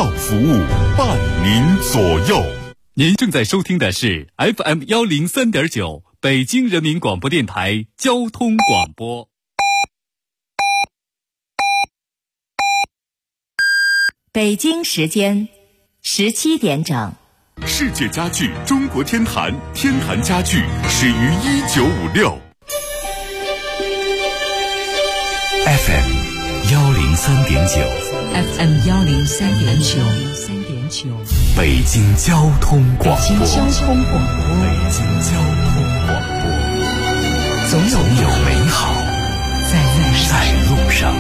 道服务，伴您左右。 您正在收听的是 FM103.9 北京人民广播电台交通广播。 北京时间17点整。 世界家具中国天坛，天坛家具始于1956。 FM 103.9 FM 103.9 北京交通广播。 北京交通广播， 总有美好在路上。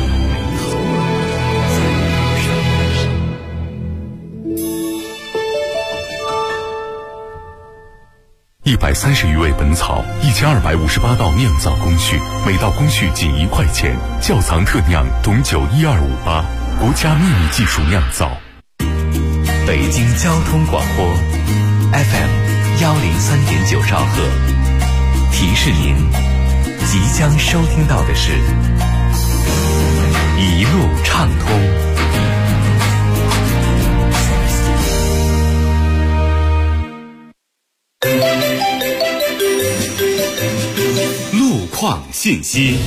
130余味本草，1258道酿造工序，每道工序仅1块钱。窖藏特酿董酒12588，国家秘密技术酿造。 北京交通广播 FM 103.9兆赫，提示您即将收听到的是一路畅通。 路况信息。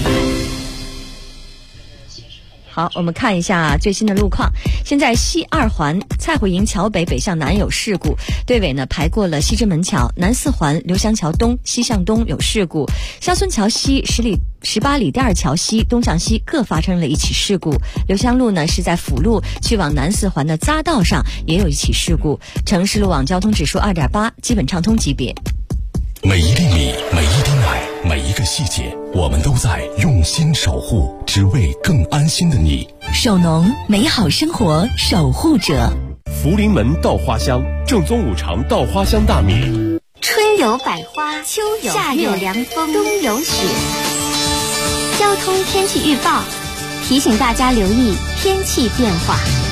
好，我们看一下最新的路况。现在西二环蔡慧营桥北北向南有事故，队尾呢排过了西直门桥；南四环刘湘桥东西向东有事故，香村桥西18里第二桥西东向西各发生了一起事故。刘湘路呢是在辅路去往南四环的匝道上也有一起事故。城市路网交通指数2.8，基本畅通级别。 每一粒米，每一滴奶，每一个细节，我们都在用心守护，只为更安心的你。 守农，美好生活守护者。 福临门稻花香，正宗五常稻花香大米。 春有百花，秋有夏有凉风，冬有雪。交通天气预报提醒大家留意天气变化。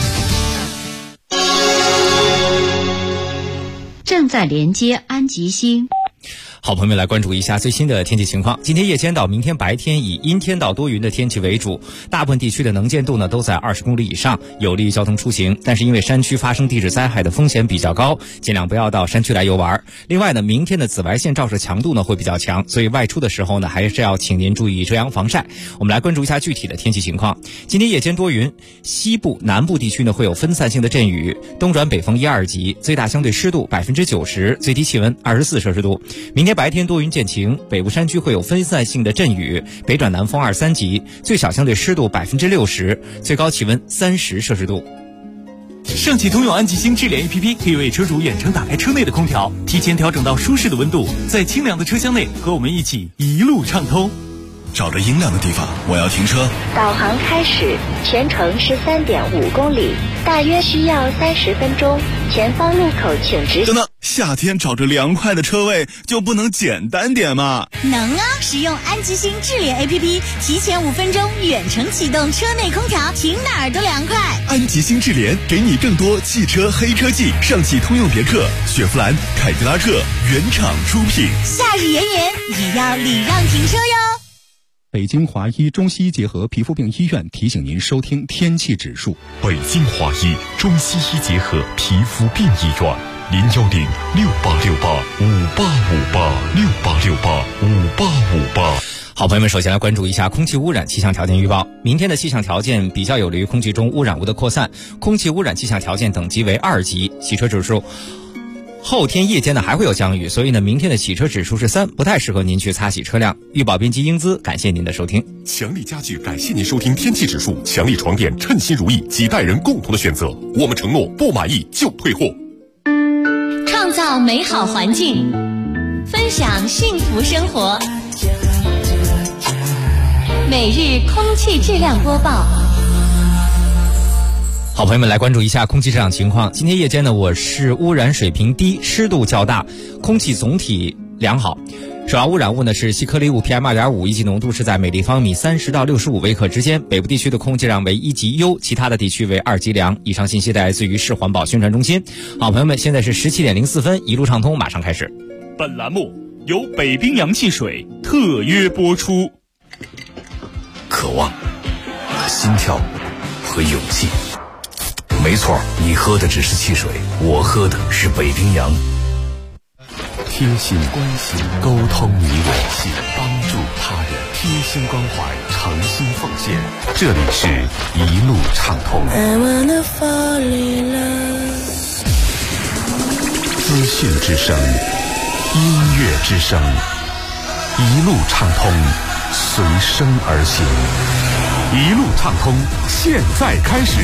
正在连接安吉星。 好朋友们，来关注一下最新的天气情况。今天夜间到明天白天以阴天到多云的天气为主，大部分地区的能见度呢都在20公里以上，有利于交通出行。但是因为山区发生地质灾害的风险比较高，尽量不要到山区来游玩。另外呢，明天的紫外线照射强度呢会比较强，所以外出的时候呢还是要请您注意遮阳防晒。我们来关注一下具体的天气情况。今天夜间多云，西部、南部地区呢会有分散性的阵雨，东转北风1、2级，最大相对湿度90%，最低气温24摄氏度。明天白天多云见晴，北部山区会有分散性的阵雨，北转南风2、3级，最小相对湿度60%，最高气温30摄氏度。 上汽通用安吉星智联 APP 可以为车主远程打开车内的空调，提前调整到舒适的温度，在清凉的车厢内和我们一起一路畅通。 找着阴凉的地方，我要停车。 导航开始，全程13.5公里，大约需要30分钟。前方路口请直行。 等等，夏天找着凉快的车位就不能简单点吗？ 能啊！使用安吉星智联 APP， 提前5分钟远程启动车内空调，停哪儿都凉快。 安吉星智联给你更多汽车黑科技，上汽通用别克、雪佛兰、凯迪拉克原厂出品。 夏日炎炎也要礼让停车哟。 北京华医中西医结合皮肤病医院提醒您收听天气指数。 北京华医中西医结合皮肤病医院，010-6868-5858，6868-5858。 好朋友们，首先来关注一下空气污染气象条件预报。明天的气象条件比较有利于空气中污染物的扩散，空气污染气象条件等级为2级，洗车指数。后天夜间呢还会有降雨，所以呢明天的洗车指数是3，不太适合您去擦洗车辆。预报编辑英姿，感谢您的收听。 强力家具感谢您收听天气指数，强力床垫称心如意，几代人共同的选择。我们承诺不满意就退货。 创造美好环境，分享幸福生活。每日空气质量播报。 好朋友们，来关注一下空气质量情况。今天夜间呢，我市污染水平低，湿度较大，空气总体良好。首要污染物呢是细颗粒物 PM2.5， 一级浓度是在每立方米30到65微克之间。北部地区的空气量为1级优，其他的地区为2级良。以上信息来自于市环保宣传中心。好朋友们，现在是17:04，一路畅通马上开始。 本栏目由北冰洋汽水特约播出。 渴望、心跳和勇气， 没错，你喝的只是汽水，我喝的是北冰洋。 贴心关心，沟通你我，帮助他人，贴心关怀，诚心奉献。这里是一路畅通。资讯之声，音乐之声，一路畅通，随声而行。一路畅通，现在开始。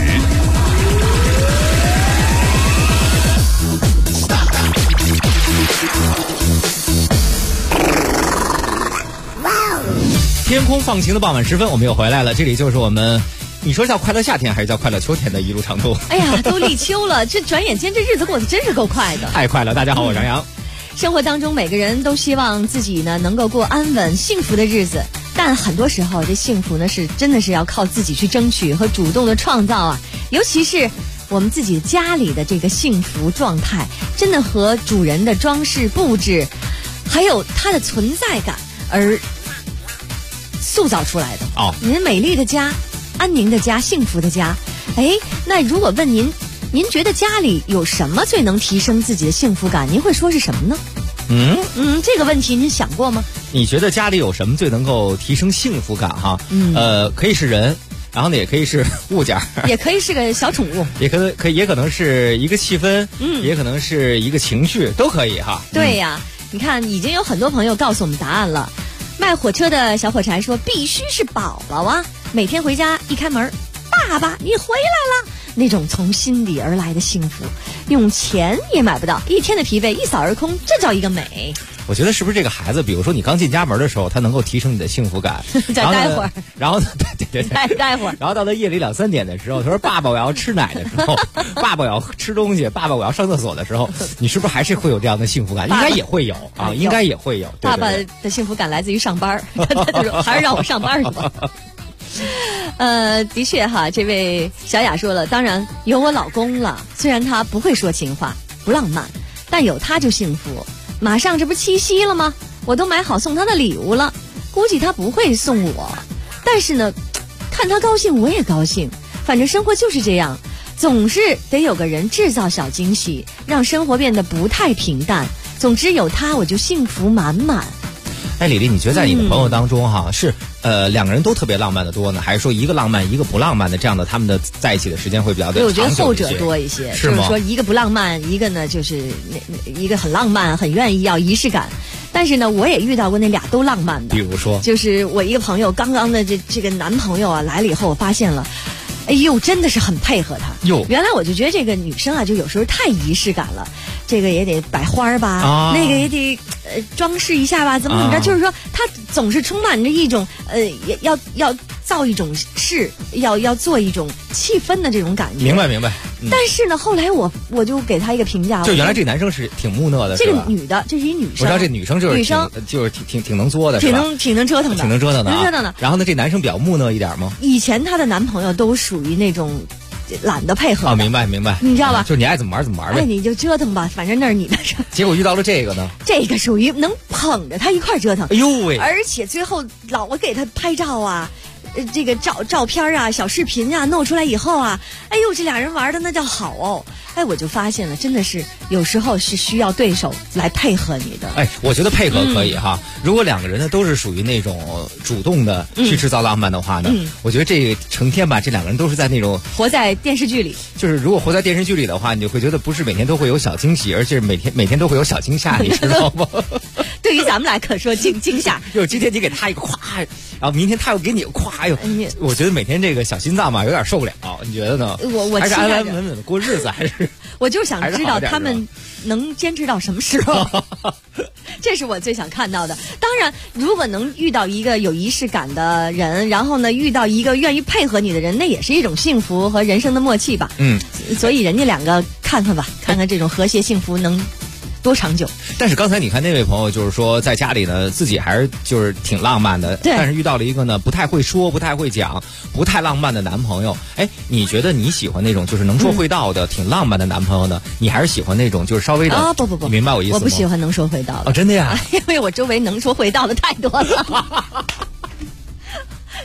天空放晴的傍晚时分，我们又回来了。这里就是我们，你说叫快乐夏天还是叫快乐秋天的一路长途？ 哎呀，都立秋了，这转眼间这日子过得真是够快的， 太快了。大家好，我是杨洋。 生活当中每个人都希望自己呢能够过安稳幸福的日子，但很多时候这幸福呢是真的是要靠自己去争取和主动的创造啊。尤其是我们自己家里的这个幸福状态，真的和主人的装饰布置还有它的存在感而塑造出来的哦。您美丽的家，安宁的家，幸福的家。哎，那如果问您觉得家里有什么最能提升自己的幸福感？您会说是什么呢？这个问题您想过吗？ 你觉得家里有什么最能够提升幸福感哈？可以是人，然后呢也可以是物件， 也可以是个小宠物， 也可能是一个气氛，也可能是一个情绪，都可以哈。 对呀，你看已经有很多朋友告诉我们答案了。卖火车的小火柴说必须是宝宝啊，每天回家一开门，爸爸你回来了，那种从心底而来的幸福，用钱也买不到，一天的疲惫一扫而空，这叫一个美。 我觉得是不是这个孩子，比如说你刚进家门的时候，他能够提升你的幸福感， 再待会儿， 然后对， 待会儿， 然后到了夜里2、3点的时候，他说爸爸我要吃奶的时候，爸爸我要吃东西，爸爸我要上厕所的时候，你是不是还是会有这样的幸福感？应该也会有啊，应该也会有。 爸爸的幸福感来自于上班，还是让我上班去吧。的确哈，这位小雅说了，当然有我老公了，虽然他不会说情话，不浪漫，但有他就幸福。马上这不七夕了吗？我都买好送他的礼物了，估计他不会送我，但是呢，看他高兴我也高兴，反正生活就是这样，总是得有个人制造小惊喜，让生活变得不太平淡。总之有他我就幸福满满。 哎，李丽，你觉得在你的朋友当中哈，是两个人都特别浪漫的多呢，还是说一个浪漫一个不浪漫的，这样的他们的在一起的时间会比较长久一些？ 我觉得后者多一些， 是吗？ 就是说一个不浪漫，一个呢就是一个很浪漫，很愿意要仪式感。但是呢，我也遇到过那俩都浪漫的。 比如说， 就是我一个朋友刚刚的这个男朋友啊来了以后，我发现了。哎呦，真的是很配合他。原来我就觉得这个女生啊，就有时候太仪式感了，这个也得摆花吧，那个也得装饰一下吧，怎么着？就是说，她总是充满着一种要造一种势，要做一种气氛的这种感觉。 明白。 但是呢，后来我就给她一个评价， 就原来这男生是挺木讷的， 这个女的，这是一女生。 我知道这女生就是挺能作的， 挺能折腾的， 挺能折腾的。然后呢，这男生比较木讷一点吗？ 以前她的男朋友都属于那种懒得配合。 哦，明白， 你知道吧？ 就是你爱怎么玩怎么玩呗。 哎，你就折腾吧，反正那是你的事。 结果遇到了这个呢？ 这个属于能捧着他一块折腾。 哎呦喂！ 而且最后老我给他拍照啊，这个照片啊、小视频啊弄出来以后啊，哎呦，这俩人玩的那叫好哦。哎，我就发现了，真的是有时候是需要对手来配合你的。 哎，我觉得配合可以哈。如果两个人呢都是属于那种主动的去制造浪漫的话呢，我觉得这个成天吧，这两个人都是在那种活在电视剧里。 就是如果活在电视剧里的话，你就会觉得不是每天都会有小惊喜，而且每天都会有小惊吓，你知道吗？ 对于咱们来可说惊吓。 就今天你给他一个夸，然后明天他又给你夸，哎呦，我觉得每天这个小心脏嘛有点受不了，你觉得呢？ 我还是安安稳稳的过日子，还是？ 我就想知道他们能坚持到什么时候，这是我最想看到的。当然，如果能遇到一个有仪式感的人，然后呢遇到一个愿意配合你的人，那也是一种幸福和人生的默契吧。所以人家两个看看吧，看看这种和谐幸福能多长久。 但是刚才你看那位朋友就是说在家里呢自己还是就是挺浪漫的，但是遇到了一个呢不太会说、不太会讲、不太浪漫的男朋友。哎，你觉得你喜欢那种就是能说会道的、挺浪漫的男朋友呢？你还是喜欢那种就是稍微的不， 你明白我意思吗？ 我不喜欢能说会道的。 哦，真的呀？ 因为我周围能说会道的太多了。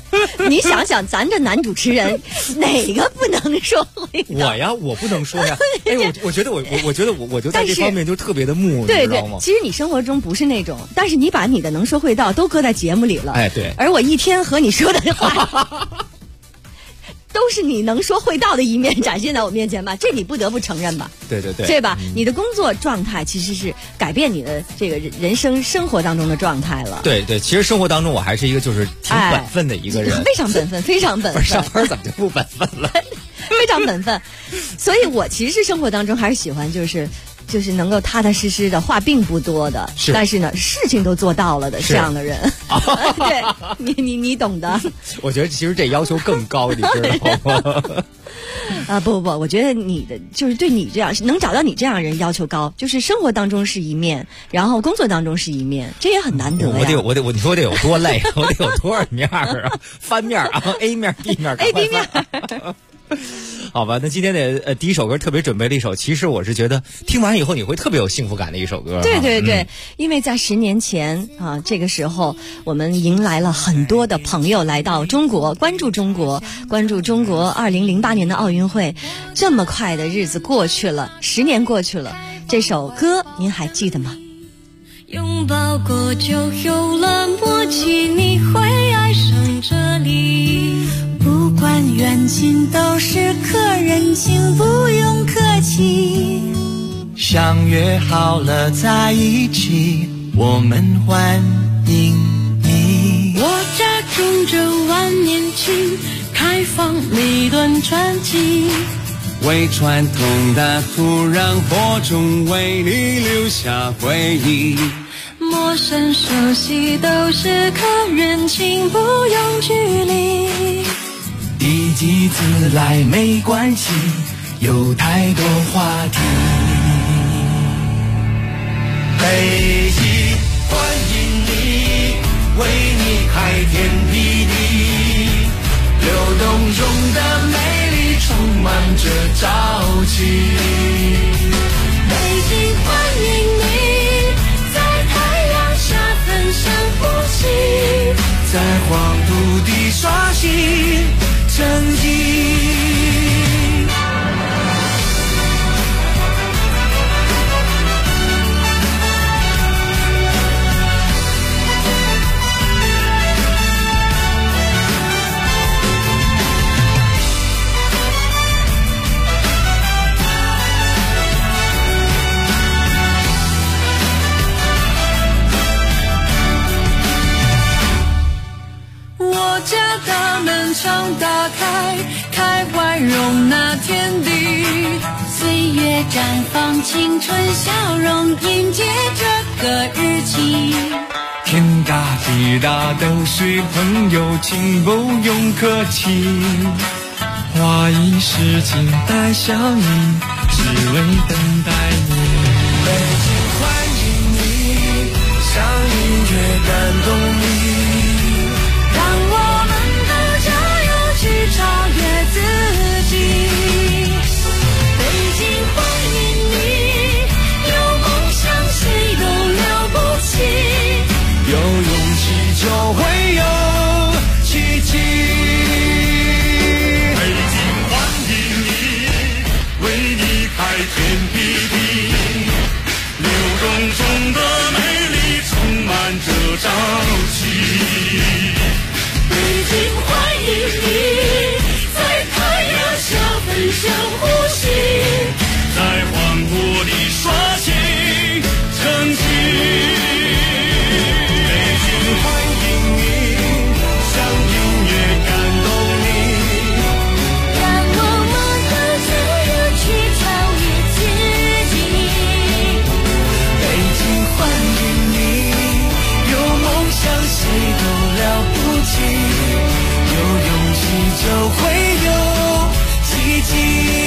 你想想，咱这男主持人哪个不能说会道？ 我呀，我不能说呀。哎，我觉得我就在这方面就特别的木， 对你知道吗？ 其实你生活中不是那种，但是你把你的能说会道都搁在节目里了。 哎，对。 而我一天和你说的话。都是你能说会道的一面展现在我面前吧，这你不得不承认吧？ 对对对， 对吧？你的工作状态其实是改变你的这个人生活当中的状态了。 对对，其实生活当中我还是一个就是挺本分的一个人， 非常本分，非常本分。 不是上班怎么就不本分了？ 非常本分，所以我其实是生活当中还是喜欢就是能够踏踏实实的，话并不多的，但是呢事情都做到了的这样的人。对，你懂的。 我觉得其实这要求更高，你知道吗？ 不，我觉得你的就是对你这样能找到你这样人要求高，就是生活当中是一面，然后工作当中是一面，这也很难得呀。 你说得有多累，我得有多少面啊？翻面啊 ，A 面、B 面、 A B 面。 好吧，那今天的第一首歌特别准备了一首，其实我是觉得听完以后你会特别有幸福感的一首歌。 对对对，因为在10年前啊，这个时候我们迎来了很多的朋友来到中国，关注中国2008年的奥运会。这么快的日子过去了，10年过去了，这首歌您还记得吗？ 拥抱过就有了默契，你会爱上这里。不管远近都是客人，请不用客气。 相约好了在一起，我们欢迎你。 我家种着万年青，开放每段传奇。 为传统的土壤播种，为你留下回忆。 陌生熟悉都是客人，请不用距离。 第几次来没关系，有太多话题。北京欢迎你，为你开天辟地。流动中的美丽充满着朝气。 北京欢迎你，在太阳下分享呼吸， 在黄土地刷新正义。 大门常打开，开怀容纳天地。岁月绽放青春笑容，迎接这个日期。 天大地大都是朋友，请不用客气。花一世情带笑意，只为等待你。北京欢迎你，像音乐感动你。 超越自己，北京欢迎你，有梦想谁都了不起， 有勇气就会有奇迹。北京欢迎你，为你开天辟地，流动中的美丽充满着朝气。 北京欢迎你，在太阳下分享呼吸， 在黄土里刷新正气。北京欢迎你，像音乐感动你， 让我们和自由去超越自己。 北京欢迎你，有梦想谁都了不起。有勇气就会有奇迹。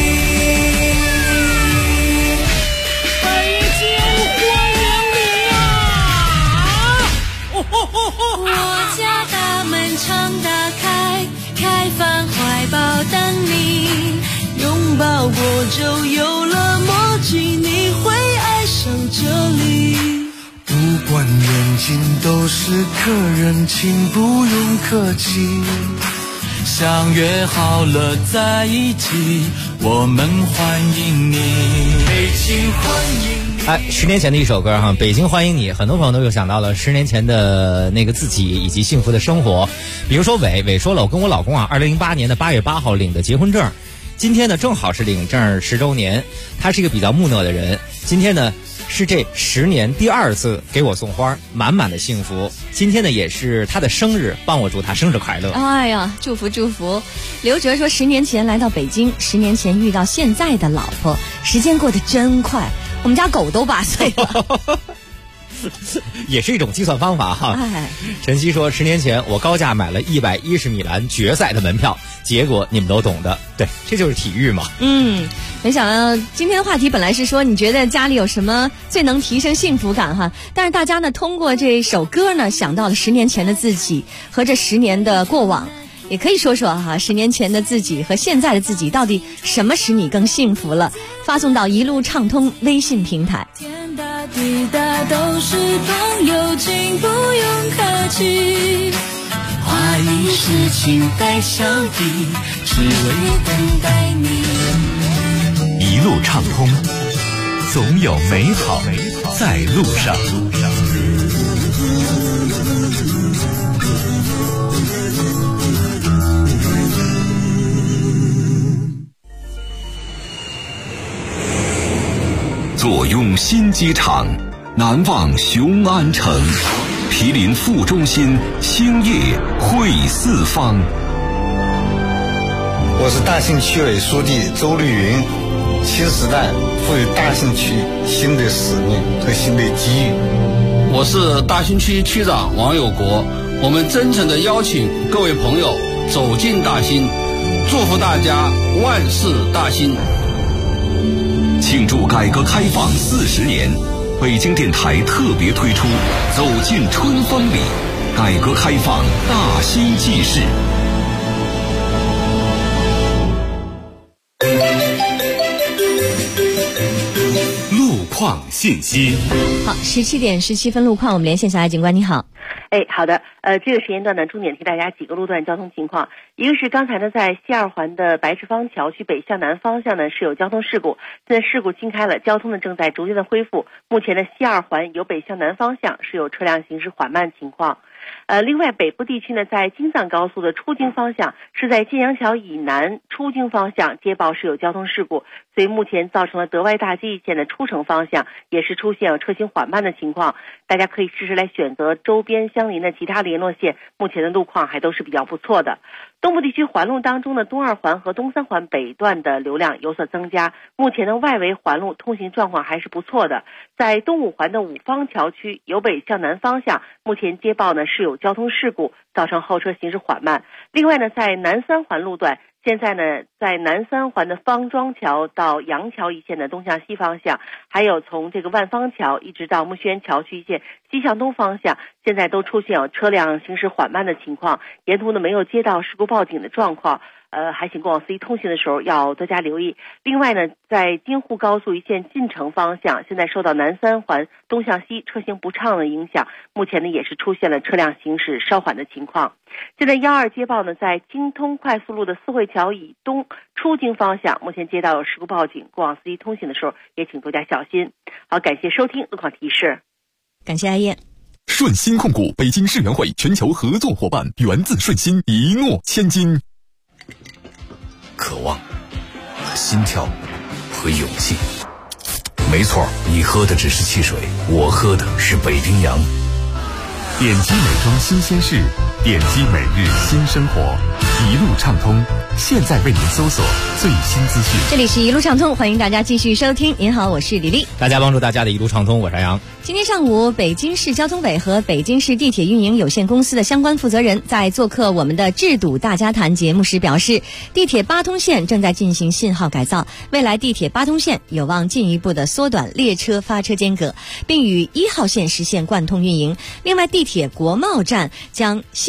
北京欢迎你啊！我家大门常打开，开放怀抱等你。拥抱过就有了默契，你会爱上这里。 不管远近都是客人，请不用客气。相约好了在一起，我们欢迎你，北京欢迎你。 10年前的一首歌哈，北京欢迎你，很多朋友都又想到了10年前的那个自己以及幸福的生活。比如说伟说了，我跟我老公啊，2008年的8月8号领的结婚证，今天呢正好是领证10周年。他是一个比较木讷的人，今天呢是这10年第2次给我送花，满满的幸福。今天呢也是他的生日，帮我祝他生日快乐。 哎呀，祝福祝福。刘哲说10年前来到北京，10年前遇到现在的老婆，时间过得真快，我们家狗都8岁了。 也是一种计算方法哈。陈曦说10年前我高价买了110米栏决赛的门票，结果你们都懂的，对，这就是体育嘛。 没想到今天的话题本来是说你觉得家里有什么最能提升幸福感哈，但是大家呢通过这首歌呢想到了10年前的自己和这10年的过往，也可以说说哈10年前的自己和现在的自己到底什么使你更幸福了，发送到一路畅通微信平台。 天大地大都是朋友，请不用客气， 花一世情带笑意，只为等待你。 一路畅通，总有美好在路上。 坐拥新机场，难忘雄安城，毗邻副中心，兴业汇四方。 我是大兴区委书记周绿云。新时代赋予大兴区新的使命和新的机遇。 我是大兴区区长王有国，我们真诚地邀请各位朋友走进大兴，祝福大家万事大兴。 庆祝改革开放40年，北京电台特别推出《走进春风里》，改革开放大兴纪事。路况信息。 好，17点17分路况，我们连线小爱警官，你好。 好的，这个时间段呢，重点提大家几个路段交通情况。一个是刚才呢，在西二环的白池坊桥去北向南方向呢是有交通事故，现在事故清开了，交通呢正在逐渐的恢复。目前呢，西二环由北向南方向是有车辆行驶缓慢情况。另外北部地区呢，在京藏高速的出京方向是在建阳桥以南出京方向接报是有交通事故，所以目前造成了德外大街一线的出城方向也是出现有车行缓慢的情况，大家可以试试来选择周边相邻的其他联络线，目前的路况还都是比较不错的。东部地区环路当中的东二环和东三环北段的流量有所增加，目前的外围环路通行状况还是不错的。在东五环的五方桥区由北向南方向，目前接报呢是有交通事故，造成后车行驶缓慢。另外呢，在南三环路段，现在呢，在南三环的方庄桥到杨桥一线的东向西方向，还有从这个万方桥一直到木樨园桥区一线西向东方向，现在都出现有车辆行驶缓慢的情况，沿途呢没有接到事故报警的状况。还请过往司机通行的时候要多加留意。另外呢，在京沪高速一线进城方向，现在受到南三环东向西车行不畅的影响，目前呢也是出现了车辆行驶稍缓的情况。现在12接报呢，在京通快速路的四惠桥以东出京方向，目前接到有事故报警，过往司机通行的时候也请多加小心。好，感谢收听路况提示。 感谢阿燕。 顺心控股北京世园会全球合作伙伴，源自顺心，一诺千金。 渴望和心跳和勇气，没错，你喝的只是汽水，我喝的是北冰洋。 点击美妆新鲜事，点击每日新生活，一路畅通，现在为您搜索最新资讯。 这里是一路畅通，欢迎大家继续收听。您好，我是李丽。 大家帮助大家的一路畅通，我是杨。 今天上午，北京市交通委和北京市地铁运营有限公司的相关负责人在做客我们的制堵大家谈节目时表示，地铁八通线正在进行信号改造，未来地铁八通线有望进一步的缩短列车发车间隔，并与1号线实现贯通运营。另外，地铁国贸站将新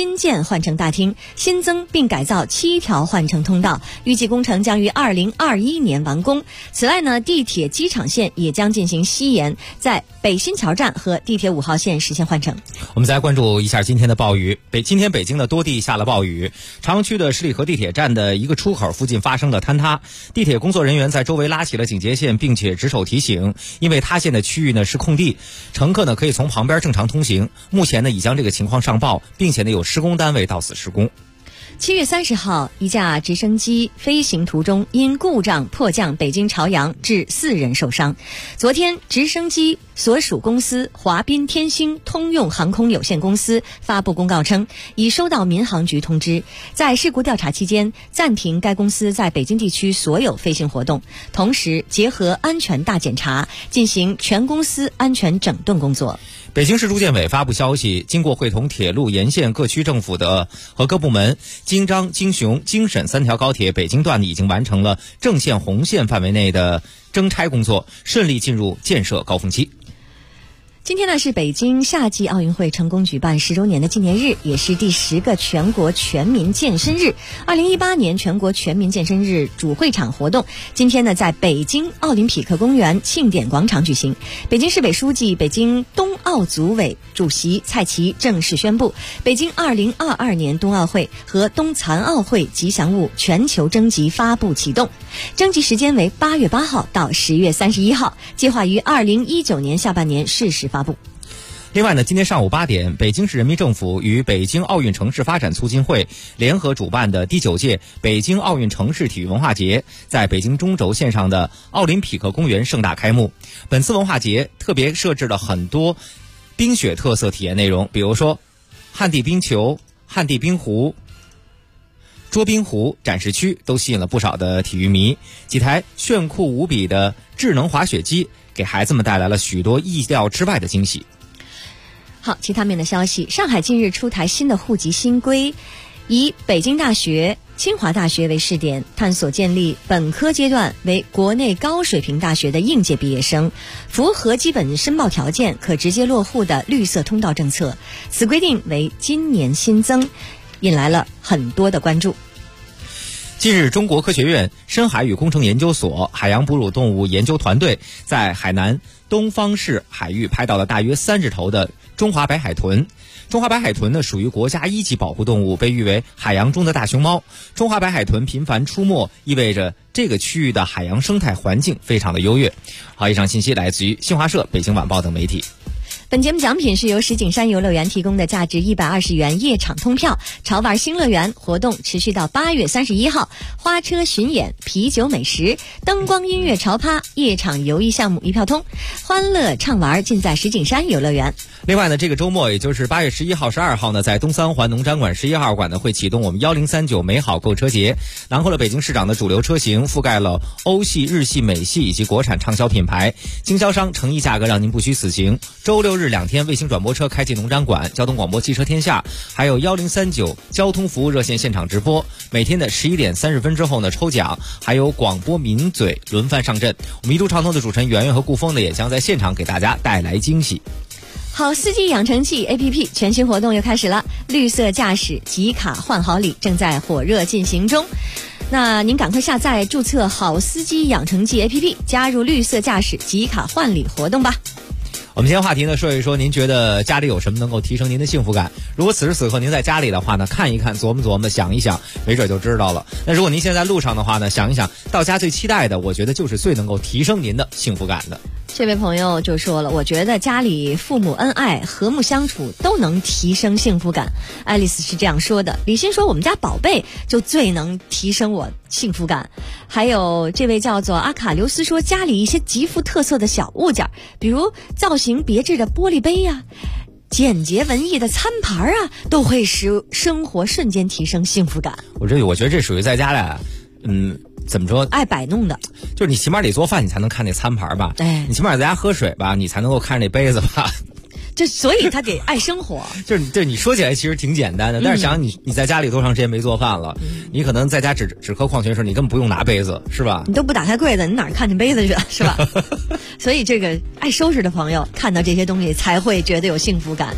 新建换乘大厅，新增并改造7条换乘通道，预计工程将于2021年完工。此外呢，地铁机场线也将进行西延，在北新桥站和地铁5号线实现换乘。 我们再关注一下今天的暴雨。今天北京的多地下了暴雨，朝阳区的十里河地铁站的一个出口附近发生了坍塌，地铁工作人员在周围拉起了警戒线，并且指手提醒，因为塌陷的区域呢是空地，乘客呢可以从旁边正常通行。目前呢已将这个情况上报，并且呢有施工单位到此施工。 7月30号，一架直升机飞行途中因故障迫降北京朝阳，致4人受伤。昨天，直升机所属公司华滨天星通用航空有限公司发布公告称，已收到民航局通知，在事故调查期间暂停该公司在北京地区所有飞行活动，同时结合安全大检查，进行全公司安全整顿工作。 北京市住建委发布消息，经过会同铁路沿线各区政府的和各部门，京张、京雄、京沈3条高铁北京段已经完成了正线、红线范围内的征拆工作，顺利进入建设高峰期。 今天呢是北京夏季奥运会成功举办10周年的纪念日，也是第10个全国全民健身日。2018年全国全民健身日主会场活动今天呢在北京奥林匹克公园庆典广场举行。北京市委书记、北京冬奥组委主席蔡奇正式宣布，北京2022年冬奥会和冬残奥会吉祥物全球征集发布启动，征集时间为8月8号到10月31号，计划于2019年下半年适时发布。 另外呢，今天上午8点，北京市人民政府与北京奥运城市发展促进会联合主办的第9届北京奥运城市体育文化节在北京中轴线上的奥林匹克公园盛大开幕。本次文化节特别设置了很多冰雪特色体验内容，比如说旱地冰球、旱地冰壶、捉冰壶展示区都吸引了不少的体育迷。几台炫酷无比的智能滑雪机给孩子们带来了许多意料之外的惊喜。 好，其他面的消息，上海近日出台新的户籍新规，以北京大学、清华大学为试点，探索建立本科阶段为国内高水平大学的应届毕业生符合基本申报条件可直接落户的绿色通道政策。此规定为今年新增，引来了很多的关注。 近日，中国科学院深海与工程研究所海洋哺乳动物研究团队在海南东方市海域拍到了大约30头的中华白海豚。中华白海豚呢属于国家1级保护动物，被誉为海洋中的大熊猫。中华白海豚频繁出没，意味着这个区域的海洋生态环境非常的优越。好，以上信息来自于新华社、北京晚报等媒体。 本节目奖品是由石景山游乐园提供的价值120元夜场通票，潮玩新乐园活动持续到8月31号，花车巡演、啤酒美食、灯光音乐潮趴、夜场游艺项目一票通，欢乐畅玩尽在石景山游乐园。 另外呢，这个周末也就是8月11号、12号呢，在东三环农展馆11号馆呢会启动我们1039美好购车节，囊括了北京市场的主流车型，覆盖了欧系、日系、美系以及国产畅销品牌，经销商诚意价格让您不虚此行。周6日2天卫星转播车开进农展馆，交通广播汽车天下，还有1039交通服务热线现场直播，每天的11点30分之后呢抽奖，还有广播名嘴轮番上阵。我们一路畅通的主持人圆圆和顾峰呢也将在现场给大家带来惊喜。 好司机养成记 APP 全新活动又开始了，绿色驾驶集卡换好礼正在火热进行中。那您赶快下载注册好司机养成记 APP， 加入绿色驾驶集卡换礼活动吧。 我们今天话题呢说一说，您觉得家里有什么能够提升您的幸福感？如果此时此刻您在家里的话呢，看一看，琢磨琢磨，想一想，没准就知道了。那如果您现在在路上的话呢，想一想，到家最期待的，我觉得就是最能够提升您的幸福感的。 这位朋友就说了，我觉得家里父母恩爱和睦相处都能提升幸福感。爱丽丝是这样说的。李欣说我们家宝贝就最能提升我幸福感。还有这位叫做阿卡留斯说，家里一些极富特色的小物件，比如造型别致的玻璃杯啊，简洁文艺的餐盘啊，都会使生活瞬间提升幸福感。 我觉得这属于在家里怎么说？ 爱摆弄的， 就是你起码得做饭，你才能看那餐盘吧？ 对， 你起码在家喝水吧，你才能够看那杯子吧？ 就所以他得爱生活。 就是你说起来其实挺简单的，但是想你在家里多长时间没做饭了？你可能在家只喝矿泉水，你根本不用拿杯子，是吧？ 你都不打开柜子，你哪看见杯子去了，是吧？所以这个爱收拾的朋友看到这些东西才会觉得有幸福感。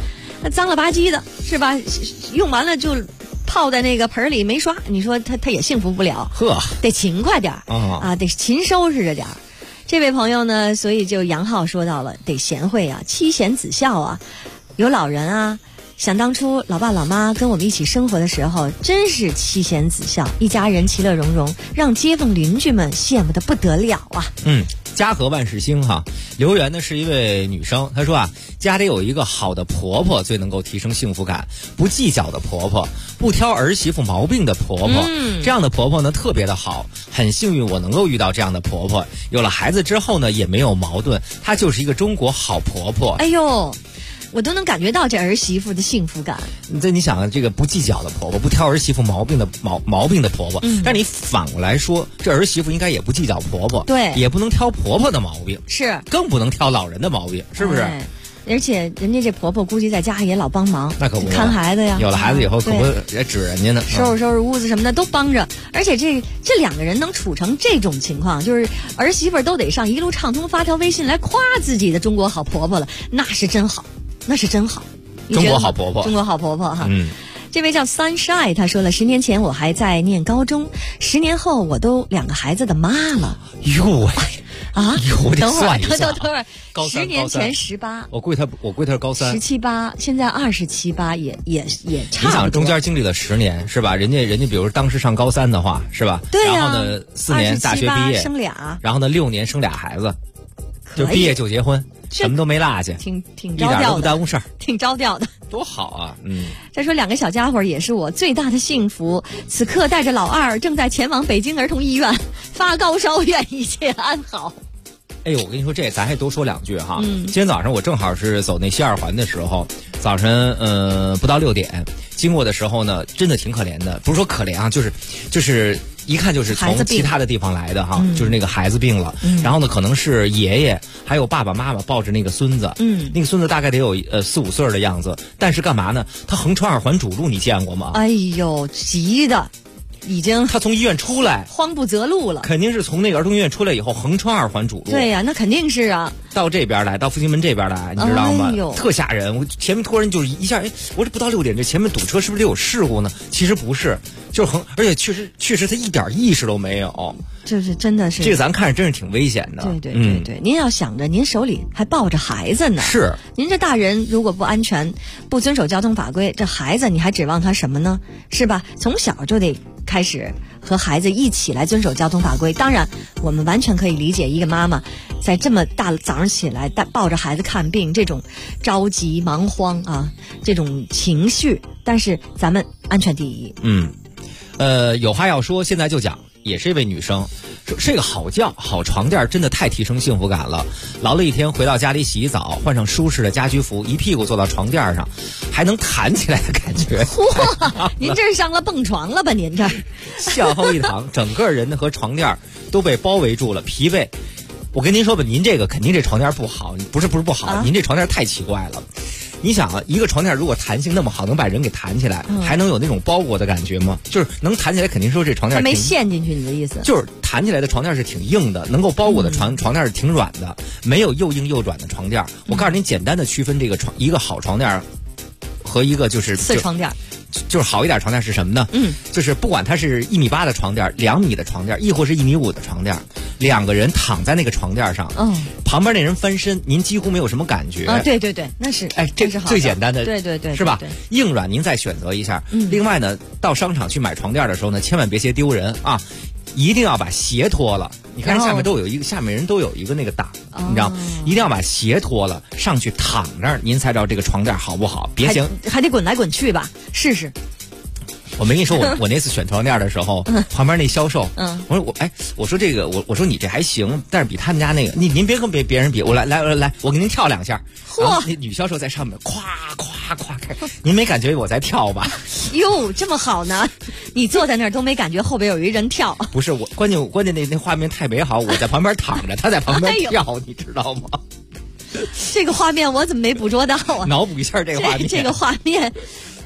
它脏了吧唧的，是吧？用完了就泡在那个盆里没刷，你说他也幸福不了。 呵， 得勤快点啊，得勤收拾着点儿。这位朋友呢，所以就杨浩说到了，得贤惠啊，妻贤子孝啊，有老人啊。想当初老爸老妈跟我们一起生活的时候，真是妻贤子孝，一家人其乐融融，让街坊邻居们羡慕的不得了啊。 家和万事兴哈。留言的是一位女生，她说啊，家里有一个好的婆婆最能够提升幸福感，不计较的婆婆，不挑儿媳妇毛病的婆婆，这样的婆婆呢特别的好，很幸运我能够遇到这样的婆婆，有了孩子之后呢也没有矛盾，她就是一个中国好婆婆。 哎呦，我都能感觉到这儿媳妇的幸福感。 你想这个不计较的婆婆，不挑儿媳妇毛病的婆婆，但你反过来说，这儿媳妇应该也不计较婆婆， 对， 也不能挑婆婆的毛病， 是， 更不能挑老人的毛病，是不是？ 而且人家这婆婆估计在家也老帮忙， 那可不看孩子呀。 有了孩子以后可不也指人家呢， 收拾屋子什么的都帮着。而且这两个人能处成这种情况，就是儿媳妇都得上一路畅通发条微信来夸自己的中国好婆婆了，那是真好，那是真好。 中国好婆婆， 中国好婆婆哈。这位叫 Sunshine， 他说了10年前我还在念高中，10年后我都2个孩子的妈了。 哟喂！ 啊！ 我得算一下。 等会儿，10年前18， 我估计他是高3。 17、8，现在27、8，也差不多。 你想中间经历了10年是吧？人家比如当时上高3的话是吧？ 对呀。 然后呢，4年大学毕业生俩， 然后呢6年生俩孩子，就毕业就结婚，什么都没落下， 挺一点都不耽误事儿， 挺着调的， 多好啊！ 再说2个小家伙也是我最大的幸福。此刻带着老2正在前往北京儿童医院发高烧，愿一切安好。 哎呦，我跟你说，这咱还多说2句哈。今天早上我正好是走那西2环的时候，早晨不到6点经过的时候呢，真的挺可怜的。不是说可怜啊，就是一看就是从其他的地方来的哈，就是那个孩子病了，然后呢可能是爷爷还有爸爸妈妈抱着那个孙子，那个孙子大概得有4、5岁的样子，但是干嘛呢？他横穿2环主路，你见过吗？ 哎呦，急的。已经他从医院出来慌不择路了， 肯定是从那个儿童医院出来以后横穿2环主路。 对呀，那肯定是啊。 到这边来，到复兴门这边来，你知道吗？特吓人！我前面突然就是一下，我这不到6点，这前面堵车是不是得有事故呢？其实不是，就是而且确实他一点意识都没有。 就是真的是这个咱看着真是挺危险的。 对，您要想着您手里还抱着孩子呢， 是您这大人如果不安全不遵守交通法规，这孩子你还指望他什么呢？是吧？从小就得开始和孩子一起来遵守交通法规。当然我们完全可以理解一个妈妈在这么大早上起来抱着孩子看病这种着急忙慌啊，这种情绪，但是咱们安全第一。 有话要说，现在就讲。也是一位女生说，这个好觉好床垫真的太提升幸福感了。劳了一天回到家里洗一澡，换上舒适的家居服，一屁股坐到床垫上，还能弹起来的感觉。 哇，您这是上了蹦床了吧？您这向后一躺，整个人和床垫都被包围住了，疲惫。我跟您说吧，您这个肯定这床垫不好，不是不好，您这床垫太奇怪了。你想啊，一个床垫如果弹性那么好，能把人给弹起来，还能有那种包裹的感觉吗？就是能弹起来，肯定说这床垫没陷进去，你的意思？ 就是弹起来的床垫是挺硬的，能够包裹的床垫是挺软的，没有又硬又软的床垫。我告诉您，简单的区分这个一个好床垫和一个就是次床垫。 就是好一点床垫是什么呢？就是不管它是1.8米的床垫、2米的床垫，亦或是1.5米的床垫，2个人躺在那个床垫上，旁边那人翻身，您几乎没有什么感觉。 对，那是， 这是最简单的， 对， 是吧？硬软您再选择一下。另外呢，到商场去买床垫的时候呢，千万别嫌丢人啊，一定要把鞋脱了。你看下面人都有一个那个档，你知道，一定要把鞋脱了，上去躺那儿，您才知道这个床垫好不好。别行， 还得滚来滚去吧，试试。 我没跟你说，我那次选床垫的时候，旁边那销售，我说这个，我说你这还行，但是比他们家那个，您别跟别人比，我来，我给您跳2下。嚯！那女销售在上面夸开，您没感觉我在跳吧？ 哟，这么好呢？你坐在那儿都没感觉后边有一人跳？ 不是我，关键那画面太美好，我在旁边躺着，他在旁边跳，你知道吗？ 这个画面我怎么没捕捉到啊？ 脑补一下这个画面， 这个画面。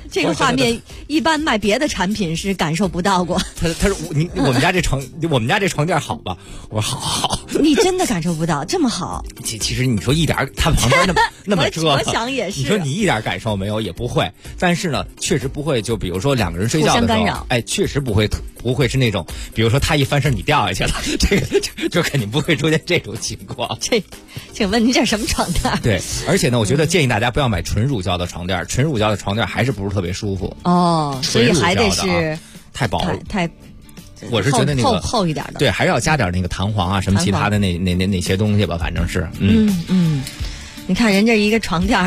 这个画面一般卖别的产品是感受不到过。 他说我们家这床垫好吧？我说好。 你真的感受不到这么好？ 其实你说一点，他旁边那么折腾， 我想也是。 你说你一点感受没有也不会，但是呢，确实不会。就比如说两个人睡觉的时候，哎，确实不会是那种，比如说他一翻身你掉下去了，这个就肯定不会出现这种情况。 请问你这什么床垫？ 对，而且呢，我觉得建议大家不要买纯乳胶的床垫，纯乳胶的床垫还是不是特别舒服哦，所以还得是太薄太。 我是觉得那个厚一点的， 对，还是要加点那个弹簧啊，什么其他的那些东西吧，反正是， 你看人家一个床垫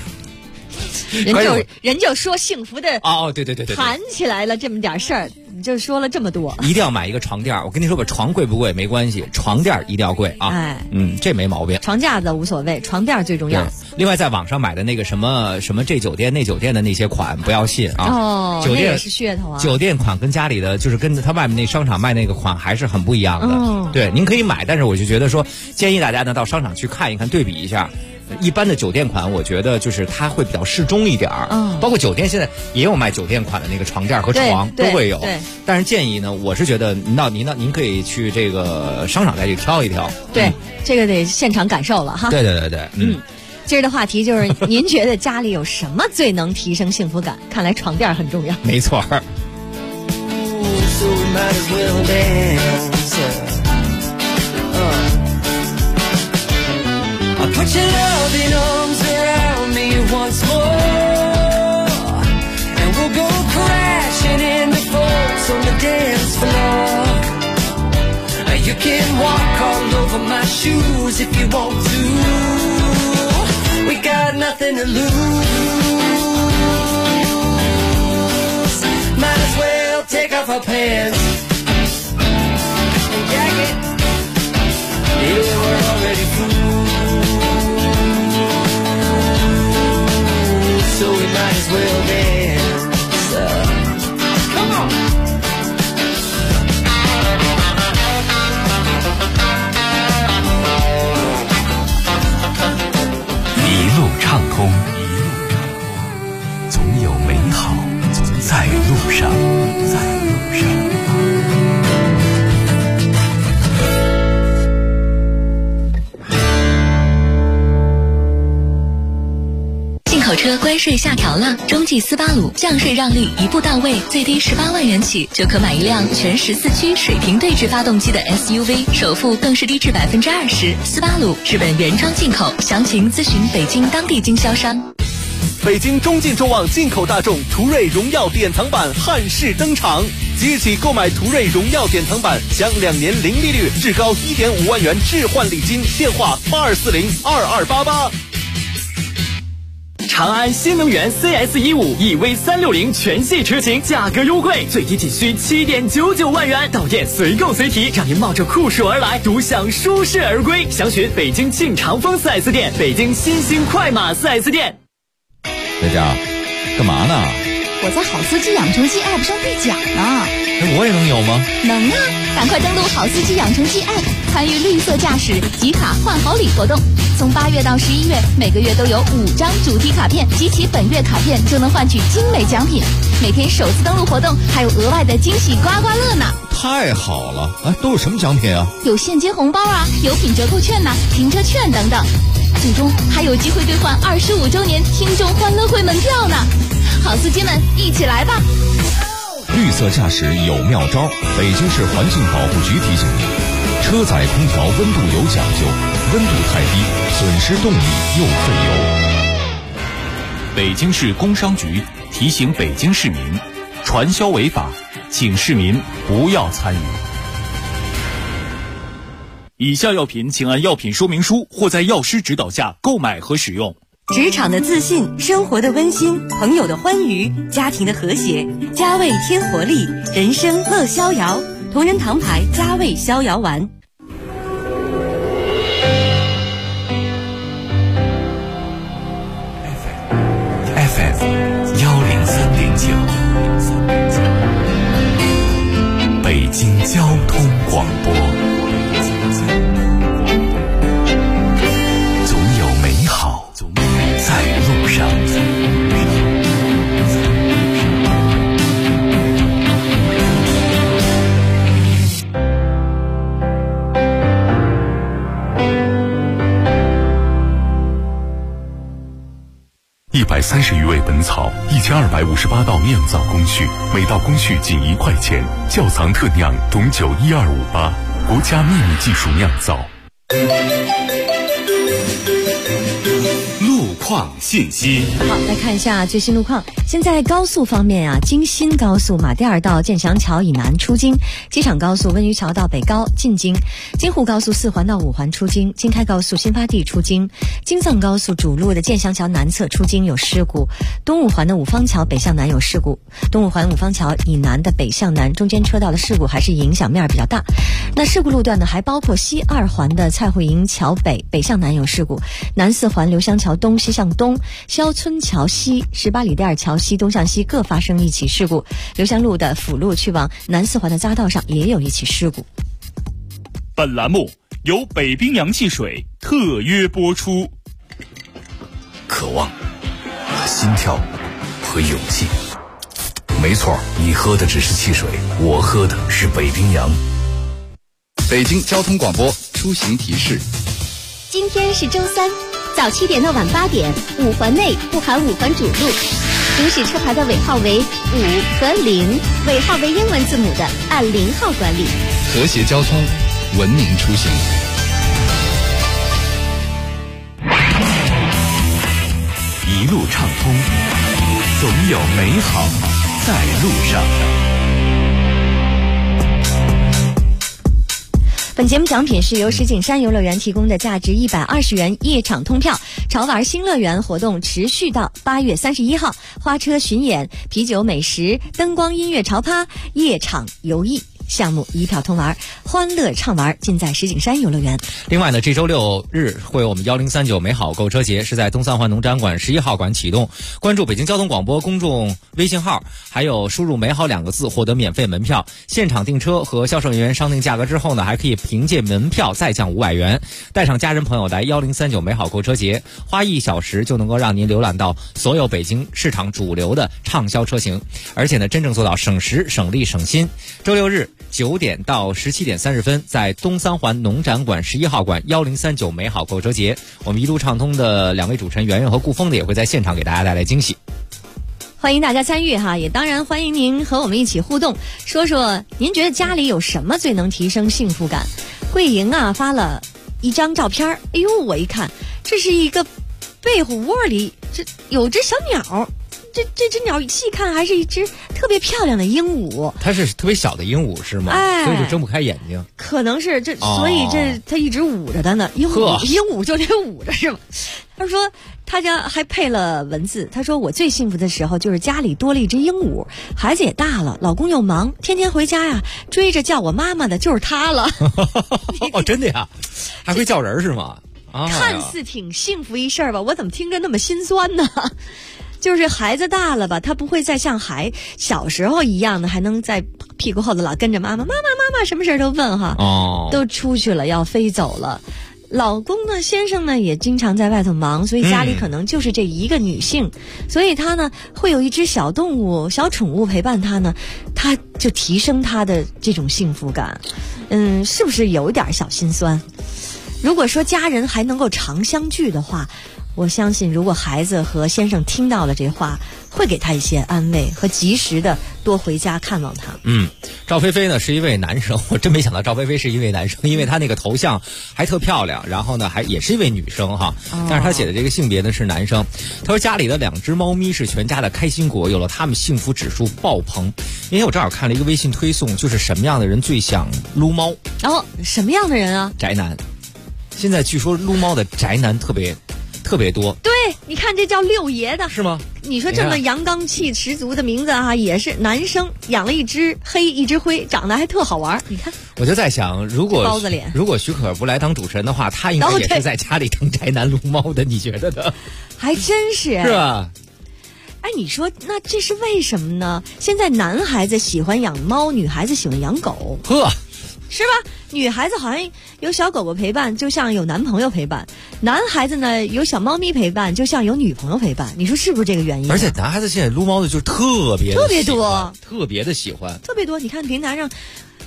人就说幸福的对， 弹起来了这么点事儿，你就说了这么多。 一定要买一个床垫，我跟你说吧，床贵不贵没关系，床垫一定要贵啊。 哎， 这没毛病。 床架子无所谓，床垫最重要。 另外，在网上买的那个什么这酒店那酒店的那些款不要信啊。 哦， 酒店也是噱头啊。 酒店款跟家里的就是跟他外面那商场卖那个款还是很不一样的。对，您可以买，但是我就觉得说，建议大家呢到商场去看一看，对比一下。一般的酒店款，我觉得就是它会比较适中一点包括酒店现在也有卖酒店款的那个床垫和床都会有。但是建议呢，我是觉得您可以去这个商场再去挑一挑。 对，这个得现场感受了哈。 对。 今儿的话题就是您觉得家里有什么最能提升幸福感？看来床垫很重要。 没错。 Put your loving arms around me once more, and we'll go crashing into folks on the dance floor. You can walk all over my shoes if you want to. We got nothing to lose. Might as well take off our pants and jacket. Yeah, we're already through. So we might as well dance. Come on. 一路畅通，总有美好在路上。 口车关税下调了，中际斯巴鲁降税让利一步到位，最低18万元起就可买一辆全14驱水平对置发动机的 SUV， 首付更是低至20%。斯巴鲁日本原装进口，详情咨询北京当地经销商。 北京中进众旺进口大众途锐荣耀典藏版汉式登场，即日起购买途锐荣耀典藏版，享2年零利率，至高1.5万元置换礼金。电话82402288。 长安新能源 CS15 EV360全系车型价格优惠，最低仅需7.99万元，到店随购随提，让您冒着酷暑而来，独享舒适而归。详询北京庆长丰 4S 店、北京新兴快马 4S 店。 在家干嘛呢？ 我在好司机养成记 App 上兑奖呢。 那我也能有吗？ 能啊！赶快登录好司机养成记 App， 参与绿色驾驶集卡换好礼活动。从8月到11月，每个月都有5张主题卡片，集齐本月卡片就能换取精美奖品。每天首次登录活动还有额外的惊喜刮刮乐呢！ 太好了！哎，都有什么奖品啊？有现金红包啊，有品折扣券呐、停车券等等。最终还有机会兑换25周年听众欢乐会门票呢！好司机们，一起来吧！ 绿色驾驶有妙招，北京市环境保护局提醒您：车载空调温度有讲究，温度太低，损失动力又费油。 北京市工商局提醒北京市民，传销违法，请市民不要参与。以下药品请按药品说明书或在药师指导下购买和使用。 职场的自信，生活的温馨，朋友的欢愉，家庭的和谐，佳味添活力，人生乐逍遥。同仁堂牌佳味逍遥丸。 FM 103.9，北京交通广播。总有美好在路上。 130余味本草，1258道酿造工序，每道工序仅1块钱。窖藏特酿懂酒12588，国家秘密技术酿造。 路况信息。 好，来看一下最新路况。现在高速方面啊，京新高速马甸尔到建祥桥以南出京，机场高速温榆桥到北高进京，京沪高速4环到5环出京，京开高速新发地出京，京藏高速主路的建祥桥南侧出京有事故，东五环的五方桥北向南有事故，东五环五方桥以南的北向南中间车道的事故还是影响面比较大。那事故路段呢，还包括西2环的蔡慧营桥北北向南有事故，南4环刘香桥东西向东，肖村桥西18里店桥西东向西各发生一起事故，刘香路的辅路去往南4环的匝道上也有一起事故。 本栏目由北冰洋汽水特约播出。 渴望和心跳和勇气，没错，你喝的只是汽水，我喝的是北冰洋。 北京交通广播出行提示： 今天是周3，早7点到晚8点，5环内不含5环主路，行驶车牌的尾号为5和0，尾号为英文字母的按0号管理。 和谐交通，文明出行。 一路畅通，总有美好在路上。 本节目奖品是由石景山游乐园提供的价值120元夜场通票，潮玩新乐园活动持续到8月31号，花车巡演、啤酒美食、灯光音乐潮趴、夜场游艺项目一票通玩，欢乐畅玩尽在石景山游乐园。 另外呢，这周6日会有我们1039美好购车节，是在东三环农展馆11号馆启动。关注北京交通广播公众微信号，还有输入美好2个字获得免费门票。现场订车和销售人员商定价格之后呢，还可以凭借门票再降500元。带上家人朋友来1039美好购车节，花1小时就能够让您浏览到所有北京市场主流的畅销车型，而且呢，真正做到省时省力省心。周6日9点到17点30分，在东三环农展馆11号馆1039美好购车节，我们一路畅通的2位主持人圆圆和顾峰的也会在现场给大家带来惊喜。 欢迎大家参与哈，也当然欢迎您和我们一起互动，说说您觉得家里有什么最能提升幸福感。桂莹啊发了一张照片，哎呦，我一看这是一个被虎窝里这有只小鸟，这只鸟细看还是一只特别漂亮的鹦鹉。 它是特别小的鹦鹉是吗？ 哎， 所以就睁不开眼睛。 可能是这，所以这它一直捂着的呢。鹦鹉就得捂着是吗？他说他家还配了文字，他说我最幸福的时候就是家里多了一只鹦鹉，孩子也大了，老公又忙，天天回家呀，追着叫我妈妈的就是他了。 哦，真的呀？还会叫人是吗？啊， 看似挺幸福一事儿吧，我怎么听着那么心酸呢？就是孩子大了吧，他不会再像小时候一样的，还能在屁股后头老跟着妈妈，什么事都问哈。 哦， 都出去了，要飞走了。老公呢，先生呢也经常在外头忙，所以家里可能就是这一个女性，所以他呢会有一只小动物、小宠物陪伴他呢，他就提升他的这种幸福感。是不是有点小心酸？如果说家人还能够常相聚的话，我相信如果孩子和先生听到了这话，会给他一些安慰和及时的多回家看望他。 赵菲菲呢是一位男生，我真没想到赵菲菲是一位男生，因为他那个头像还特漂亮，然后呢还也是一位女生哈，但是他写的这个性别呢是男生。他说家里的2只猫咪是全家的开心果，有了它们幸福指数爆棚。因为我正好看了一个微信推送，就是什么样的人最想撸猫。 什么样的人啊？ 宅男。现在据说撸猫的宅男特别多。 对，你看这叫六爷的是吗？ 你说这么阳刚气十足的名字啊，也是男生，养了一只黑一只灰，长得还特好玩。你看， 我就在想，如果许可不来当主持人的话，他应该也是在家里当宅男撸猫的，你觉得呢？ 还真是， 是吧？ 哎，你说那这是为什么呢？现在男孩子喜欢养猫，女孩子喜欢养狗。是吧？女孩子好像有小狗狗陪伴，就像有男朋友陪伴；男孩子呢，有小猫咪陪伴，就像有女朋友陪伴。你说是不是这个原因？ 而且男孩子现在撸猫的就特别多， 特别的喜欢， 特别多。 你看平台上，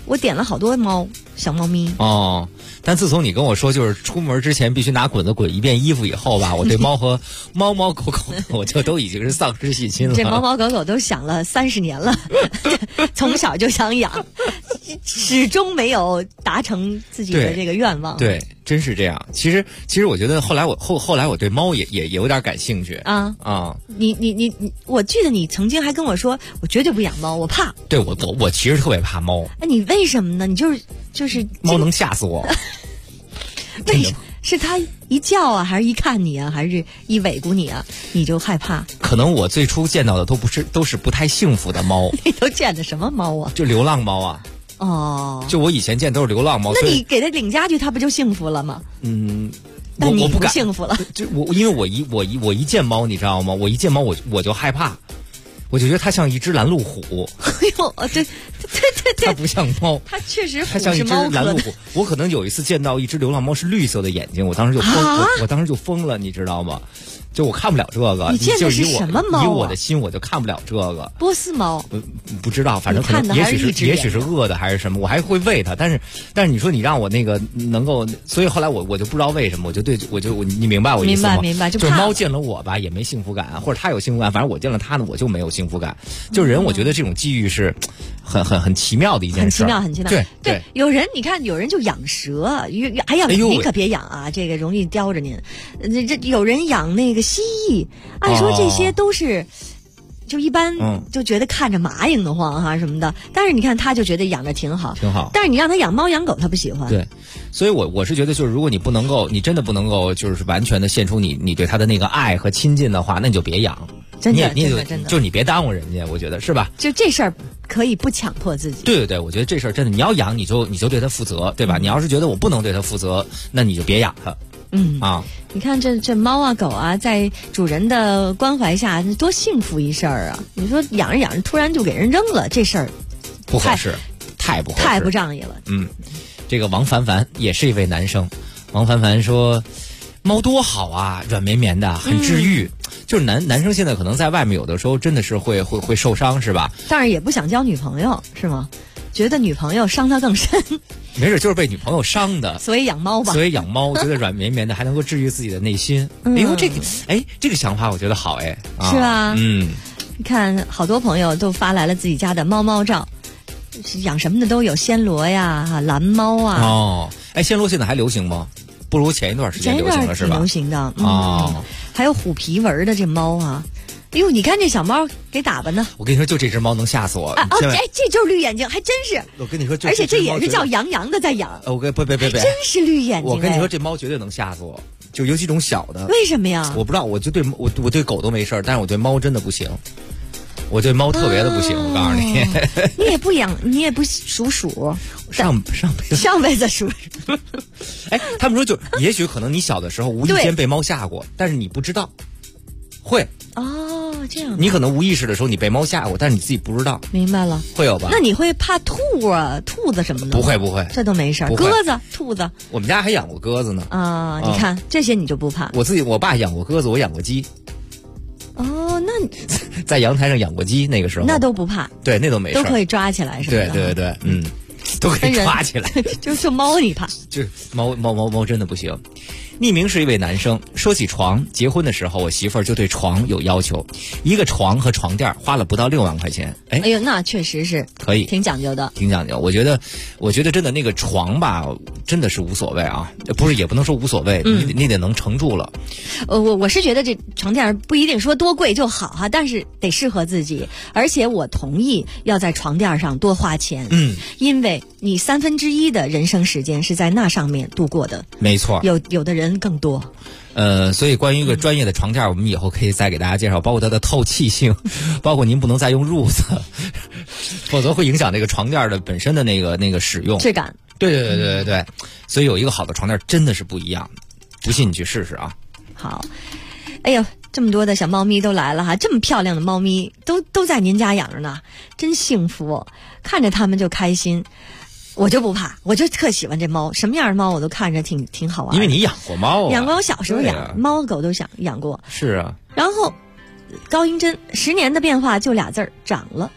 我点了好多小猫咪。 哦，但自从你跟我说就是出门之前必须拿滚子滚一遍衣服以后吧，我对猫和猫狗狗我就都已经是丧失信心了。 这猫狗都想了30年了，从小就想养，始终没有达成自己的这个愿望。 对，真是这样。其实我觉得后来我对猫也有点感兴趣啊。 你，我记得你曾经还跟我说，我绝对不养猫，我怕。 对，我其实特别怕猫。 那你为什么呢？你就是猫能吓死我。 为什么？是它一叫啊，还是一看你啊，还是一尾咕你啊，你就害怕？ 可能我最初见到的都是不太幸福的猫。 你都见的什么猫啊？ 就流浪猫啊。 哦， 就我以前见都是流浪猫。 那你给它领家去，它不就幸福了吗？但你不幸福了。 就因为我一见猫，你知道吗？我一见猫我就害怕。我就觉得它像一只拦路虎。 哎呦，对， 它不像猫， 它确实它像一只拦路虎。我可能有一次见到一只流浪猫是绿色的眼睛，我当时就疯了，你知道吗？就我看不了这个。 你见的是什么猫啊？ 以我的心我就看不了这个。 波斯猫？ 不知道，反正可能也许是饿的还是什么，我还会喂它。但是你说你让我那个能够，所以后来我就不知道为什么，你明白我意思吗？ 明白， 就是猫见了我吧也没幸福感，或者它有幸福感，反正我见了它呢我就没有幸福感。就人我觉得这种际遇是很奇妙的一件事， 很奇妙。对，有人你看有人就养蛇，哎呀，你可别养啊，这个容易叼着您。这有人养那个蜥蜴，按说这些都是。就一般就觉得看着麻硬的慌哈什么的，但是你看他就觉得养着挺好。但是你让他养猫养狗，他不喜欢。 对，所以我是觉得，就是如果你真的不能够，就是完全的献出你对他的那个爱和亲近的话，那你就别养。 真的， 就是你别耽误人家，我觉得是吧？ 就这事儿可以不强迫自己。 对，我觉得这事儿真的，你要养你就对他负责，对吧？你要是觉得我不能对他负责，那你就别养他。 你看这猫啊狗啊，在主人的关怀下，多幸福一事儿啊！你说养着养着，突然就给人扔了，这事儿不合适，太不合适， 太不仗义了。 这个王凡凡也是一位男生。王凡凡说：“猫多好啊，软绵绵的，很治愈。就是男生现在可能在外面有的时候真的是会受伤，是吧？ 但是也不想交女朋友，是吗？觉得女朋友伤他更深。 没事，就是被女朋友伤的， 所以养猫吧。 所以养猫，觉得软绵绵的，还能够治愈自己的内心。哎呦，这个想法我觉得好是吧？你看好多朋友都发来了自己家的猫照，养什么的都有，暹罗呀、蓝猫啊。 暹罗现在还流行吗？不如前一段时间流行了，是吧？ 流行的还有虎皮纹的这猫啊。哎呦，你看这小猫给打扮的！ 我跟你说，就这只猫能吓死我！ 这就是绿眼睛，还真是。 我跟你说， 而且这也是叫杨洋的在养。 别， 真是绿眼睛！ 我跟你说，这猫绝对能吓死我，就尤其这种小的。 为什么呀？ 我不知道，我对狗都没事，但是我对猫真的不行。我对猫特别的不行，我告诉你。 你也不养，你也不属鼠。 上辈子属。 他们说就也许可能你小的时候无意间被猫吓过，但是你不知道。会这样。 你可能无意识的时候你被猫吓过，但是你自己不知道。 明白了。 会有吧？ 那你会怕兔子什么的？ 不会， 这都没事。鸽子、兔子， 我们家还养过鸽子呢。 你看这些你就不怕。 我爸养过鸽子，我养过鸡。 那你在阳台上养过鸡，那个时候那都不怕。 对，那都没事， 都可以抓起来，是吧？ 对，都可以抓起来。 就猫你怕？ 就是猫真的不行。匿名是一位男生，说起床，结婚的时候我媳妇儿就对床有要求，一个床和床垫花了不到6万块钱。 哎呦，那确实是可以， 挺讲究的， 挺讲究。我觉得真的那个床吧，真的是无所谓啊，不是也不能说无所谓，你得能承住了。 我是觉得这床垫不一定说多贵就好哈，但是得适合自己，而且我同意要在床垫上多花钱，因为你1/3的人生时间是在那上面度过的。 没错， 有的人更多。 所以关于一个专业的床垫，我们以后可以再给大家介绍，包括它的透气性，包括您不能再用褥子，否则会影响这个床垫的本身的那个使用质感。 对，所以有一个好的床垫真的是不一样，不信你去试试啊。 好，哎呦，这么多的小猫咪都来了哈，这么漂亮的猫咪都在您家养着呢，真幸福，看着它们就开心。我就不怕，我就特喜欢这猫，什么样的猫我都看着挺好玩。 因为你养过猫啊？ 养过，我小时候养猫狗都养过。 是啊。 然后高英珍10年的变化就俩字儿，长了，倍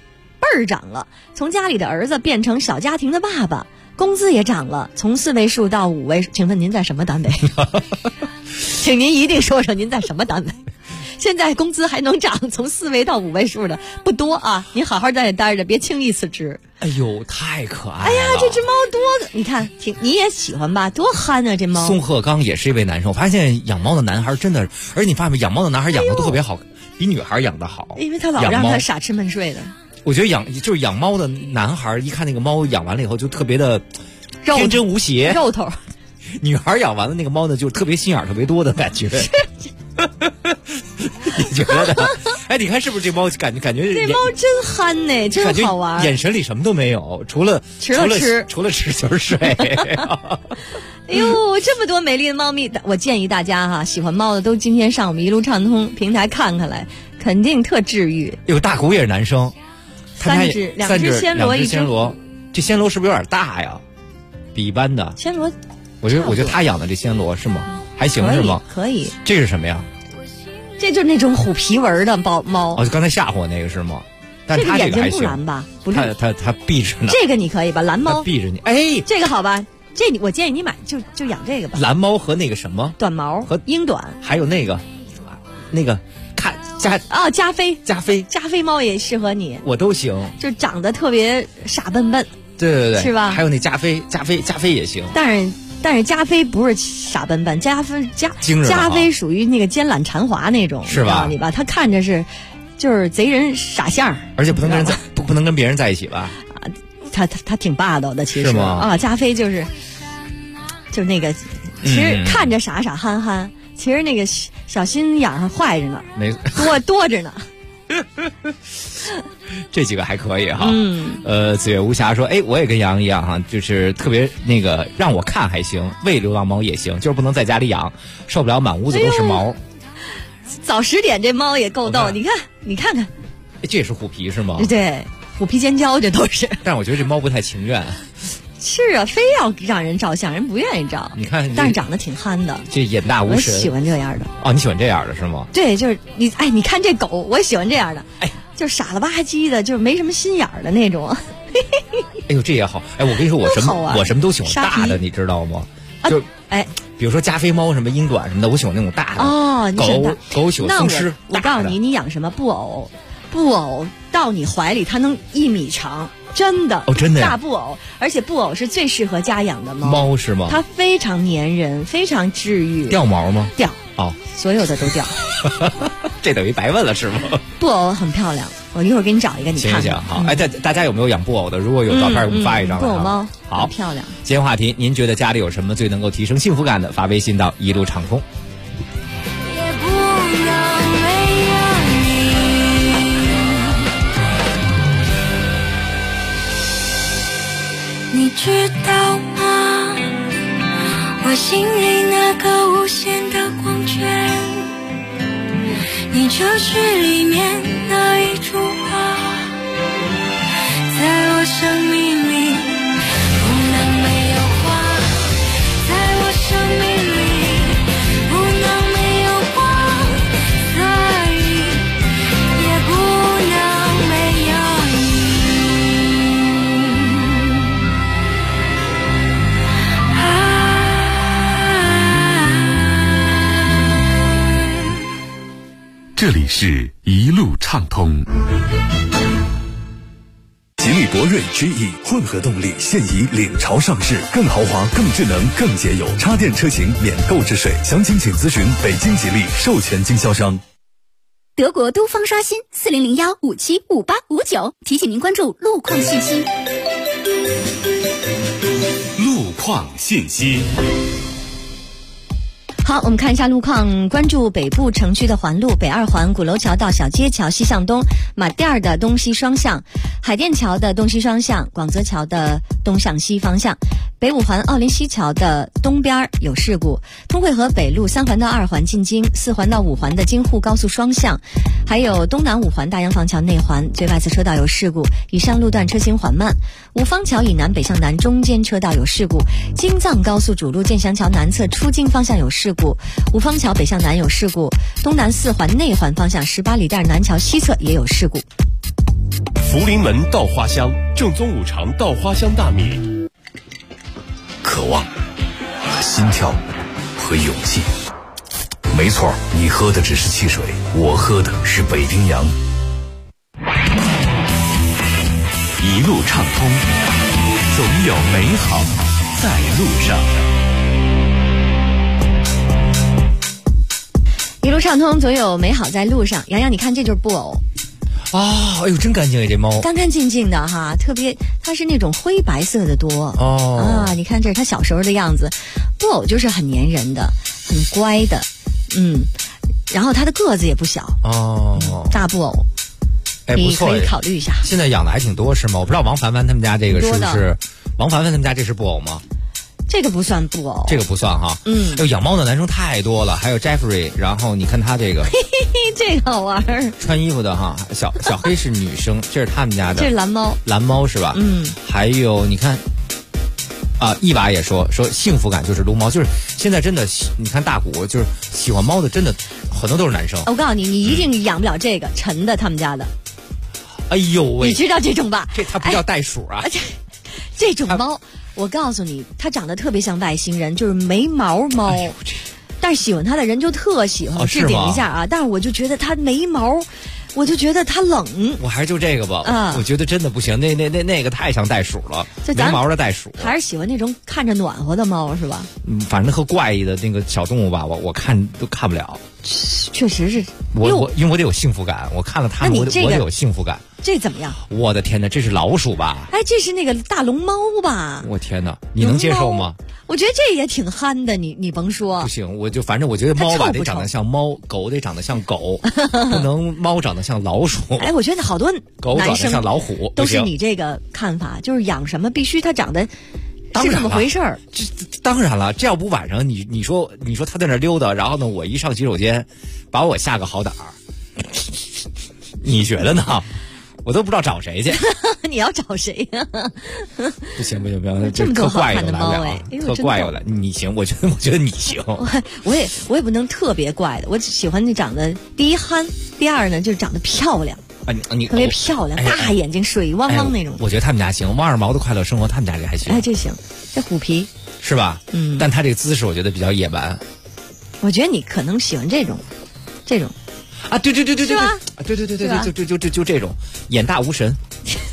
儿涨了，从家里的儿子变成小家庭的爸爸，工资也涨了，从4位数到5位数。请问您在什么单位？请您一定说说您在什么单位？现在工资还能涨，从4位到5位数的不多啊！您好好在这待着，别轻易辞职。 哎呦，太可爱了！ 哎呀，这只猫多，你看，你也喜欢吧？多憨啊，这猫。 宋鹤刚也是一位男生，我发现养猫的男孩真的，而且你发现没，养猫的男孩养的都特别好，比女孩养的好。 因为他老让他傻吃闷睡的。 我觉得养猫的男孩，一看那个猫养完了以后就特别的天真无邪， 肉头。 女孩养完了那个猫呢，就特别心眼特别多的感觉。你觉得？哎，你看是不是这猫感觉？ 这猫真憨呢，真好玩。 眼神里什么都没有，除了吃就是睡。 哎呦，这么多美丽的猫咪，我建议大家哈，喜欢猫的都今天上我们一路畅通平台看看来，肯定特治愈。 有大谷也是男生 ，2只暹罗， 一只暹罗，这暹罗是不是有点大呀？比一般的暹罗， 我觉得他养的这暹罗是吗？还行是吗？ 可以。 这是什么呀？ 这就是那种虎皮纹的猫。 哦，就刚才吓唬我那个是吗？但是这个眼睛不蓝吧？不是， 它闭着呢。 这个你可以吧？蓝猫闭着你，哎， 这个好吧？我建议你买，就养这个吧。 蓝猫和那个什么短毛和英短， 还有那个加菲猫也适合你， 我都行。就长得特别傻笨笨， 对， 是吧？ 还有那加菲也行， 但是加菲不是傻笨笨，加菲属于那个奸懒馋滑那种， 是吧？ 你吧，他看着就是贼人傻相， 而且不能跟别人在一起吧？ 啊，他挺霸道的，其实是吗？ 啊，加菲就是那个，其实看着傻傻憨憨，其实那个小心眼儿坏着呢，多着呢。 这几个还可以哈，紫月无暇说，哎，我也跟杨一样哈，就是特别那个让我看还行，喂流浪猫也行，就是不能在家里养，受不了满屋子都是毛。 早10点这猫也够逗，你看看， 这也是虎皮是吗？ 对，虎皮尖椒这都是。 但我觉得这猫不太情愿。 是啊，非要让人照相，人不愿意照。 你看， 但是长得挺憨的， 这眼大无神。 我喜欢这样的。 哦，你喜欢这样的是吗？ 对，就是你看这狗，我喜欢这样的。哎，就傻了吧唧的，就是没什么心眼儿的那种。 哎呦，这也好。哎，我跟你说，我什么都喜欢大的，你知道吗？就比如说加菲猫什么英短什么的，我喜欢那种大的。 哦， 狗喜欢松狮。 我告诉你，你养什么布偶到你怀里，它能1米长。真的哦，真的大布偶，而且布偶是最适合家养的猫是吗？ 它非常粘人，非常治愈。 掉毛吗？ 掉哦， 所有的都掉。 这等于白问了是吗？ 布偶很漂亮，我一会儿给你找一个你看看。 行好，哎，大家有没有养布偶的？如果有照片，我们发一张。 布偶猫好漂亮。 今天话题，您觉得家里有什么最能够提升幸福感的？发微信到一路畅通。 你知道吗？我心里那个无限的光圈，你就是里面那一株花，在我生命里不能没有花，在我生命里不能没有光，所以也不能没有你。 这里是一路畅通。 吉利博瑞 GE 混合动力现已领潮上市，更豪华、更智能、更节油，插电车型免购置税。详情请咨询北京吉利授权经销商。 德国都方刷新4001575859，提醒您关注路况信息。 路况信息。 好，我们看一下路况，关注北部城区的环路，北2环鼓楼桥到小街桥西向东，马甸儿的东西双向，海淀桥的东西双向，广泽桥的东向西方向，北5环奥林西桥的东边有事故，通惠河北路3环到2环进京，4环到5环的京沪高速双向，还有东南5环大洋坊桥内环最外侧车道有事故，以上路段车行缓慢，五方桥以南北向南中间车道有事故，京藏高速主路建祥桥南侧出京方向有事故，五方桥北向南有事故，东南4环内环方向18里店南桥西侧也有事故。 福临门稻花香，正宗五常稻花香大米。 渴望和心跳和勇气。没错，你喝的只是汽水，我喝的是北冰洋。 一路畅通，总有美好在路上。 一路畅通，总有美好在路上。洋洋，你看，这就是布偶啊！哎呦，真干净啊，这猫干干净净的哈，特别它是那种灰白色的多啊。你看这是它小时候的样子。布偶就是很粘人的，很乖的，然后它的个子也不小大布偶。 不错， 你可以考虑一下。 现在养的还挺多是吗？我不知道王凡凡他们家这个是不是？王凡凡他们家这是布偶吗？ 这个不算布偶， 这个不算哈。养猫的男生太多了，还有 Jeffrey， 然后你看他这个， 这个好玩。 穿衣服的哈，小黑是女生，这是他们家的， 这是蓝猫， 蓝猫是吧？还有你看。一把也说幸福感就是撸猫，就是现在真的，你看大谷就是喜欢猫的，真的很多都是男生。 我告诉你，你一定养不了这个陈的他们家的。 哎呦喂， 你知道这种吧？ 这它不叫袋鼠啊， 这种猫，我告诉你，它长得特别像外星人，就是没毛猫。但是喜欢它的人就特喜欢，置顶一下啊！但是我就觉得它没毛。我就觉得它冷， 我还是就这个吧。我觉得真的不行，那个太像袋鼠了，没毛的袋鼠。 还是喜欢那种看着暖和的猫是吧？ 反正和怪异的那个小动物吧，我看都看不了。 确实是， 因为我得有幸福感，我看了它们，我得有幸福感。 这怎么样？我的天哪，这是老鼠吧？ 哎，这是那个大龙猫吧？ 我天哪，你能接受吗？ 我觉得这也挺憨的，你甭说。 不行，反正我觉得猫吧得长得像猫，狗得长得像狗，不能猫长得像老鼠。 哎，我觉得好多狗长得像老虎， 都是你这个看法，就是养什么必须它长得是这么回事儿。 当然了，这要不晚上你说他在那溜达，然后呢，我一上洗手间，把我下个好胆儿，你觉得呢？我都不知道找谁去。 你要找谁呀？ 不行， 这么多好看的猫哎， 特怪有来，你行，我觉得你行。 我也不能特别怪的，我只喜欢那长得第一憨，第二呢就是长得漂亮啊，你特别漂亮，大眼睛水汪汪那种。 我觉得他们家行，汪二毛的快乐生活，他们家这还行。 哎，这行，这虎皮是吧？但他这个姿势我觉得比较野蛮。 我觉得你可能喜欢这种。 啊，对，是吧？ 对，就这种眼大无神，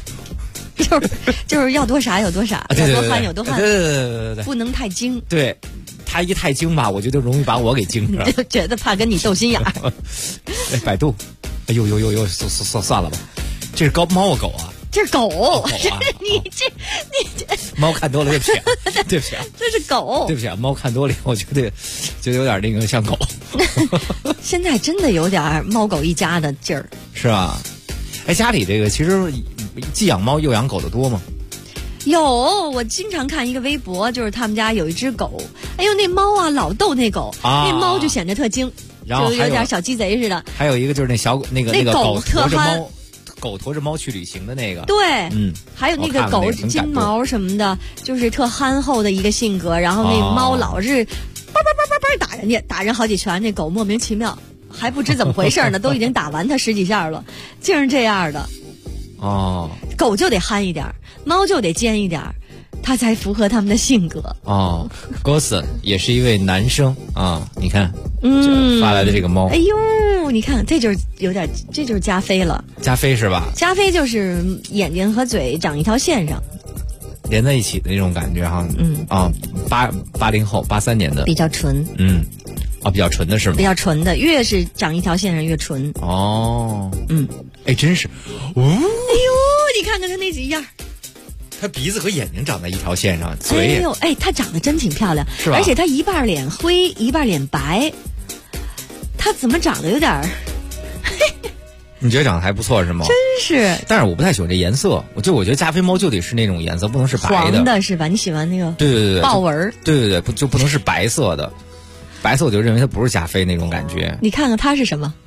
就是要多傻有多傻，要多憨有多憨， 对， 不能太精。 对，他一太精吧，我觉得容易把我给精着， 就觉得怕跟你斗心眼儿。 百度，哎呦，算了吧，这是猫啊狗啊？ 这是狗，你这猫看多了，对不起， 这是狗， 对不起啊，猫看多了，我觉得就有点那个像狗。 现在真的有点猫狗一家的劲儿， 是吧？哎，家里这个其实既养猫又养狗的多吗？ 有，我经常看一个微博，就是他们家有一只狗，哎呦，那猫啊老逗那狗，那猫就显得特精， 然后就有点小鸡贼似的。 还有一个就是那个狗驮着猫。狗驮着猫去旅行的那个， 对，还有那个狗金毛什么的，就是特憨厚的一个性格，然后那猫老是叭打人家，打人好几拳，那狗莫名其妙，还不知怎么回事呢，都已经打完它10几下了，竟是这样的。狗就得憨一点，猫就得尖一点，它才符合他们的性格。 哥斯也是一位男生啊，你看，发来的这个猫， 哎呦，你看，这就是加菲了。 加菲是吧？ 加菲就是眼睛和嘴长一条线上， 连在一起的那种感觉哈。80后83年的， 比较纯。 比较纯的是吗？ 比较纯的，越是长一条线上越纯。 哎，真是， 哎呦，你看看他那几样。 他鼻子和眼睛长在一条线上，嘴也， 哎，他长得真挺漂亮， 是吧？ 而且他一半脸灰，一半脸白，他怎么长得有点你觉得长得还不错是吗？ 真是， 但是我不太喜欢这颜色，我觉得加菲猫就得是那种颜色，不能是白的。 黄的是吧？你喜欢那个？ 对， 豹纹。 对，不能是白色的，白色我就认为它不是加菲那种感觉。 你看看它是什么？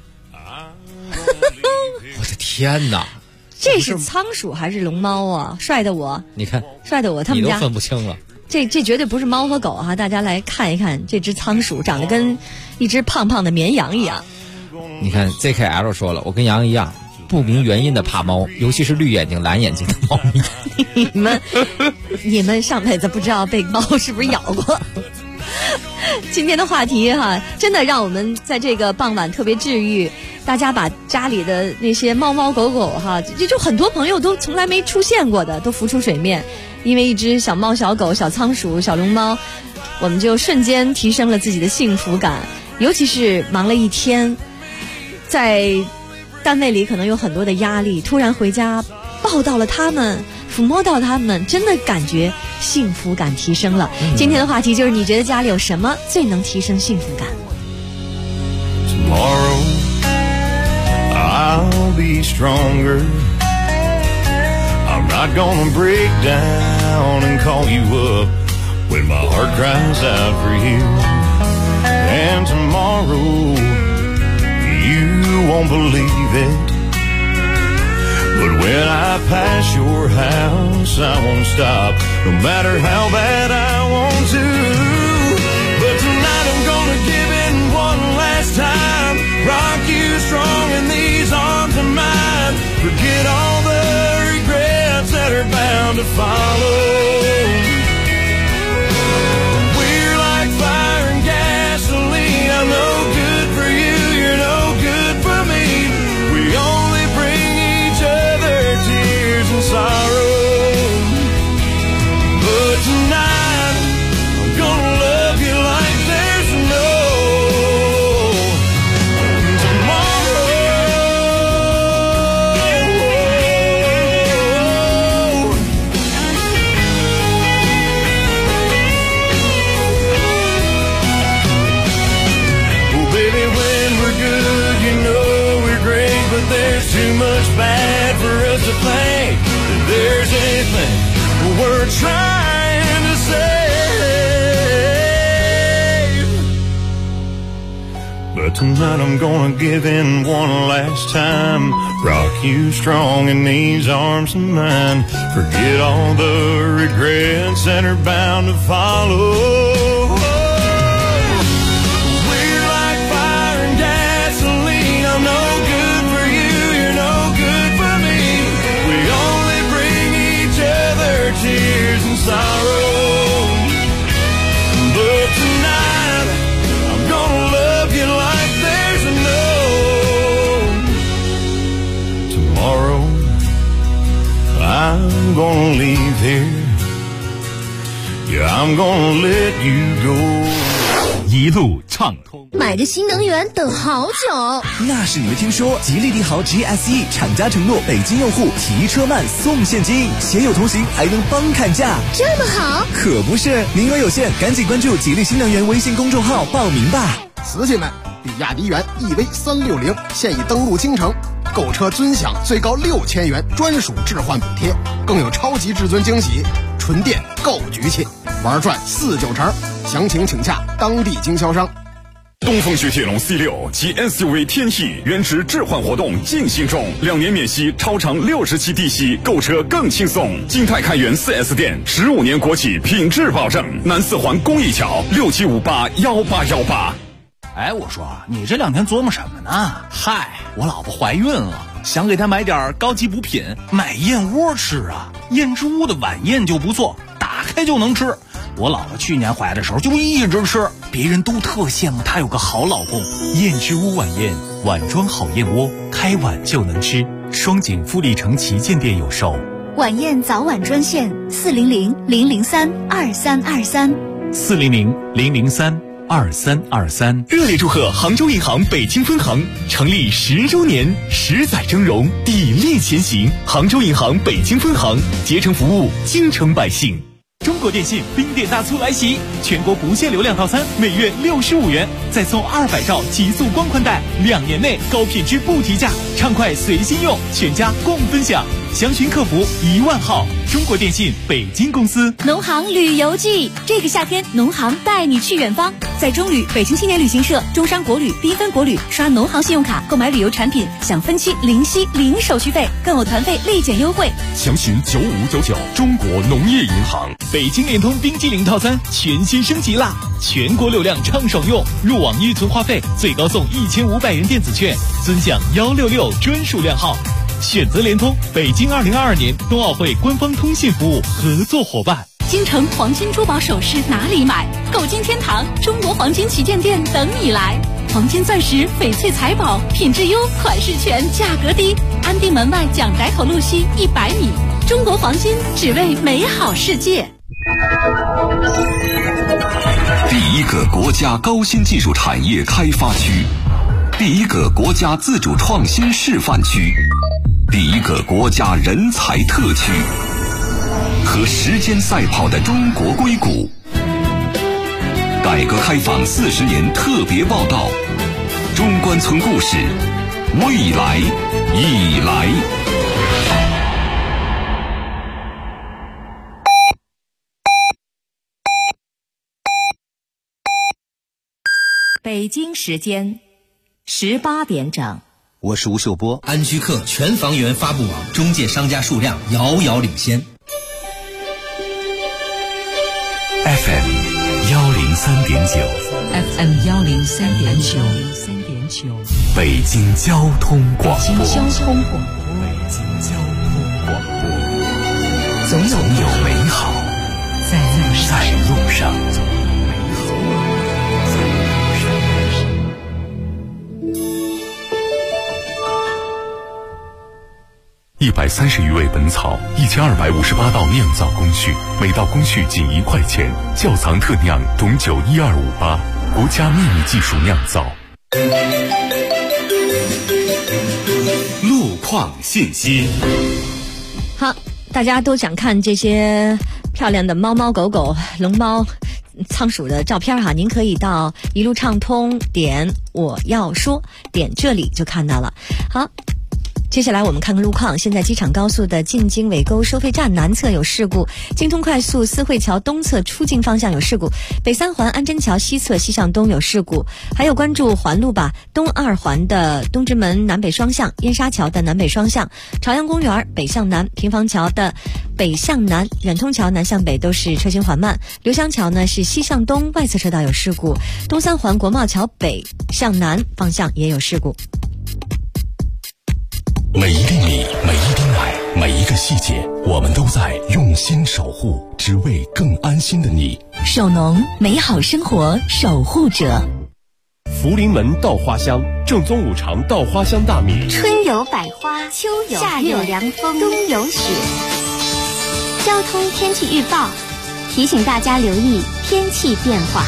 我的天哪！ 这是仓鼠还是龙猫啊？帅的我， 你看， 帅的我，他们家你都分不清了。 这绝对不是猫和狗哈，大家来看一看这只仓鼠，长得跟一只胖胖的绵羊一样。 你看 ZKL 说了，我跟羊一样， 不明原因的怕猫，尤其是绿眼睛、蓝眼睛的猫咪。 你们上辈子不知道被猫是不是咬过？今天的话题哈，真的让我们在这个傍晚特别治愈。大家把家里的那些猫猫狗狗哈，就很多朋友都从来没出现过的，都浮出水面。因为一只小猫、小狗、小仓鼠、小龙猫，我们就瞬间提升了自己的幸福感。尤其是忙了一天，在单位里可能有很多的压力，突然回家抱到了它们，抚摸到它们，真的感觉幸福感提升了。今天的话题就是你觉得家里有什么最能提升幸福感？ Tomorrow I'll be stronger. I'm not gonna break down and call you up when my heart cries out for you. And tomorrow you won't believe it, but when I pass your house I won't stop, no matter how bad I want to. But tonight I'm gonna give in one last time, rock you strong in these arms of mine, forget all the regrets that are bound to follow. We're like fire and gasoline, I'm no good for you, you're no good for me. We only bring each other tears and sorrow. But tonight I'm gonna love you like there's no too much bad for us to think that there's anything we're trying to save. But tonight I'm gonna give in one last time, rock you strong in these arms of mine, forget all the regrets that are bound to follow. We're like fire and gasoline, I'm no good for you, you're no good for me. We only bring each other tears and sorrow. But tonight I'm gonna love you like there's no tomorrow. I'm gonna leave here, yeah, I'm gonna let you go. 一路畅通。 买个新能源等好久， 那是你没听说，吉利帝豪 GSE 厂家承诺北京用户提车慢送现金，携友同行还能帮看价， 这么好？ 可不是，名额有限，赶紧关注吉利新能源微信公众号报名吧。 瓷器们，比亚迪元 EV360现已登陆京城，购车尊享最高6000元专属置换补贴，更有超级至尊惊喜，纯电够局气，玩转49成，详情请洽当地经销商。 东风雪铁龙 C6 及 SUV 天翼原值置换活动进行中，2年免息，超长60期低息，购车更轻松。金泰开元 4S 店，15年国企品质保证。南四环公益桥67581818。 哎，我说你这2天琢磨什么呢？嗨，我老婆怀孕了，想给她买点高级补品，买燕窝吃啊。燕之屋的晚宴就不错，打开就能吃。我老婆去年怀的时候就一直吃，别人都特羡慕她有个好老公。 燕之屋晚宴，碗装好燕窝，开碗就能吃。双井富力城旗舰店有售。 晚宴早晚专线 400-003-2323，400-003-2323。 热烈祝贺杭州银行北京分行成立10周年，10载峥嵘，砥砺前行。杭州银行北京分行竭诚服务京城百姓。 中国电信冰点大促来袭，全国不限流量套餐每月65元，再送200兆极速光宽带，2年内高品质不提价，畅快随心用，全家共分享。详询客服10000号。中国电信北京公司。 农行旅游季，这个夏天农行带你去远方，在中旅、北京青年旅行社、中山国旅、缤纷国旅刷农行信用卡购买旅游产品，享分期零息零手续费，更有团费立减优惠。 详询9599。中国农业银行。 北京联通冰激凌套餐全新升级啦！全国流量畅爽用，入网预存话费最高送1500元电子券，尊享166专属量号。 选择联通，北京2022年冬奥会官方通信服务合作伙伴。 京城黄金珠宝首饰哪里买？购金天堂中国黄金旗舰店等你来。黄金钻石、翡翠财宝，品质优，款式全，价格低。安定门外蒋宅口路西100米。中国黄金，只为美好世界。 第一个国家高新技术产业开发区，第一个国家自主创新示范区，第一个国家人才特区，和时间赛跑的中国硅谷。改革开放40年特别报道，中关村故事，未来已来。 北京时间18点整。 我是吴秀波。安居客全房源发布网中介商家数量遥遥领先。 FM 103.9 FM 103.9 北京交通广播。 北京交通广播。总有美好在路上。 130余味本草，1258道酿造工序，每道工序仅1块钱。窖藏特酿董酒12588，国家秘密技术酿造。 路况信息。 好，大家都想看这些漂亮的猫猫狗狗、龙猫、仓鼠的照片哈，您可以到一路畅通点我要说，点这里就看到了。好。 接下来我们看看路况。现在机场高速的进京尾沟收费站南侧有事故，京通快速思汇桥东侧出境方向有事故，北三环安贞桥西侧西向东有事故。还有关注环路吧，东二环的东直门南北双向，燕莎桥的南北双向，朝阳公园北向南，平房桥的北向南，远通桥南向北都是车行缓慢。刘湘桥呢是西向东外侧车道有事故，东三环国贸桥北向南方向也有事故。 每一粒米，每一滴奶，每一个细节，我们都在用心守护，只为更安心的你。 首农，美好生活守护者。 福临门稻花香，正宗五常稻花香大米。 春有百花，秋有夏有凉风，冬有雪。交通天气预报提醒大家留意天气变化。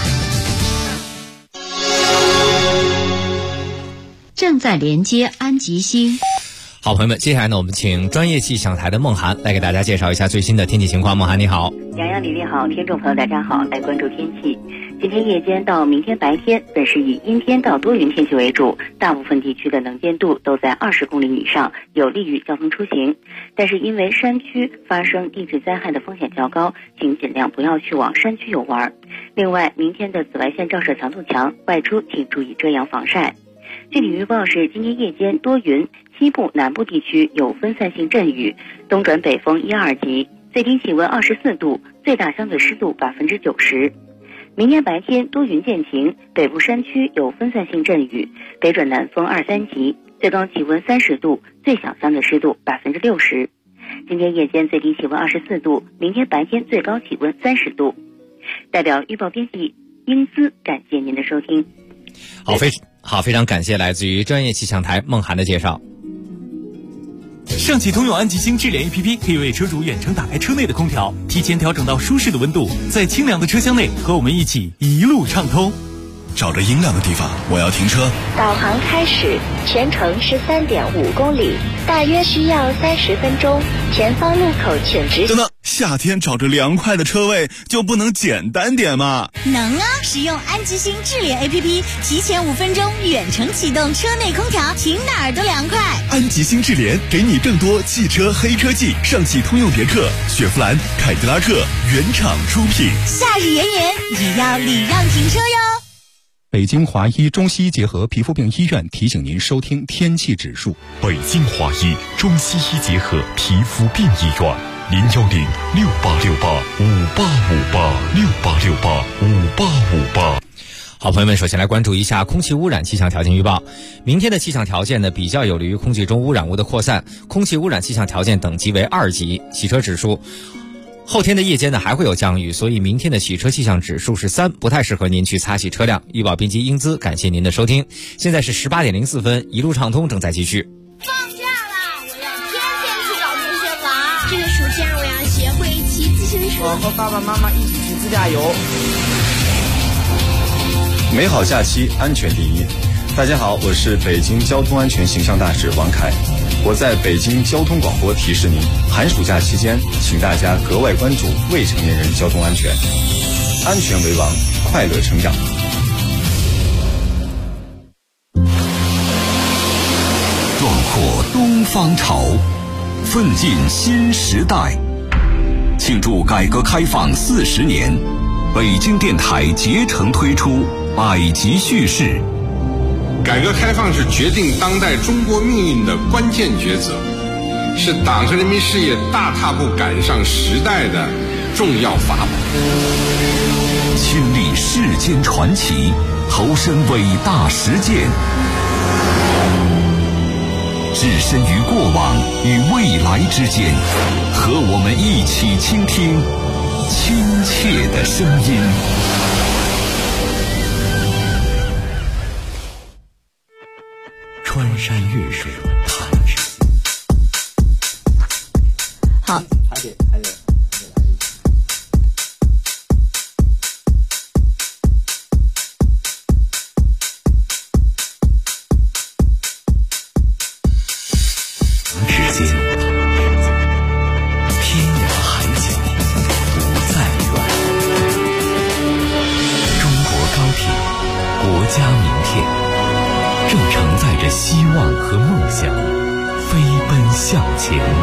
正在连接安吉星。 好，朋友们，接下来呢，我们请专业气象台的孟涵来给大家介绍一下最新的天气情况。孟涵，你好。 洋洋，李丽好，听众朋友大家好，来关注天气。今天夜间到明天白天，本市以阴天到多云天气为主，大部分地区的能见度都在20公里以上，有利于交通出行。但是因为山区发生地质灾害的风险较高，请尽量不要去往山区游玩。另外，明天的紫外线照射强度强，外出请注意遮阳防晒。具体预报是今天夜间多云，西部、南部地区有分散性阵雨，东转北风1、2级，最低气温24度，最大相对湿度90%。明天白天多云见晴，北部山区有分散性阵雨，北转南风2、3级，最高气温30度，最小相对湿度60%。今天夜间最低气温24度，明天白天最高气温30度。代表预报编辑英姿，感谢您的收听。 非常感谢来自于专业气象台孟涵的介绍。 上汽通用安吉星智联 APP 可以为车主远程打开车内的空调，提前调整到舒适的温度，在清凉的车厢内和我们一起一路畅通。 找着阴凉的地方，我要停车。 导航开始，全程是3.5公里，大约需要30分钟。前方路口请直。 等等，夏天找着凉快的车位就不能简单点吗？ 能啊！使用安吉星智联 APP， 提前5分钟远程启动车内空调，停哪儿都凉快。 安吉星智联给你更多汽车黑科技，上汽通用别克、雪佛兰、凯迪拉克原厂出品。 夏日炎炎，也要礼让停车哟。 北京华医中西医结合皮肤病医院提醒您收听天气指数。 北京华医中西医结合皮肤病医院，01068685858，68685858。 好，朋友们，首先来关注一下空气污染气象条件预报。明天的气象条件呢，比较有利于空气中污染物的扩散，空气污染气象条件等级为2级，洗车指数。后天的夜间呢还会有降雨，所以明天的洗车气象指数是3，不太适合您去擦洗车辆。预报编辑英姿，感谢您的收听。现在是18点04分，一路畅通正在继续。 放假了，我要天天去找同学玩。这个暑假我要学会骑自行车。 我和爸爸妈妈一起去自驾游。 美好假期，安全第一。大家好，我是北京交通安全形象大使王凯。我在北京交通广播提示您，寒暑假期间，请大家格外关注未成年人交通安全，安全为王，快乐成长。 壮阔东方潮，奋进新时代。庆祝改革开放40年，北京电台竭诚推出百集叙事。 改革开放是决定当代中国命运的关键抉择，是党和人民事业大踏步赶上时代的重要法宝。 亲历世间传奇，投身伟大实践，置身于过往与未来之间，和我们一起倾听亲切的声音。 穿山越水谈之。 好， 还得。 之间，天涯海角不再远。中国高铁，国家明天。正承载着希望和梦想，飞奔向前。2018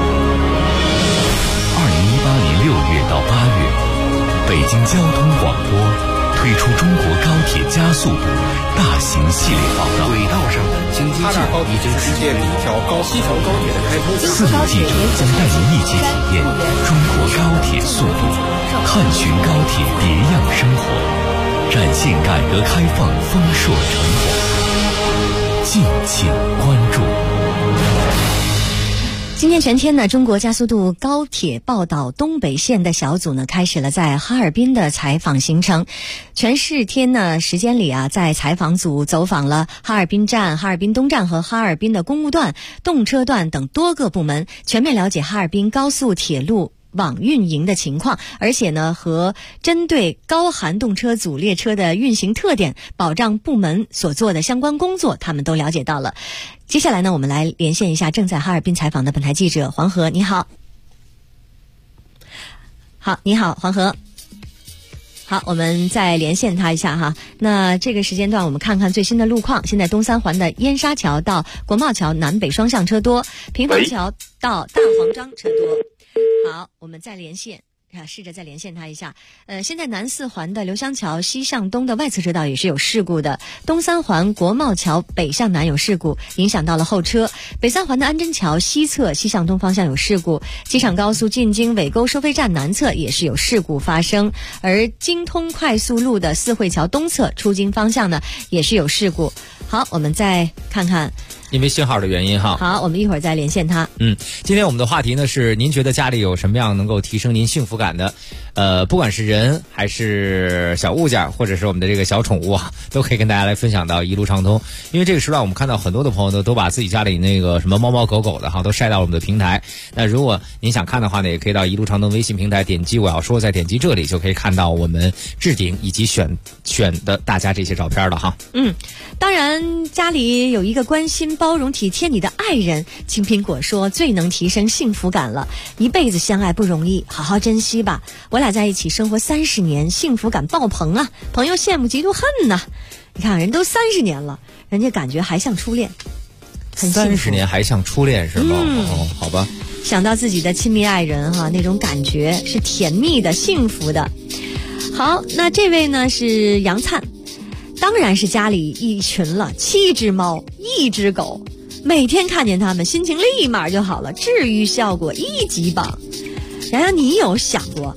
年6月到8月，北京交通广播推出中国高铁加速度大型系列报道。 轨道上的京津冀已经实现了一条西条高铁的开通。 4路记者将带您一起体验中国高铁速度，探寻高铁别样生活，展现改革开放丰硕成果。敬请关注。 今天全天呢，中国加速度高铁报道东北线的小组呢，开始了在哈尔滨的采访行程。全4天呢时间里啊，在采访组走访了哈尔滨站、哈尔滨东站和哈尔滨的公务段、动车段等多个部门，全面了解哈尔滨高速铁路网运营的情况，而且呢，和针对高寒动车组列车的运行特点、保障部门所做的相关工作，他们都了解到了。接下来呢，我们来连线一下正在哈尔滨采访的本台记者黄河，你好。好，你好，黄河。好，我们再连线他一下哈。那这个时间段我们看看最新的路况。现在东三环的燕沙桥到国贸桥南北双向车多，平房桥到大黄庄车多。好，我们再连线，试着再连线他一下。现在南四环的刘香桥西向东的外侧车道也是有事故的，东三环国贸桥北向南有事故，影响到了后车。北三环的安贞桥西侧西向东方向有事故，机场高速进京尾沟收费站南侧也是有事故发生，而京通快速路的四惠桥东侧出京方向呢也是有事故。好，我们再看看。 因为信号的原因哈。 好，我们一会儿再连线他。 今天我们的话题呢是，您觉得家里有什么样能够提升您幸福感的？不管是人还是小物件，或者是我们的这个小宠物啊，都可以跟大家来分享到一路畅通。因为这个时段我们看到很多的朋友呢，都把自己家里那个什么猫猫狗狗的哈，都晒到了我们的平台。那如果您想看的话呢，也可以到一路畅通微信平台点击我要说，再点击这里就可以看到我们置顶以及选的大家这些照片了哈。 当然家里有一个关心包容体贴你的爱人，青苹果说最能提升幸福感了。一辈子相爱不容易，好好珍惜吧。我俩在一起生活30年，幸福感爆棚啊，朋友羡慕嫉妒恨呐。你看人都30年了，人家感觉还像初恋，很幸福。 30年还像初恋是吗？好吧。 想到自己的亲密爱人哈，那种感觉是甜蜜的、幸福的。好，那这位呢是杨灿，当然是家里一群了，7只猫，1只狗，每天看见他们心情立马就好了，治愈效果1级棒。然而你有想过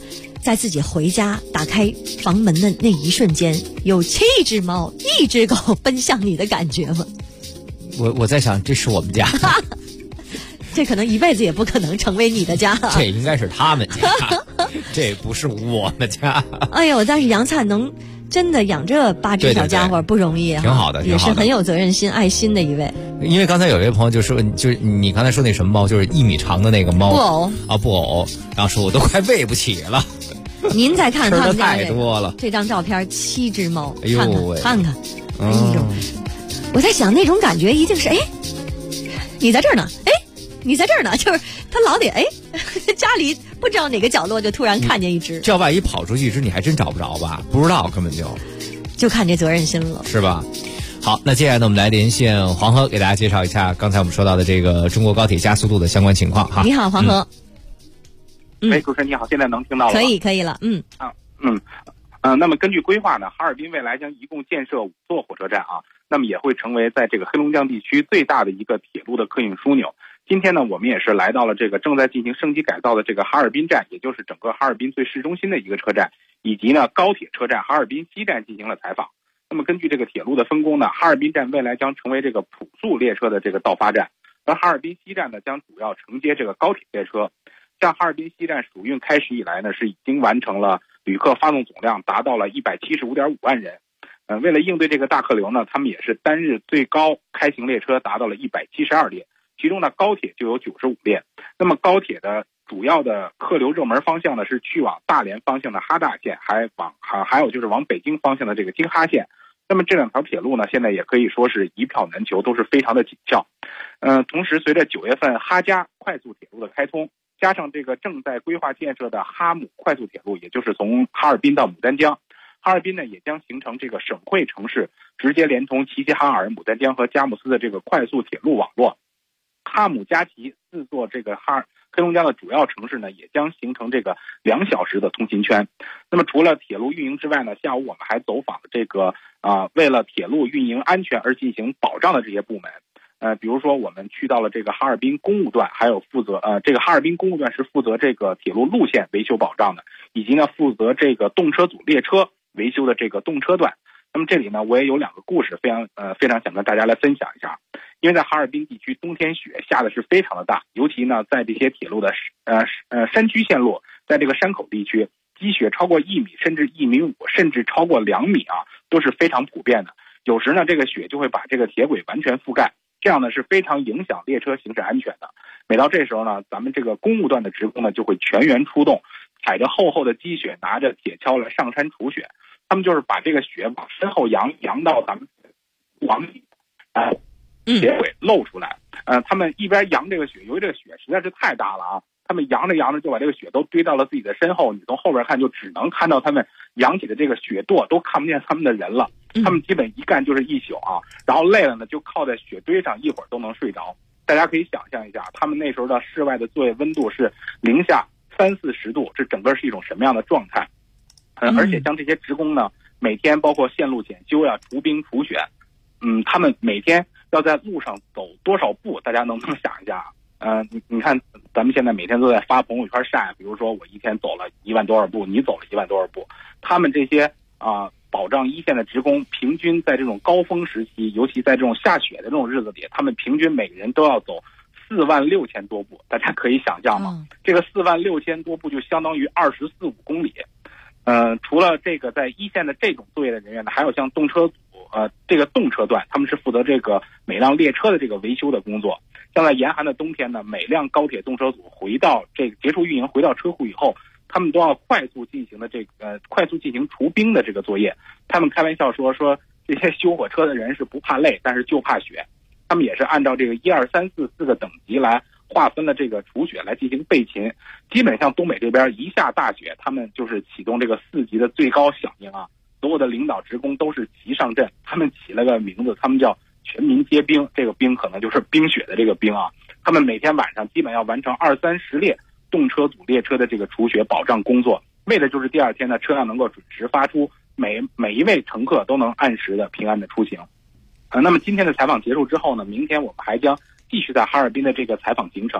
在自己回家打开房门的那一瞬间，有7只猫1只狗奔向你的感觉吗？ 我在想，这是我们家。 这可能一辈子也不可能成为你的家。 这应该是他们家，这不是我们家。 哎呦，但是杨灿能真的养这8只小家伙不容易， 挺好的， 也是很有责任心、爱心的一位。 因为刚才有一位朋友就说，就是你刚才说那什么猫，就是1米长的那个猫布偶啊，布偶，然后说我都快喂不起了。 您再看他们家太多了， 这张照片7只猫， 哎呦看看，哎呦，我在想那种感觉一定是你在这儿呢，你在这儿呢，就是他老得家里不知道哪个角落就突然看见一只， 这万一跑出去一只，你还真找不着吧？不知道，根本就看这责任心了， 是吧？好，那接下来呢，我们来连线黄河，给大家介绍一下刚才我们说到的这个中国高铁加速度的相关情况哈。 你好，黄河。 喂，主持人你好，现在能听到了吗？ 可以了， 那么根据规划呢，哈尔滨未来将一共建设5座火车站啊，那么也会成为在这个黑龙江地区最大的一个铁路的客运枢纽。今天呢，我们也是来到了这个正在进行升级改造的这个哈尔滨站，也就是整个哈尔滨最市中心的一个车站，以及呢高铁车站哈尔滨西站进行了采访。那么根据这个铁路的分工呢，哈尔滨站未来将成为这个普速列车的这个到发站，而哈尔滨西站呢将主要承接这个高铁列车。像哈尔滨西站暑运开始以来呢，是已经完成了旅客发送总量达到了175.5万人。为了应对这个大客流呢，他们也是单日最高开行列车达到了172列，其中呢高铁就有95列。那么高铁的主要的客流热门方向呢是去往大连方向的哈大线，还有就是往北京方向的这个京哈线。那么这2条铁路呢，现在也可以说是一票难求，都是非常的紧俏。同时随着9月份哈嘉快速铁路的开通，加上这个正在规划建设的哈姆快速铁路，也就是从哈尔滨到牡丹江，哈尔滨呢也将形成这个省会城市，直接连通齐齐哈尔、牡丹江和佳木斯的这个快速铁路网络。哈姆佳齐4座这个黑龙江的主要城市呢，也将形成这个2小时的通勤圈。那么除了铁路运营之外呢，下午我们还走访了这个为了铁路运营安全而进行保障的这些部门。比如说我们去到了这个哈尔滨公务段，还有负责这个哈尔滨公务段是负责这个铁路路线维修保障的，以及呢负责这个动车组列车维修的这个动车段。那么这里呢，我也有2个故事，非常想跟大家来分享一下。因为在哈尔滨地区，冬天雪下的是非常的大，尤其呢在这些铁路的山区线路，在这个山口地区，积雪超过1米，甚至1.5米，甚至超过2米啊，都是非常普遍的。有时呢，这个雪就会把这个铁轨完全覆盖，这样呢是非常影响列车行驶安全的。每到这时候呢，咱们这个公务段的职工呢就会全员出动，踩着厚厚的积雪，拿着铁锹来上山除雪。他们就是把这个雪往身后扬到咱们往里，铁轨露出来。他们一边扬这个雪，由于这个雪实在是太大了啊，他们扬着就把这个雪都堆到了自己的身后，你从后边看就只能看到他们扬起的这个雪垛，都看不见他们的人了。他们基本一干就是一宿啊，然后累了呢就靠在雪堆上，一会儿都能睡着。大家可以想象一下，他们那时候的室外的作业温度是零下30-40度，这整个是一种什么样的状态？而且像这些职工呢，每天包括线路检修呀、除冰除雪，他们每天要在路上走多少步？大家能不能想一下？你看咱们现在每天都在发朋友圈晒，比如说我一天走了1万多少步，你走了1万多少步。他们这些保障一线的职工，平均在这种高峰时期，尤其在这种下雪的这种日子里，他们平均每个人都要走46000多步。大家可以想象吗？这个46000多步就相当于24-25公里。除了这个在一线的这种作业的人员呢，还有像动车组，这个动车段，他们是负责这个每辆列车的这个维修的工作。像在严寒的冬天呢，每辆高铁动车组回到这个结束运营回到车库以后，他们都要快速进行除冰的这个作业。他们开玩笑说这些修火车的人是不怕累，但是就怕雪。他们也是按照这个1、2、3、4 4个等级来划分了这个除雪来进行备勤。基本像东北这边一下大雪，他们就是启动这个4级的最高响应啊，所有的领导职工都是齐上阵。他们起了个名字，他们叫全民皆兵，这个兵可能就是冰雪的这个兵啊。他们每天晚上基本要完成20-30列动车组列车的这个除雪保障工作，为的就是第二天呢车辆能够准时发出，每一位乘客都能按时的平安的出行。那么今天的采访结束之后呢，明天我们还将继续在哈尔滨的这个采访行程。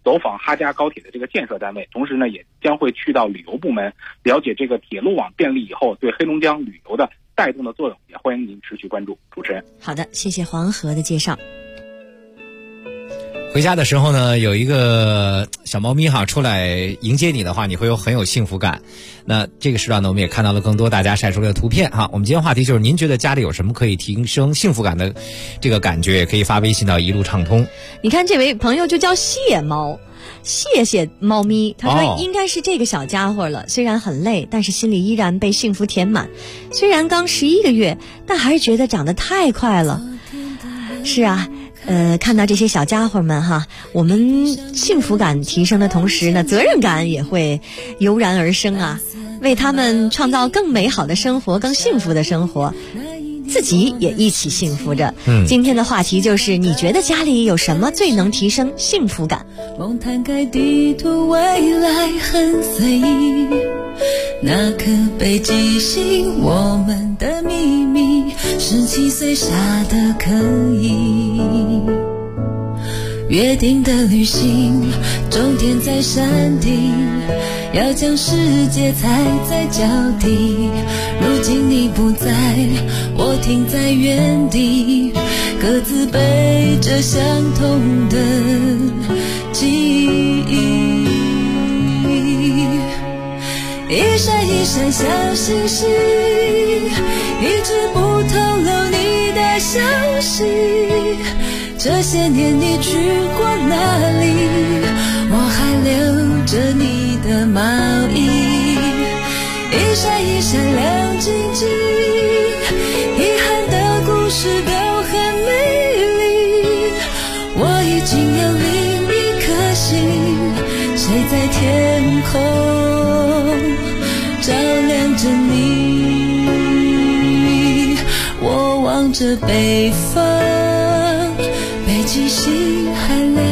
走访哈嘉高铁的这个建设单位，同时呢也将会去到旅游部门，了解这个铁路网便利以后对黑龙江旅游的带动的作用，也欢迎您持续关注。主持人， 好的，谢谢黄河的介绍。 回家的时候呢，有一个小猫咪出来迎接你的话，你会很有幸福感。那这个时段呢，我们也看到了更多大家晒出来的图片我们今天话题就是您觉得家里有什么可以提升幸福感的这个感觉，也可以发微信到一路畅通。 你看这位朋友就叫谢猫，谢谢猫咪，他说应该是这个小家伙了，虽然很累，但是心里依然被幸福填满。虽然刚11个月，但还是觉得长得太快了。是啊，看到这些小家伙们我们幸福感提升的同时呢，责任感也会油然而生啊，为他们创造更美好的生活，更幸福的生活，自己也一起幸福着。今天的话题就是你觉得家里有什么最能提升幸福感？ 梦摊开地图，未来很随意，那颗北极星，我们的秘密，17岁傻的可以。约定的旅行，终点在山顶，要将世界踩在脚底。如今你不在，我停在原地，各自背着相同的记忆。一闪一闪小星星，一直不透露你的消息。这些年你去过哪里？我还留着你的毛衣，一闪一闪亮晶晶，遗憾的故事都很美丽。我已经有另一颗心，谁在天空照亮着你？我望着北方，北极星还亮，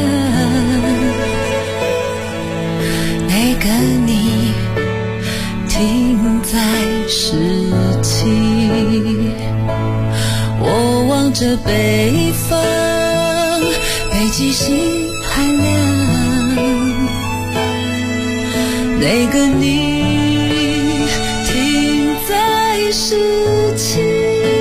那个你停在17。我望着北方，北极星还亮，那个你停在17。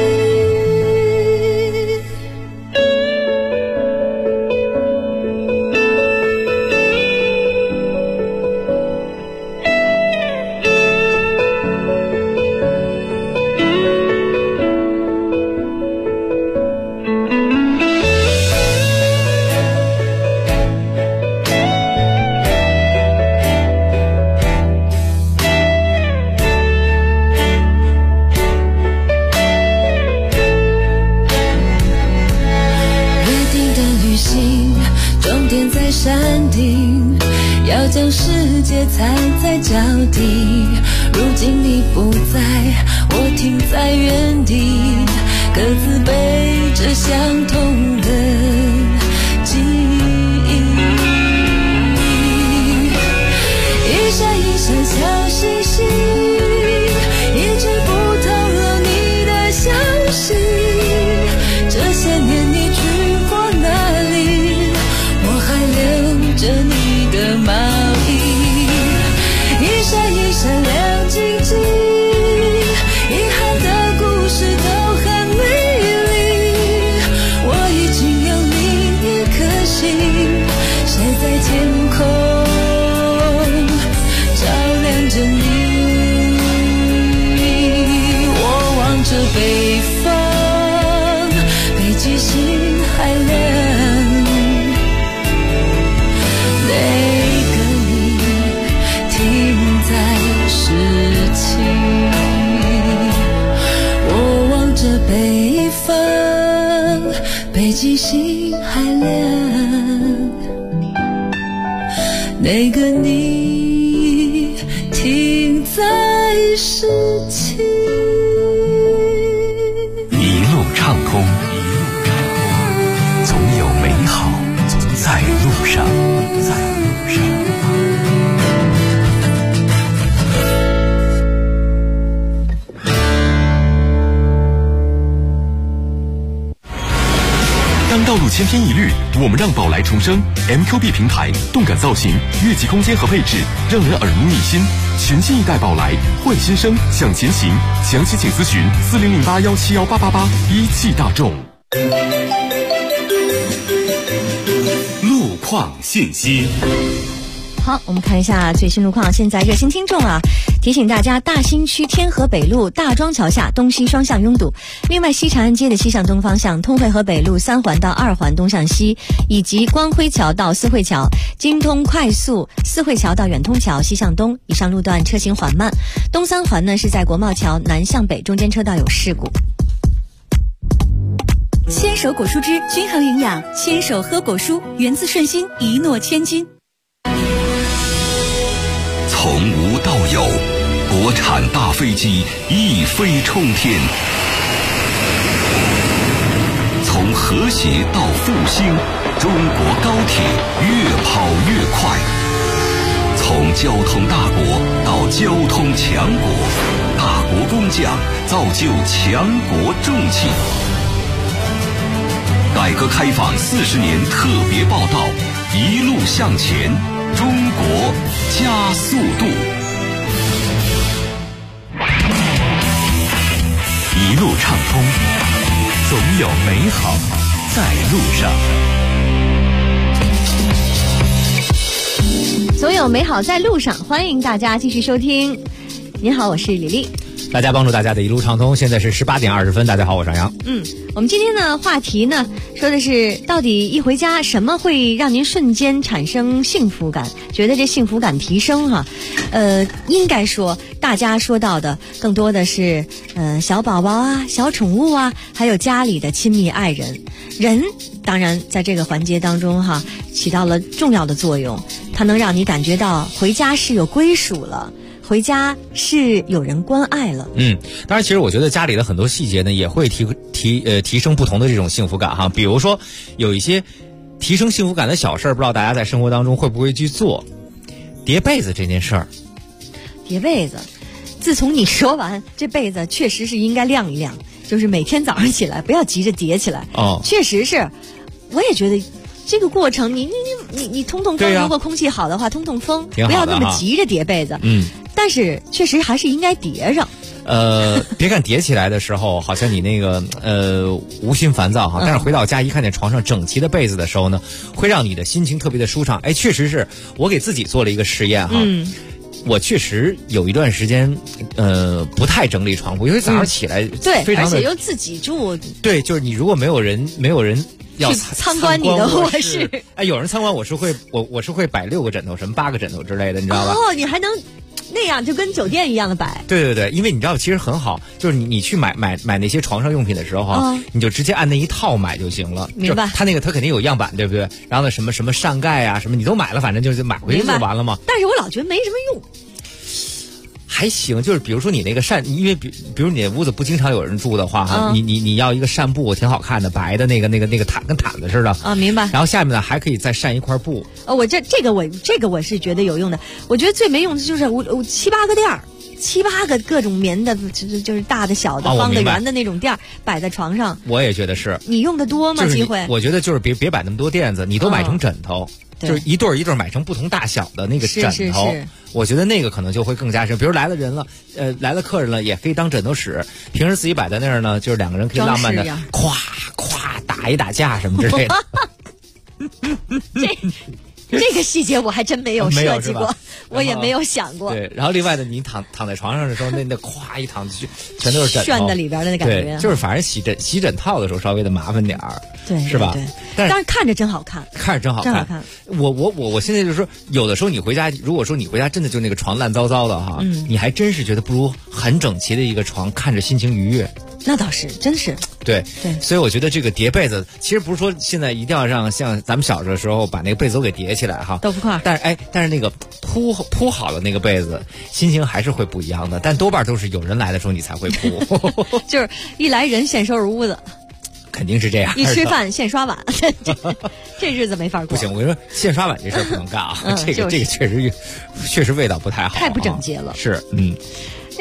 将世界踩在脚底，如今你不在，我停在原地，各自背着相同的记忆。一闪一闪小星星，一直不透露你的消息。这些年你去过哪里？我还留着你的毛衣，一闪一闪亮晶晶，遗憾的故事都很美丽。我已经有另一颗心，谁在天空照亮着你？我望着北方，北极星还亮，那个你停在17。我望着北方，北极星还亮，那个你停在17。 一路畅通，总有美好在路上。 当道路千篇一律，我们让宝来重生。MQB 平台，动感造型，越级空间和配置，让人耳目一新。全新一代宝来，换新生，向前行。详情请咨询4008171888。一汽大众。 路况信息。 好，我们看一下最新路况。现在热心听众啊，提醒大家，大兴区天河北路大庄桥下东西双向拥堵。另外，西长安街的西向东方向，通惠河北路3环到2环东向西，以及光辉桥到四惠桥、京通快速四惠桥到远通桥西向东，以上路段车行缓慢。东3环呢是在国贸桥南向北，中间车道有事故。 牵手果蔬汁均衡营养，牵手喝果蔬，源自顺心，一诺千金。 从无到有，国产大飞机一飞冲天；从和谐到复兴，中国高铁越跑越快；从交通大国到交通强国，大国工匠造就强国重器。改革开放40年特别报道，一路向前，中国加速度。 一路畅通，总有美好在路上。总有美好在路上，欢迎大家继续收听。您好，我是李丽。 大家帮助大家的一路畅通，现在是18点20分。大家好，我是杨。 我们今天呢话题呢说的是，到底一回家什么会让您瞬间产生幸福感，觉得这幸福感提升哈？应该说大家说到的更多的是小宝宝啊、小宠物啊，还有家里的亲密爱人。人当然在这个环节当中哈起到了重要的作用，它能让你感觉到回家是有归属了。回家是有人关爱了。 当然其实我觉得家里的很多细节呢也会提升不同的这种幸福感哈。比如说有一些提升幸福感的小事儿，不知道大家在生活当中会不会去做。叠被子这件事儿， 叠被子，自从你说完，这被子确实是应该晾一晾，就是每天早上起来不要急着叠起来。确实是，我也觉得这个过程你通风，如果空气好的话通风，不要那么急着叠被子。但是确实还是应该叠上。 别看叠起来的时候好像你那个无心烦躁哈，但是回到家一看见床上整齐的被子的时候呢，会让你的心情特别的舒畅。确实是我给自己做了一个实验哈。我确实有一段时间不太整理床铺，因为早上起来对， 非常的而且又自己住。 对，就是你如果没有人要参观你的卧室， 有人参观我是会摆6个枕头，什么8个枕头之类的，你知道吧？ 你还能那样就跟酒店一样的摆。 对，因为你知道其实很好，就是你去买那些床上用品的时候你就直接按那一套买就行了。 明白？ 它肯定有样板，对不对？然后呢什么扇盖啊什么你都买了，反正就是买回去就完了嘛。 但是我老觉得没什么用。 还行，就是比如说你那个因为比如你屋子不经常有人住的话哈，你要一个扇布挺好看的，白的那个毯跟毯子似的啊， 明白。 然后下面呢还可以再扇一块布。 这个我是觉得有用的。我觉得最没用的就是7、8个垫儿，7、8个各种棉的，就是大的、小的、方的、圆的那种垫儿摆在床上。 我也觉得是。 你用的多吗？机会？ 我觉得就是别摆那么多垫子，你都买成枕头。就是一对一对买成不同大小的那个枕头，我觉得那个可能就会更加深。比如来了客人了，也可以当枕头使。平时自己摆在那儿呢，就是2个人可以浪漫的咵咵打一打架什么之类的。 这个细节我还真没有设计过，我也没有想过。 对，然后另外的，你躺在床上的时候，那咵一躺去，全都是枕头， 炫在里边的那感觉。 对，就是反正洗枕套的时候稍微的麻烦点儿， 对， 是吧？ 对。但是看着真好看， 真好看。我现在就是说，有的时候你回家，如果说你回家真的就那个床烂糟糟的哈，你还真是觉得不如很整齐的一个床看着心情愉悦。 那倒是，真是。 对，所以我觉得这个叠被子，其实不是说现在一定要让像咱们小的时候把那个被子都给叠起来哈， 豆腐块。 但是那个铺好了那个被子，心情还是会不一样的。但多半都是有人来的时候你才会铺， 就是一来人现收拾屋子。 肯定是这样， 一吃饭现刷碗，这日子没法过。 不行，我跟你说，现刷碗这事儿不能干啊！这个确实味道不太好， 太不整洁了。 是，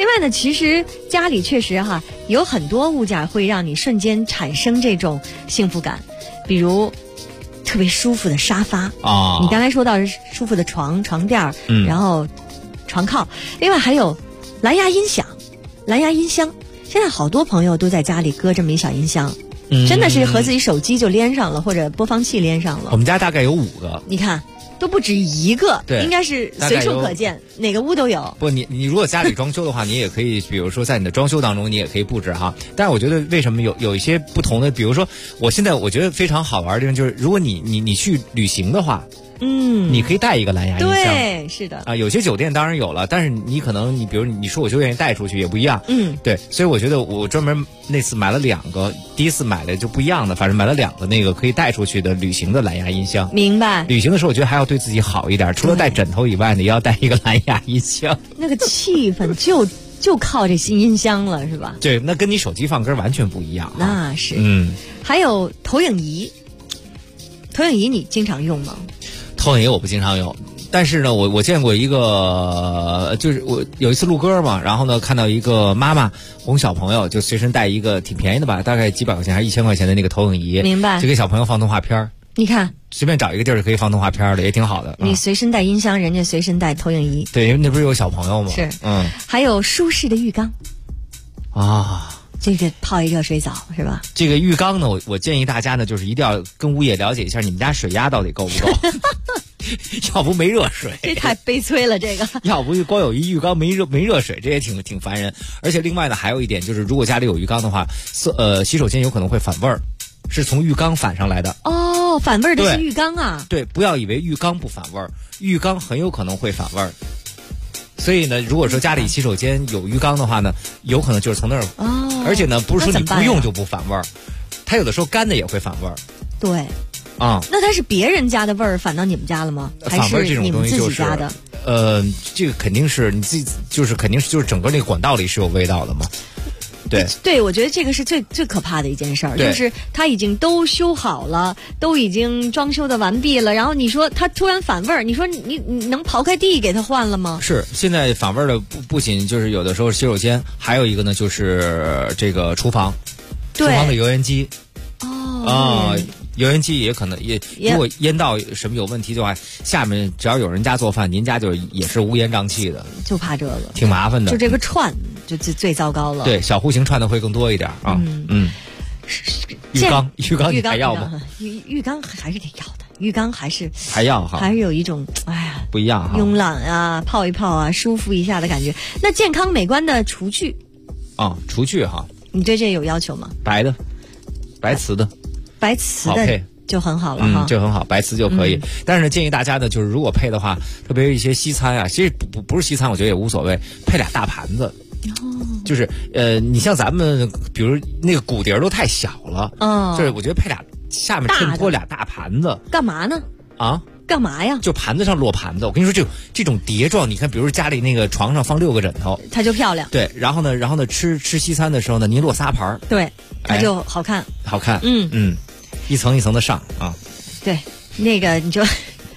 另外呢，其实家里确实有很多物件会让你瞬间产生这种幸福感，比如特别舒服的沙发啊，你刚才说到是舒服的床垫，然后床靠，另外还有蓝牙音响、蓝牙音箱。现在好多朋友都在家里搁这么一小音箱，真的是和自己手机就连上了，或者播放器连上了。 我们家大概有5个， 你看都不止一个， 对， 应该是随处可见，哪个屋都有。 不，你如果家里装修的话，你也可以，比如说在你的装修当中，你也可以布置哈。但是我觉得为什么有一些不同的，比如说我现在我觉得非常好玩的地方就是，如果你去旅行的话。你可以带一个蓝牙音箱， 对，是的啊，有些酒店当然有了，但是你可能比如你说我就愿意带出去也不一样，对，所以我觉得我专门那次买了2个，第一次买的就不一样的，反正买了2个那个可以带出去的旅行的蓝牙音箱。 明白。 旅行的时候我觉得还要对自己好一点，除了带枕头以外呢，也要带一个蓝牙音箱。 那个气氛就靠这新音箱了，是吧？ 对，那跟你手机放歌完全不一样。 那是，还有投影仪你经常用吗？ 投影仪我不经常用，但是呢，我见过一个，就是我有一次录歌嘛，然后呢看到一个妈妈哄小朋友，就随身带一个挺便宜的吧，大概几百块钱还是1000块钱的那个投影仪， 明白？ 就给小朋友放动画片。 你看， 随便找一个地儿就可以放动画片的，也挺好的。 你随身带音箱，人家随身带投影仪。 对，因为那不是有小朋友吗？ 是，还有舒适的浴缸啊。这个泡一热水澡是吧？ 这个浴缸呢，我建议大家呢，就是一定要跟物业了解一下你们家水压到底够不够，要不没热水。 这太悲催了，这个。 要不就光有一浴缸没热水，这也挺烦人。而且另外呢，还有一点就是，如果家里有浴缸的话，洗手间有可能会反味儿，是从浴缸反上来的。 哦，反味儿的是浴缸啊？ 对，不要以为浴缸不反味儿，浴缸很有可能会反味儿。所以呢，如果说家里洗手间有浴缸的话呢，有可能就是从那儿。哦，而且呢，不是说你不用就不反味儿，它有的时候干的也会反味儿。 对。啊，那它是别人家的味儿反到你们家了吗？还是你们自己家的？ 这个肯定是你自己，就是肯定是就是整个那个管道里是有味道的嘛。 对，我觉得这个是最可怕的一件事儿，就是它已经都修好了，都已经装修的完毕了，然后你说它突然反味儿，你说你能刨开地给它换了吗？ 是，现在反味儿的不仅就是有的时候洗手间，还有一个呢就是这个厨房的油烟机。哦。油烟机也可能如果烟道什么有问题的话，下面只要有人家做饭，您家就也是乌烟瘴气的， 就怕这个， 挺麻烦的。 就这个串就最糟糕了。 对，小户型串的会更多一点啊。浴缸你还要吗？ 浴缸还是得要的，浴缸还是要哈， 还是有一种不一样哈， 慵懒啊，泡一泡啊，舒服一下的感觉。那健康美观的厨具厨具哈， 你对这有要求吗？ 白瓷的。 白瓷的就很好了哈， 就很好，白瓷就可以。但是呢，建议大家呢，就是如果配的话，特别是一些西餐啊，其实不是西餐，我觉得也无所谓，配俩大盘子。就是你像咱们，比如那个骨碟都太小了，就是我觉得配俩下面衬托俩大盘子， 干嘛呢？ 啊？ 干嘛呀？ 就盘子上落盘子。我跟你说，这种碟状，你看，比如家里那个床上放6个枕头， 它就漂亮。 对，然后呢，吃西餐的时候呢，你落仨盘， 对，它就好看。 好看，一层一层的上啊。 对，那个你就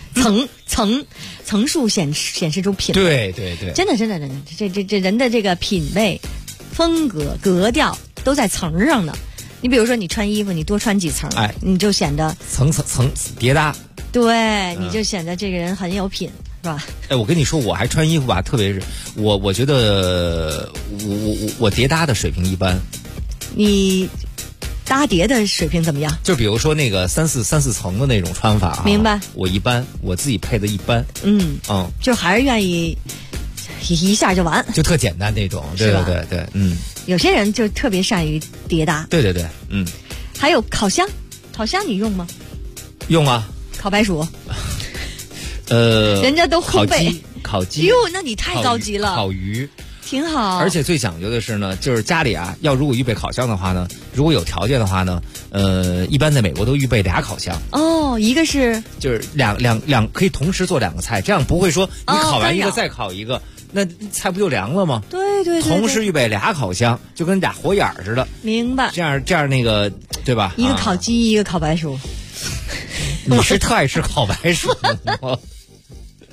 层数显示出品味。 对， 真的，这人的这个品味、风格、格调都在层上呢。你比如说，你穿衣服，你多穿几层，你就显得层叠搭。 对，你就显得这个人很有品，是吧？ 我跟你说，我还穿衣服吧，特别是我觉得我叠搭的水平一般。 你搭叠的水平怎么样？ 就比如说那个三四层的那种穿法， 明白？ 我一般，我自己配的一般。 就还是愿意一下就完， 就特简单那种，对。 有些人就特别善于叠搭。 对， 还有烤箱你用吗？ 用啊。 烤白薯，人家都烘焙烤鸡， 哟，那你太高级了。 烤鱼挺好， 而且最讲究的是呢，就是家里啊，如果预备烤箱的话呢，如果有条件的话呢，一般在美国都预备俩烤箱。 一个是就是两可以同时做2个菜，这样不会说你烤完一个再烤一个，那菜不就凉了吗？ 对， 同时预备俩烤箱，就跟俩火眼似的。 明白。 这样那个对吧？ 一个烤鸡，一个烤白薯。 你是特爱吃烤白薯吗？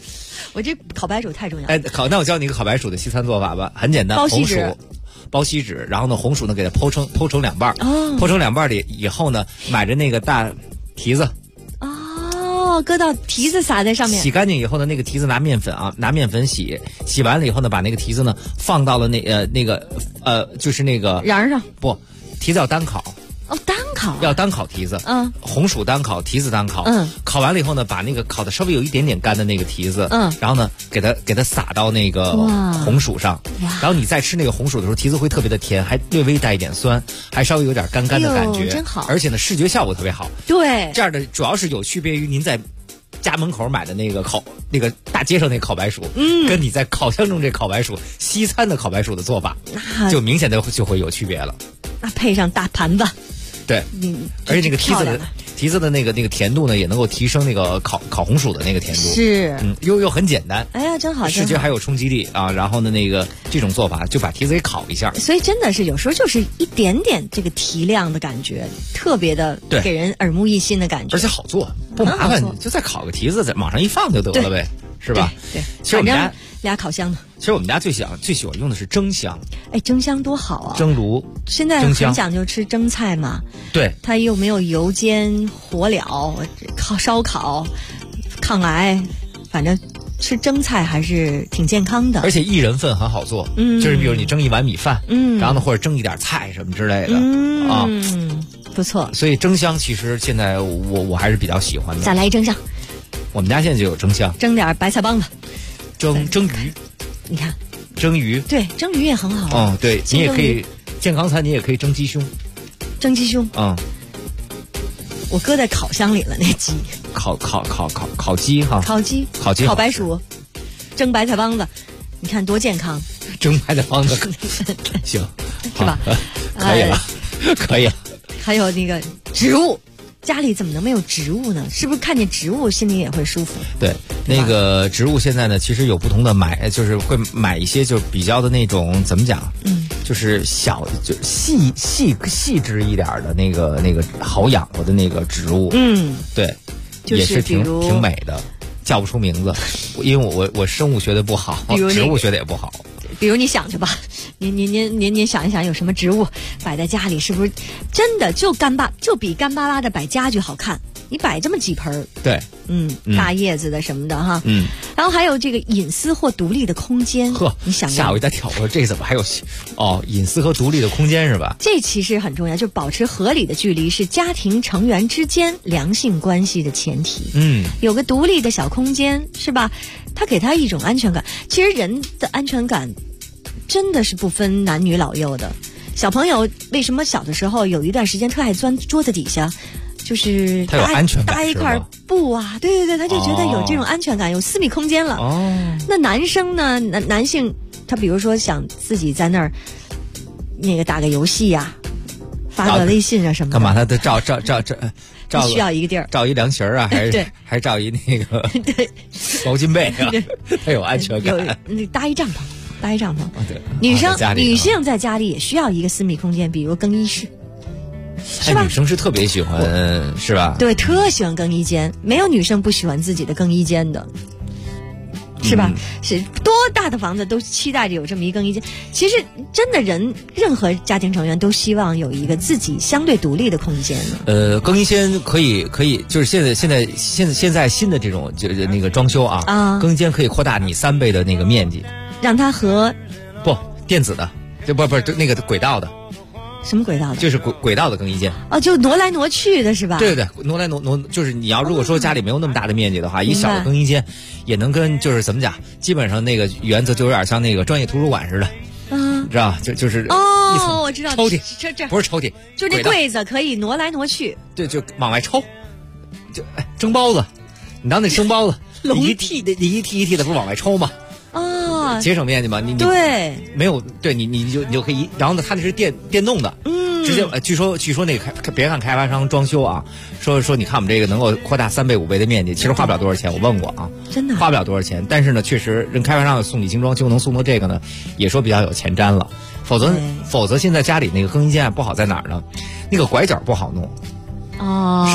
我这烤白薯太重要。 哎，那我教你一个烤白薯的西餐做法吧，很简单，红薯包锡纸，然后呢红薯呢给它剖成两半，剖成两半里以后呢，买着那个大提子。 搁到提子撒在上面， 洗干净以后呢，那个提子拿面粉洗完了以后呢，把那个提子呢放到了就是那个瓤上。 不，提子要单烤。 单烤要单烤提子，红薯单烤，提子单烤，烤完了以后呢，把那个烤的稍微有一点点干的那个提子，然后呢，给它撒到那个红薯上，然后你再吃那个红薯的时候，提子会特别的甜，还略微带一点酸，还稍微有点干干的感觉， 真好， 而且呢，视觉效果特别好。 对， 这样的主要是有区别于您在家门口买的那个大街上那烤白薯，跟你在烤箱中这烤白薯，西餐的烤白薯的做法，就明显的就会有区别了。 那配上大盘子。 对，而且那个提子的那个甜度呢，也能够提升那个烤红薯的那个甜度。 是， 又很简单。 哎呀，真好， 视觉还有冲击力啊！然后呢，这种做法就把提子给烤一下。 所以真的是有时候就是一点点这个提亮的感觉，特别的给人耳目一新的感觉， 而且好做，不麻烦，就再烤个提子，在往上一放就得了呗，是吧？ 对， 其实我们家俩烤箱呢。 其实我们家最喜欢用的是蒸箱。 哎，蒸箱多好啊！ 蒸炉。 现在很讲究吃蒸菜嘛。 对。 它又没有油煎、火燎、烧烤、抗癌，反正吃蒸菜还是挺健康的。 而且一人份很好做，就是比如你蒸一碗米饭，然后呢或者蒸一点菜什么之类的， 不错。 所以蒸箱其实现在我还是比较喜欢的。 再来一蒸箱。 我们家现在就有蒸箱。 蒸点白菜帮子。 蒸鱼。 你看， 蒸鱼对，蒸鱼也很好。 对，你也可以健康餐，你也可以蒸鸡胸。 蒸鸡胸，我搁在烤箱里了，那鸡。 烤鸡哈。 烤白薯，蒸白菜帮子，你看多健康。 蒸白菜帮子，行， 是吧？ 可以了，可以了。 还有那个植物。家里怎么能没有植物呢？是不是看见植物心里也会舒服？对， 那个植物现在呢，其实有不同的就是会买一些就是比较的那种怎么讲？就是就细致一点的那个好养活的那个植物。对，也是挺美的，叫不出名字，因为我生物学的不好，植物学的也不好。 比如你想去吧，您想一想，有什么植物摆在家里，是不是真的就比干巴巴的摆家具好看？你摆这么几盆， 对， 大叶子的什么的哈，然后还有这个隐私或独立的空间。你想吓我一大跳，我说这怎么还有隐私和独立的空间是吧？ 这其实很重要，就保持合理的距离是家庭成员之间良性关系的前提。有个独立的小空间是吧？它给他一种安全感。其实人的安全感真的是不分男女老幼的。小朋友为什么小的时候有一段时间特爱钻桌子底下？就是他有安全感， 搭一块布啊，对，他就觉得有这种安全感，有私密空间了。那男生呢？男性他比如说想自己在那儿打个游戏呀，发个微信啊什么的， 干嘛？他得照需要一个地儿， 照一凉席啊，还照一那个毛巾被啊，他有安全感。 搭一帐篷。对，女性在家里也需要一个私密空间，比如更衣室。是吧？ 女生是特别喜欢，是吧？ 对，特喜欢更衣间，没有女生不喜欢自己的更衣间的，是吧？是多大的房子都期待着有这么一更衣间。其实真的任何家庭成员都希望有一个自己相对独立的空间。 更衣间可以，就是现在新的这种就是那个装修啊，更衣间可以扩大你3倍的那个面积， 让它和电子的，就不那个轨道的。 什么轨道的？ 就是轨道的更衣间就挪来挪去的是吧？ 对，挪来挪，就是你要如果说家里没有那么大的面积的话，一小的更衣间也能跟就是怎么讲，基本上那个原则就有点像那个专业图书馆似的，知道就是我知道抽屉， 这不是抽屉， 就这柜子可以挪来挪去， 对，就往外抽，就蒸包子，你当那蒸包子，一屉的不是往外抽吗？节省面积嘛，你对没有对你就可以，然后呢，它那是电动的，直接据说那个别看开发商装修啊，说你看我们这个能够扩大3倍5倍的面积，其实花不了多少钱，我问过啊， 真的花不了多少钱，但是呢，确实人开发商送你精装修能送到这个呢，也说比较有前瞻了，否则现在家里那个更衣间不好在哪儿呢？那个拐角不好弄，是吧？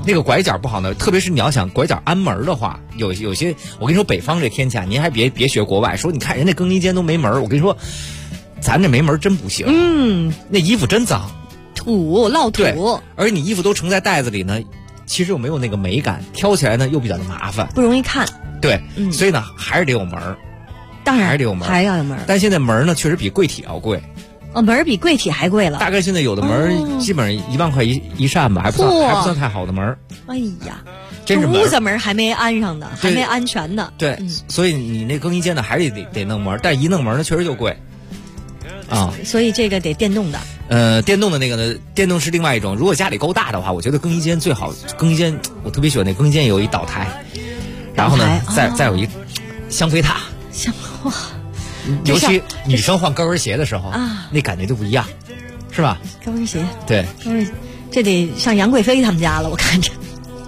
那个拐角不好呢，特别是你要想拐角安门的话，有些我跟你说，北方这天气啊，您还别学国外，说你看人家更衣间都没门，我跟你说，咱这没门真不行。那衣服真脏， 土落土。 对，而且你衣服都盛在袋子里呢，其实又没有那个美感，挑起来呢又比较的麻烦， 不容易看。 对，所以呢还是得有门。 当然还是得有门， 还要有门。 但现在门呢，确实比柜体要贵。 门比柜体还贵了。 大概现在有的门基本上1万块一扇吧，还不算太好的门。 哎呀， 真是屋子门还没安上呢，还没安全呢。 对，所以你那更衣间呢，还是得弄门，但一弄门呢，确实就贵。啊， 所以这个得电动的。电动的那个呢，电动是另外一种。如果家里够大的话，我觉得更衣间最好。更衣间我特别喜欢那更衣间有一岛台，然后呢，再有一香妃榻。 哇， 尤其女生换高跟鞋的时候啊，那感觉就不一样，是吧？ 高跟鞋， 对， 这得上杨贵妃他们家了，我看着。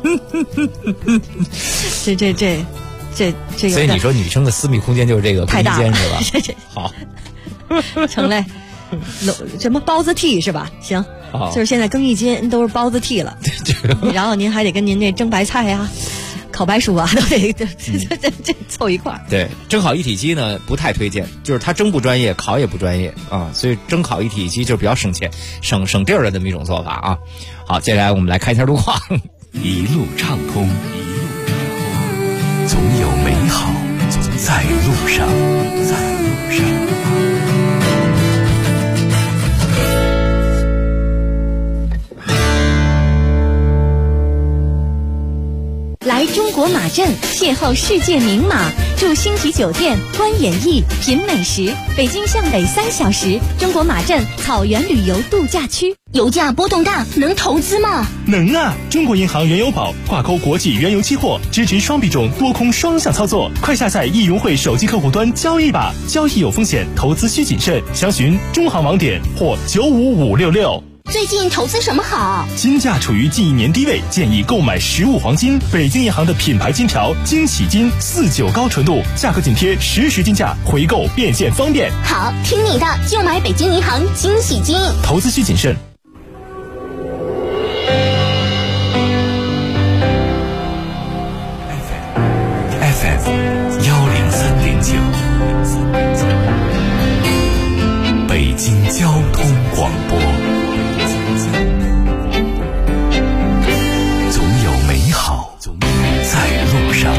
这， 所以你说女生的私密空间就是这个更衣间是吧？好， 成嘞，什么包子屉是吧？行，就是现在更衣间都是包子屉了，然后您还得跟您这蒸白菜呀。烤白薯啊，都得这凑一块儿。 对，蒸烤一体机呢不太推荐，就是它蒸不专业，烤也不专业啊，所以蒸烤一体机就比较省钱、省地儿的这么一种做法啊。好，接下来我们来看一下路况。 一路畅通，总有美好在路上， 来中国马镇邂逅世界名马，住星级酒店，观演艺，品美食。北京向北3小时，中国马镇草原旅游度假区。 油价波动大，能投资吗？ 能啊！中国银行原油宝挂钩国际原油期货，支持双币种多空双向操作。快下载易融汇手机客户端交易吧，交易有风险，投资需谨慎。详询中行网点或95566。 最近投资什么好？ 金价处于近1年低位，建议购买实物黄金。北京银行的品牌金条惊喜金49高纯度，价格紧贴实时金价，回购变现方便。 好，听你的，就买北京银行惊喜金。 投资需谨慎。 FM 103.9，北京交通广播。总有美好在路上。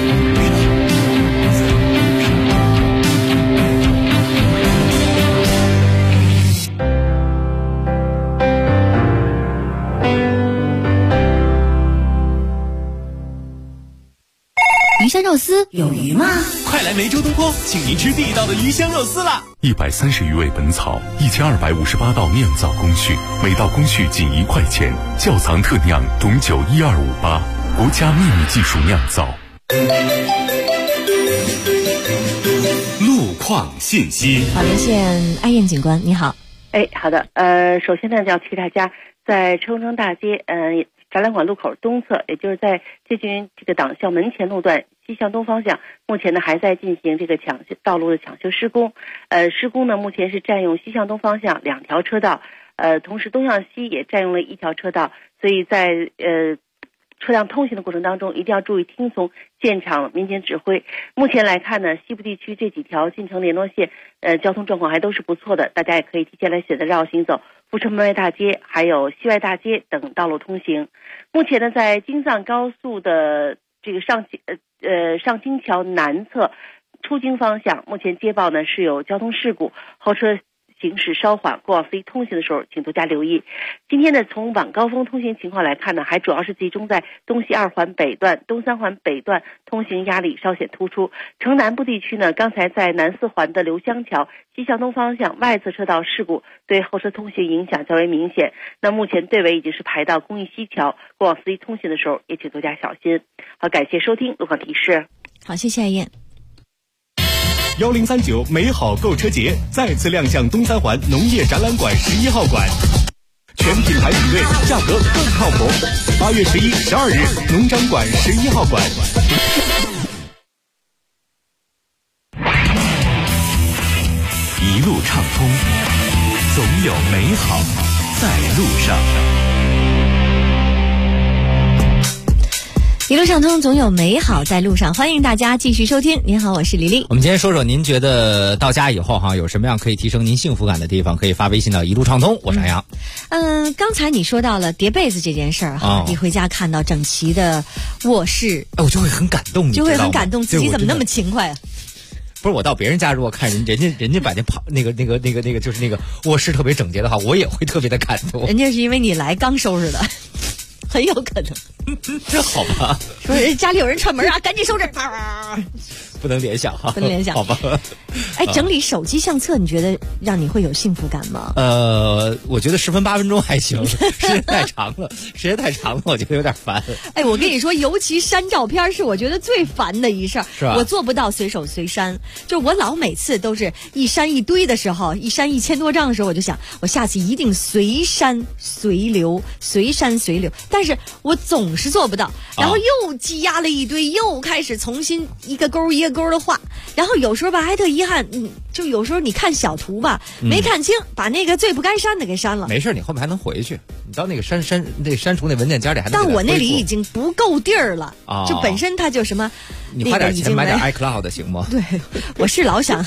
鱼香肉丝有鱼吗？ 快来梅州东坡，请您吃地道的鱼香肉丝啦 ！130余味本草，1258道酿造工序，每道工序仅1块钱。窖藏特酿董酒12588，国家秘密技术酿造。 路况信息。 好，连线艾燕警官，你好。 好的，首先呢，要提大家在车公庄大街，展览馆路口东侧，也就是在接近这个党校门前路段西向东方向，目前呢还在进行这个道路的抢修施工。施工呢目前是占用西向东方向2条车道，同时东向西也占用了1条车道，所以在车辆通行的过程当中，一定要注意听从现场民警指挥。目前来看呢，西部地区这几条进城联络线，交通状况还都是不错的，大家也可以提前来选择绕行走阜成门外大街还有西外大街等道路通行。目前呢，在京藏高速的这个上京桥南侧出京方向，目前接报呢是有交通事故，后车行驶稍缓，过往司机通行的时候请多加留意。今天呢，从晚高峰通行情况来看呢，还主要是集中在东西2环北段、东3环北段通行压力稍显突出。城南部地区呢，刚才在南4环的刘香桥西向东方向外侧车道事故对后车通行影响较为明显，那目前队尾已经是排到公益西桥，过往司机通行的时候也请多加小心。好，感谢收听路况提示。 好，谢谢艾燕。 1039美好购车节再次亮相东3环农业展览馆11号馆，全品牌品类，价格更靠谱。8月11、12日，农展馆11号馆。 一路畅通，总有美好在路上。 一路上通，总有美好在路上，欢迎大家继续收听。您好，我是李丽。 我们今天说说您觉得到家以后有什么样可以提升您幸福感的地方，可以发微信到一路畅通，我是杨洋。 刚才你说到了叠被子这件事儿哈，你回家看到整齐的卧室， 我就会很感动， 就会很感动，自己怎么那么勤快啊？ 不是，我到别人家如果看人家把那个就是那个卧室特别整洁的话，我也会特别的感动。 人家是因为你来刚收拾的。很有可能， 这好吧？ 说家里有人串门啊，赶紧收拾。 不能联想哈， 不能联想， 好吧？ 哎，整理手机相册，你觉得让你会有幸福感吗？ 我觉得10分8分钟还行，时间太长了，我觉得有点烦。 哎，我跟你说，尤其删照片是我觉得最烦的一事儿， 是吧？ 我做不到随手随删，就我老每次都是一删一堆的时候，一删1000多张的时候，我就想，我下次一定随删随留，随删随留，但是我总是做不到，然后又积压了一堆，又开始重新一个勾一个勾的画，然后有时候吧还特遗憾，就有时候你看小图吧没看清，把那个最不该删的给删了。 没事，你后面还能回去，你到那个删除那文件夹里还能。 但我那里已经不够地儿了，就本身它就什么， 你花点钱买点 iCloud 行吗？ 对，我是老想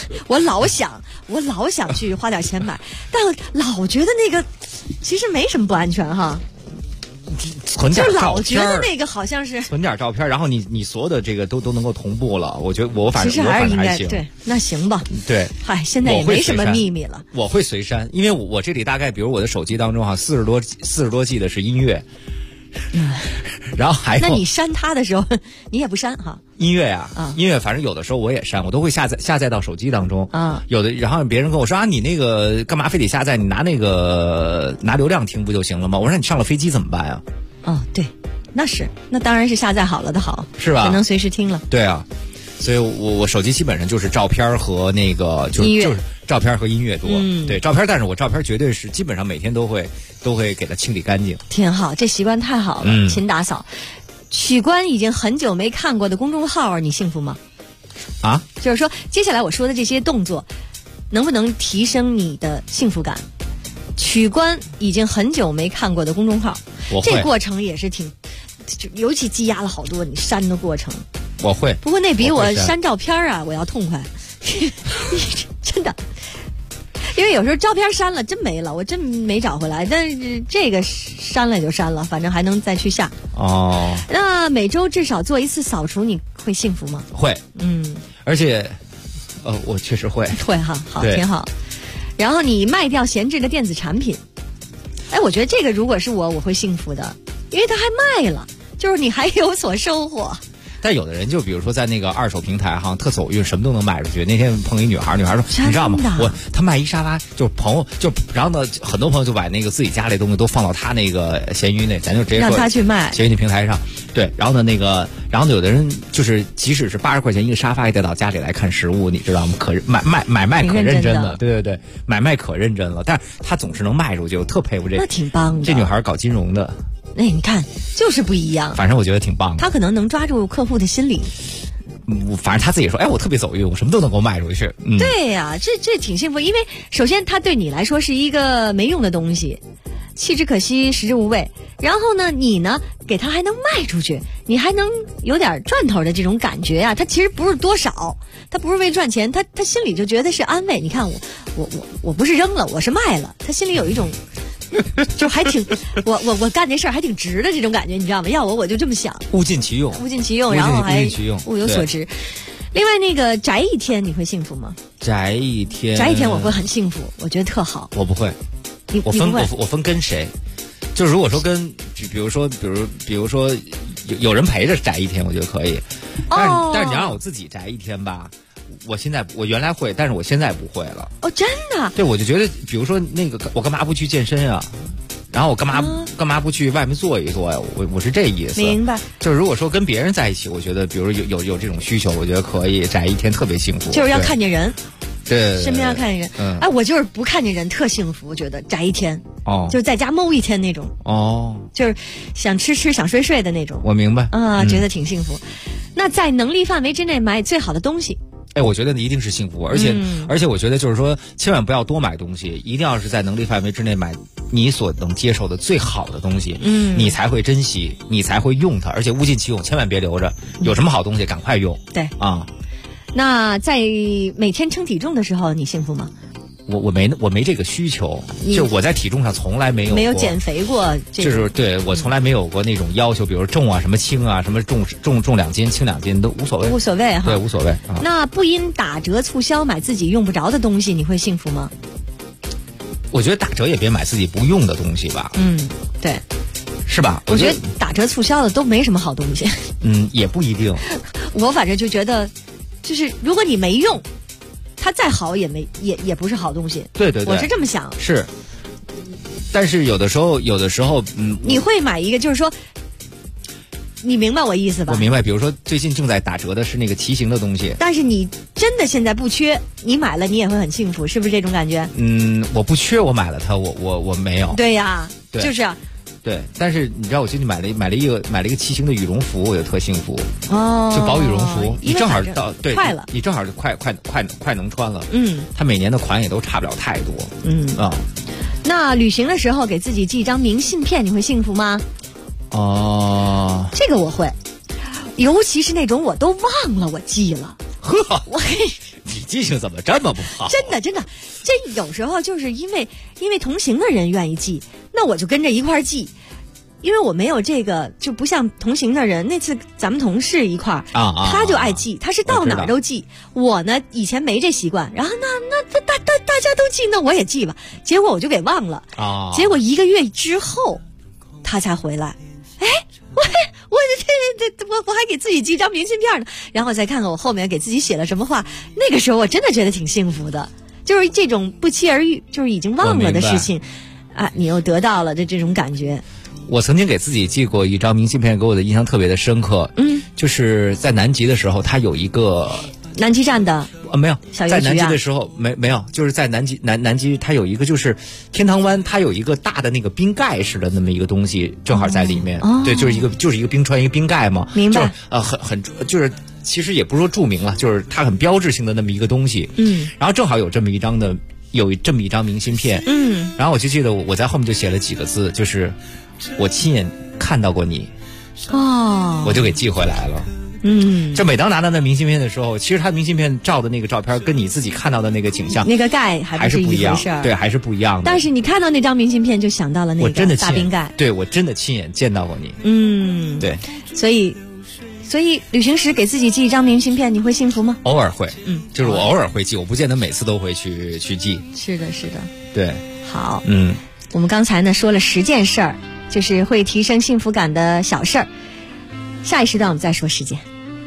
去花点钱买，但老觉得那个其实没什么不安全哈。 存点照片， 老觉得那个好像是存点照片，然后你所有的这个都能够同步了。我觉得我反正其实还是应该对，那行吧。 对， 嗨，现在也没什么秘密了。 我会随删，因为我这里大概比如我的手机当中40多 G 的是音乐。然后还有， 那你删它的时候，你也不删哈？ 音乐呀，音乐反正有的时候我也删，我都会下载到手机当中。有的，然后别人跟我说你那个干嘛非得下载？你拿流量听不就行了吗？我说你上了飞机怎么办呀？ 对，那当然是下载好了的好， 是吧？ 才能随时听了。 对啊。所以我手机基本上就是照片和那个就是照片和音乐多。对，照片，但是我照片绝对是基本上每天都会给它清理干净。 挺好，这习惯太好了。勤打扫。取关已经很久没看过的公众号，你幸福吗？就是说接下来我说的这些动作能不能提升你的幸福感？取关已经很久没看过的公众号，这过程也是尤其积压了好多你删的过程。 我会， 不过那比我删照片我要痛快，真的，因为有时候照片删了真没了，我真没找回来，但是这个删了就删了，反正还能再去下。那每周至少做一次扫除，你会幸福吗？ 会，而且，我确实会哈，好，挺好。然后你卖掉闲置的电子产品，我觉得这个如果是我会幸福的，因为它还卖了，就是你还有所收获。 但有的人就比如说在那个二手平台特走运，什么都能卖出去。那天碰一女孩说，你知道吗？她卖一沙发，就是朋友然后呢，很多朋友就把那个自己家里东西都放到他那个闲鱼那，咱就直接说让他去卖闲鱼那平台上。对，然后呢然后有的人就是即使是80块钱一个沙发，也得到家里来看实物，你知道吗？买卖可认真了，对，买卖可认真了。但是他总是能卖出去，我特佩服这。 那挺棒的。 这女孩搞金融的。 你看，就是不一样。 反正我觉得挺棒的。 他可能能抓住客户的心理。 反正他自己说，我特别走运，我什么都能够卖出去。 对呀，这挺幸福。因为首先他对你来说是一个没用的东西，弃之可惜，食之无味。然后呢，你呢给他还能卖出去，你还能有点赚头的这种感觉他其实不是多少，他不是为赚钱，他心里就觉得是安慰。你看我不是扔了，我是卖了，他心里有一种。就还挺，我干这事儿还挺值的这种感觉，你知道吗？要我就这么想， 物尽其用， 然后还物有所值。另外那个宅一天你会幸福吗？ 宅一天我会很幸福，我觉得特好。 我不会，我分跟谁，就如果说比如说有人陪着宅一天，我觉得可以。但是你让我自己宅一天吧。我原来会，但是我现在不会了。 真的？ 对，我就觉得，比如说那个，我干嘛不去健身啊？然后我干嘛不去外面坐一坐呀？我是这意思。 明白。 就是如果说跟别人在一起，我觉得，比如有这种需求，我觉得可以宅一天，特别幸福。 就是要看见人。 对。 身边要看见人。我就是不看见人特幸福，我觉得宅一天。就是在家猫一天那种。就是想吃想睡的那种。 我明白。 觉得挺幸福。那在能力范围之内买最好的东西。 哎，我觉得一定是幸福，而且我觉得就是说，千万不要多买东西，一定要是在能力范围之内买你所能接受的最好的东西，你才会珍惜，你才会用它，而且物尽其用，千万别留着。有什么好东西赶快用。 对啊， 那在每天称体重的时候，你幸福吗？ 我没这个需求，就我在体重上从来没有减肥过， 就是对我从来没有过那种要求，比如重啊、什么轻啊、什么重2斤、轻2斤都无所谓， 无所谓哈， 对，无所谓。 那不因打折促销买自己用不着的东西，你会幸福吗？ 我觉得打折也别买自己不用的东西吧。 对， 是吧？ 我觉得打折促销的都没什么好东西。 也不一定。 我反正就觉得，就是如果你没用。它再好也不是好东西。 对， 我是这么想。 是，但是有的时候， 你会买一个，就是说，你明白我意思吧？ 我明白。比如说，最近正在打折的是那个骑行的东西， 但是你真的现在不缺，你买了你也会很幸福，是不是这种感觉？ 我不缺，我买了它，我没有。 对呀，就是啊。 对，但是你知道，我最近买了一个骑行的羽绒服，我就特幸福哦， 就薄羽绒服，你正好到对， 快了， 你正好快能穿了。它每年的款也都差不了太多。 那旅行的时候给自己寄一张明信片，你会幸福吗？这个我会，尤其是那种我都忘了我寄了。 你记性怎么这么不好？ 真的，这有时候就是因为同行的人愿意寄，那我就跟着一块儿寄。因为我没有这个，就不像同行的人。那次咱们同事一块儿他就爱寄，他是到哪儿都寄。我呢以前没这习惯，然后那大家都寄，那我也寄吧。结果我就给忘了结果1个月之后他才回来。我还给自己寄张明信片呢，然后再看看我后面给自己写了什么话。那个时候我真的觉得挺幸福的，就是这种不期而遇，就是已经忘了的事情你又得到了的这种感觉。 我曾经给自己寄过一张明信片，给我的印象特别的深刻。就是在南极的时候，它有一个南极站的没有，在南极的时候没有，就是在南极它有一个，就是天堂湾，它有一个大的那个冰盖似的那么一个东西，正好在里面。对，就是一个冰川，一个冰盖嘛。 明白。 很就是其实也不是说著名了，就是它很标志性的那么一个东西。然后正好有这么一张明信片。然后我就记得我在后面就写了几个字，就是我亲眼看到过你。我就给寄回来了。就每当拿到那明信片的时候，其实他明信片照的那个照片跟你自己看到的那个景象， 那个盖还是不一样， 对，还是不一样的。 但是你看到那张明信片，就想到了那个大冰盖。 对，我真的亲眼见到过你。对， 所以旅行时给自己寄一张明信片，你会幸福吗？ 偶尔会，就是我偶尔会寄，我不见得每次都会去寄。 是的。 对， 好，我们刚才呢说了10件事儿，就是会提升幸福感的小事儿。下一时段我们再说10件。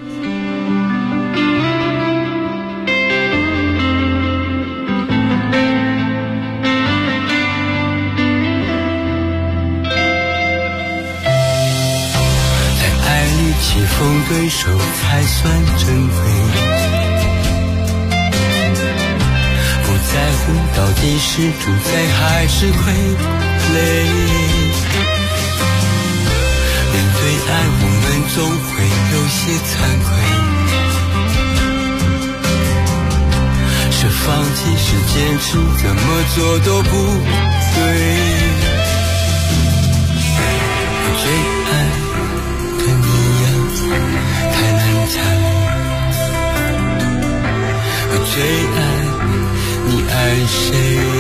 棋逢对手才算珍贵，不在乎到底是主宰还是傀儡。面对爱，我们总会有些惭愧，是放弃是坚持，怎么做都不对。不追爱最爱你爱谁？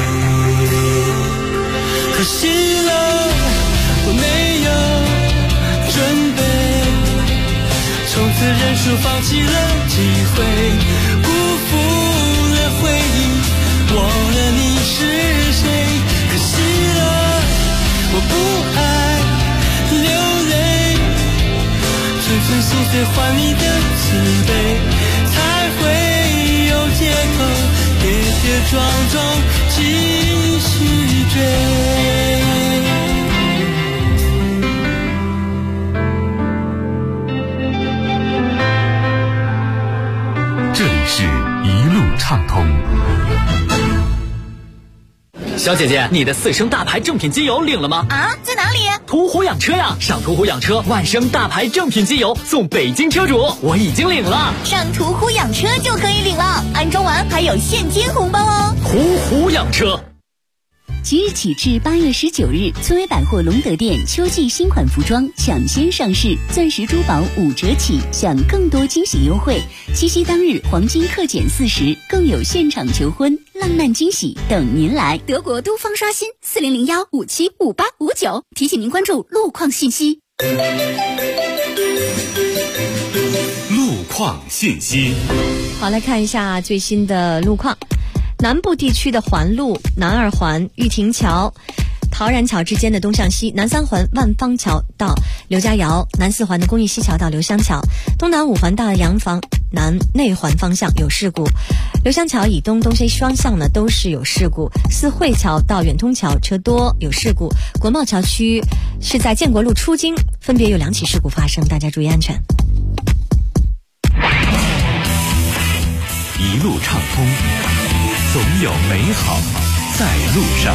可惜了，我没有准备，从此认输，放弃了机会，辜负了回忆，忘了你是谁。可惜了，我不爱流泪，纯纯素粹换你的慈悲，才会借口跌跌撞撞继续追。 这里是一路畅通。 小姐姐，你的4升大牌正品机油领了吗？ 啊，在哪里？ 途虎养车呀，上途虎养车万升大牌正品机油送北京车主，我已经领了。 上途虎养车就可以领了，安装完还有现金红包哦。 途虎养车。 即日起至8月19日，村威百货隆德店秋季新款服装抢先上市，钻石珠宝5折起，享更多惊喜优惠。七夕当日黄金特减40%，更有现场求婚、浪漫惊喜等您来。德国都方刷新4001575859，提醒您关注路况信息。 路况信息。 好，来看一下最新的路况。南部地区的环路南2环玉亭桥、陶然桥之间的东向西，南3环万方桥到刘家窑，南4环的公益西桥到刘香桥，东南5环大洋房南内环方向有事故，刘香桥以东东西双向呢都是有事故，四惠桥到远通桥车多有事故，国贸桥区是在建国路出京分别有2起事故发生，大家注意安全。 一路畅通，总有美好在路上。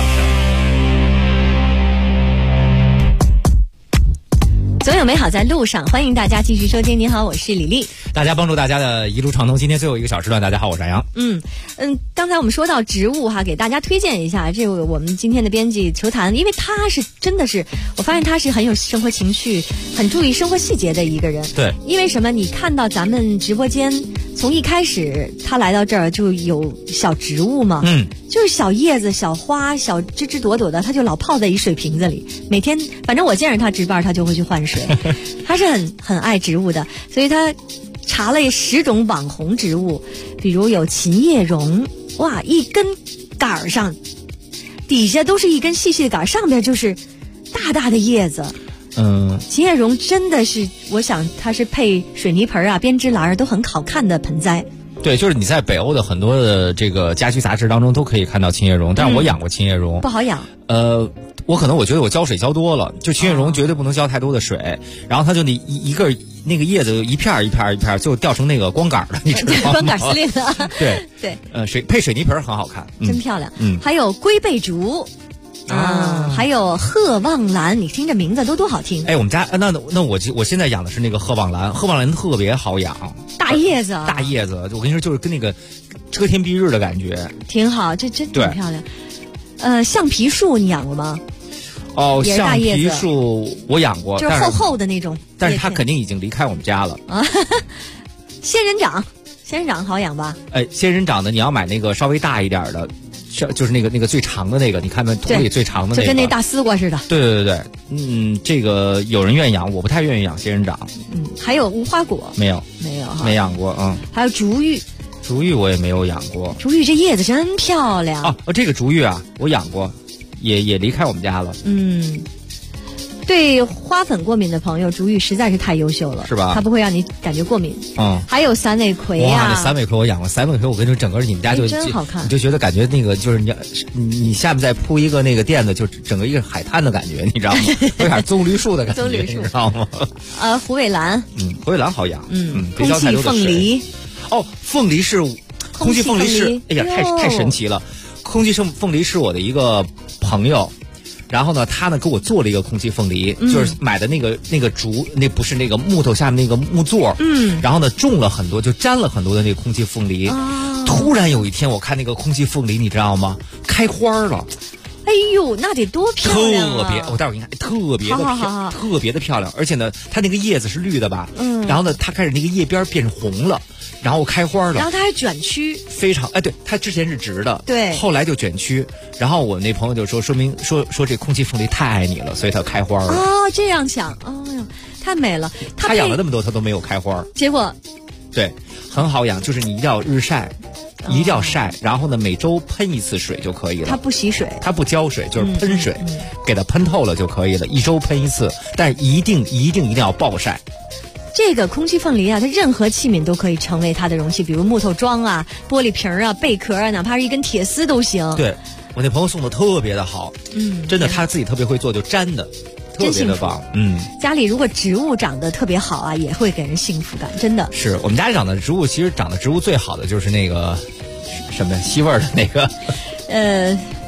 总有美好在路上，欢迎大家继续收听。您好，我是李丽。 大家帮助大家的一路畅通。今天最后一个小时段，大家好，我是杨。 刚才我们说到植物哈，给大家推荐一下这个我们今天的编辑球坛，因为他是真的是，我发现他是很有生活情趣、很注意生活细节的一个人。 对， 因为什么？你看到咱们直播间从一开始他来到这儿就有小植物嘛，就是小叶子、小花、小枝枝朵朵的，他就老泡在一水瓶子里，每天反正我见着他值班，他就会去换水。他是很爱植物的，所以他查了10种网红植物，比如有琴叶榕，哇，一根杆上底下都是一根细细的杆，上面就是大大的叶子。琴叶榕真的是，我想它是配水泥盆啊、编织篮都很好看的盆栽。 对，就是你在北欧的很多的这个家居杂志当中都可以看到琴叶榕，但是我养过琴叶榕， 不好养。 我觉得我浇水浇多了，就琴叶榕绝对不能浇太多的水，然后它就那一个那个叶子一片一片一片就掉成那个光杆了，你知道吗？ 光杆司令的。 对对， 配水泥盆很好看， 真漂亮。还有龟背竹。还有鹤望兰，你听这名字都多好听。 我们家那我现在养的是那个鹤望兰，鹤望兰特别好养， 大叶子， 我跟你说就是跟那个遮天蔽日的感觉， 挺好，这真挺漂亮。橡皮树你养过吗？ 橡皮树我养过， 就是厚厚的那种， 但是它肯定已经离开我们家了。 仙人掌好养吧？ 仙人掌呢，你要买那个稍微大一点的。就是那个最长的那个，你看那土里最长的那个， 就跟那大丝瓜似的。 对，这个有人愿意养，我不太愿意养仙人掌。 还有无花果， 没有没养过。 还有竹芋我也没有养过。 竹芋这叶子真漂亮这个竹芋啊，我养过，也离开我们家了。 对花粉过敏的朋友，竹芋实在是太优秀了， 是吧？ 它不会让你感觉过敏。还有三尾葵呀， 哇，这三尾葵我养过，三尾葵我跟你说，整个你们家就真好看， 你就觉得感觉那个就是你下面再铺一个那个垫子，就整个一个海滩的感觉，你知道吗？有点棕榈树的感觉，你知道吗？ 虎尾兰， 虎尾兰好养， 空气凤梨， 凤梨是空气凤梨是，哎呀，太神奇了！空气凤梨是我的一个朋友。然后呢，他呢给我做了一个空气凤梨，就是买的那个竹，那不是那个木头下面那个木座，然后呢种了很多，就沾了很多的那个空气凤梨。突然有一天，我看那个空气凤梨，你知道吗？开花了。 哎呦，那得多漂亮啊！ 我待会儿给你看，特别的漂亮，而且呢，它那个叶子是绿的吧？然后呢，它开始那个叶边变红了。然后开花了， 然后它还卷曲， 非常对，它之前是直的， 对， 后来就卷曲。然后我那朋友就说明这空气凤梨太爱你了，所以它开花了。 这样想，呦，太美了。 他养了那么多，它都没有开花， 结果对，很好养，就是你一定要日晒。一定要晒，然后呢，每周喷一次水就可以了。 它不洗水， 它不浇水，就是喷水，给它喷透了就可以了。一周喷一次，但是一定要暴晒。 这个空气凤梨啊，它任何器皿都可以成为它的容器，比如木头桩啊、玻璃瓶啊、贝壳啊，哪怕是一根铁丝都行。 对，我那朋友送的特别的好，真的他自己特别会做，就粘的，特别的棒。 家里如果植物长得特别好啊，也会给人幸福感，真的。 是我们家里长的植物，其实长的植物最好的就是那个什么西味的那个。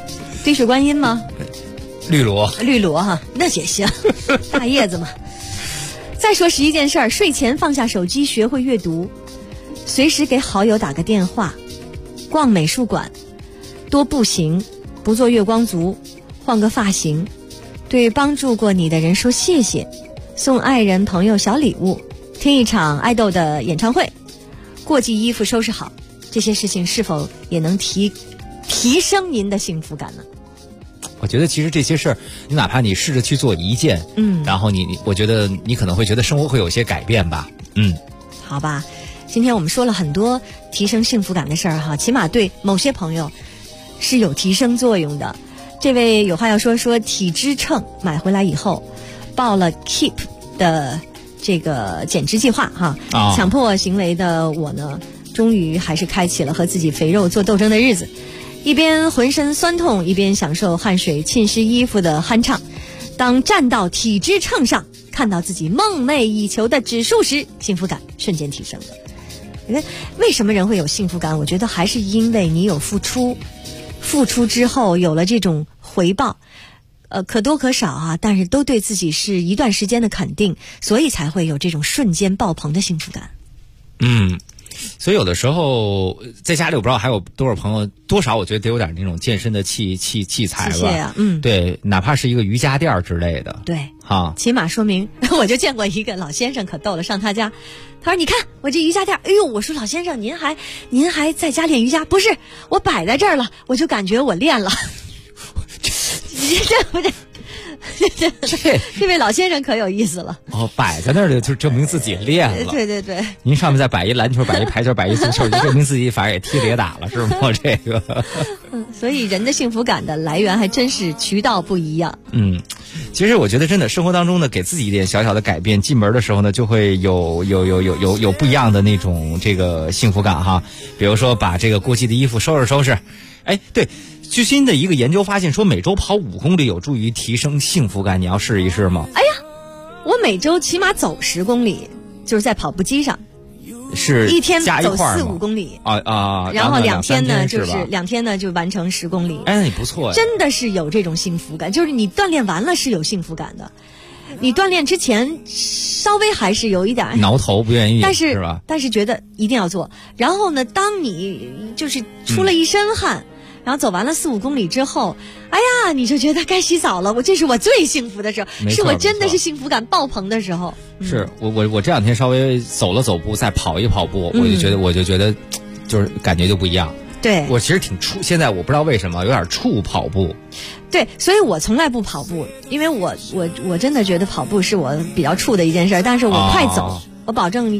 滴水观音吗？ 绿萝哈，那也行，大叶子嘛。再说11件事儿，睡前放下手机，学会阅读，随时给好友打个电话，逛美术馆，多步行，不做月光族，换个发型，对帮助过你的人说谢谢，送爱人朋友小礼物，听一场爱豆的演唱会，过季衣服收拾好，这些事情是否也能提升您的幸福感呢？ 我觉得其实这些事儿，你哪怕你试着去做一件，然后我觉得你可能会觉得生活会有些改变吧。 好吧，今天我们说了很多提升幸福感的事儿哈，起码对某些朋友是有提升作用的。这位有话要说体脂秤买回来以后，报了 Keep 的这个减脂计划哈，强迫行为的我呢，终于还是开启了和自己肥肉做斗争的日子。一边浑身酸痛，一边享受汗水浸湿衣服的酣畅。当站到体脂秤上，看到自己梦寐以求的指数时，幸福感瞬间提升。为什么人会有幸福感？我觉得还是因为你有付出，付出之后有了这种回报，可多可少啊，但是都对自己是一段时间的肯定，所以才会有这种瞬间爆棚的幸福感。 所以有的时候在家里，我不知道还有多少朋友，多少我觉得得有点那种健身的器材吧。对，哪怕是一个瑜伽垫之类的。 对， 起码说明我就见过一个老先生可逗了，上他家，他说：“你看我这瑜伽垫。”哎呦，我说老先生，您还在家练瑜伽？不是，我摆在这儿了，我就感觉我练了。这不是。这位老先生可有意思了摆在那儿就证明自己练了。 对， 您上面再摆一篮球，摆一排球，摆一足球，就证明自己反正也踢了也打了，是吗？这个所以人的幸福感的来源还真是渠道不一样。 其实我觉得真的生活当中呢，给自己一点小小的改变，进门的时候呢，就会有不一样的那种这个幸福感哈。比如说把这个过季的衣服收拾。对，最新的一个研究发现说，每周跑5公里有助于提升幸福感，你要试一试吗？ 我每周起码走10公里，就是在跑步机上， 是一天走4-5公里然后2天呢，就是2天呢就完成10公里。 你不错呀， 真的是有这种幸福感，就是你锻炼完了是有幸福感的。你锻炼之前稍微还是有一点挠头不愿意， 是吧？ 但是觉得一定要做。然后呢，当你就是出了一身汗。然后走完了4-5公里之后，你就觉得该洗澡了。这是我最幸福的时候，是我真的是幸福感爆棚的时候。 是我这2天稍微走了走步，再跑一跑步，我就觉得，就是感觉就不一样。 对， 我其实挺现在我不知道为什么有点怵跑步。 对，所以我从来不跑步，因为我真的觉得跑步是我比较怵的一件事。但是我快走，我保证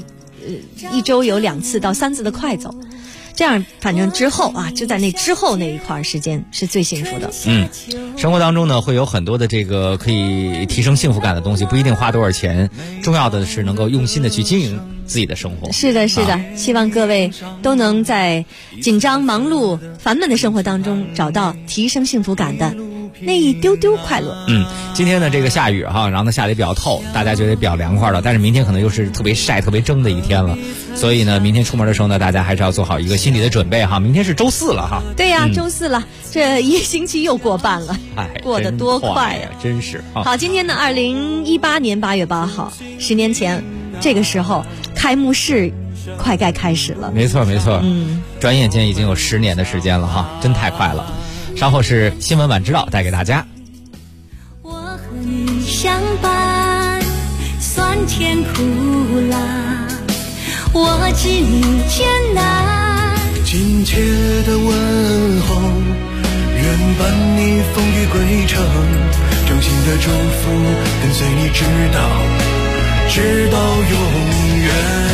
1周有2次到3次的快走。这样反正之后就在那之后那一块时间是最幸福的。 生活当中呢会有很多的这个可以提升幸福感的东西，不一定花多少钱，重要的是能够用心的去经营自己的生活。 是的，希望各位都能在紧张、忙碌、烦闷的生活当中找到提升幸福感的那一丢丢快乐。 今天呢这个下雨然后呢下得也比较透，大家觉得比较凉快了，但是明天可能又是特别晒特别蒸的一天了，所以呢明天出门的时候呢，大家还是要做好一个心理的准备哈。明天是周4了哈。 对呀，周4了，这一星期又过半了，过得多快呀， 真是。 好，今天呢2018年8月8号，10年前这个时候开幕式快该开始了。 没错，转眼间已经有10年的时间了哈，真太快了。稍后是新闻晚知道带给大家。 我和你相伴，酸甜苦辣，我知你艰难。 亲切的问候，愿伴你风雨归程，衷心的祝福跟随你直到永远。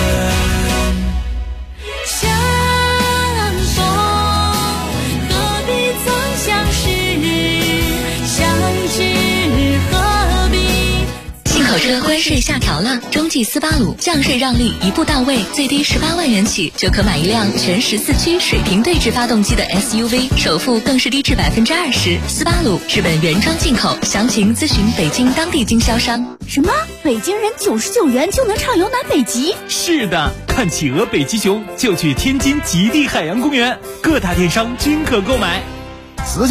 口车关税下调了，中际斯巴鲁降税让利一步到位，最低18万元起就可买一辆全14驱水平对置发动机的 SUV， 首付更是低至20%。斯巴鲁日本原装进口，详情咨询北京当地经销商。 什么？北京人99元就能畅游南北极？ 是的，看企鹅、北极熊就去天津极地海洋公园，各大电商均可购买。 瓷器们，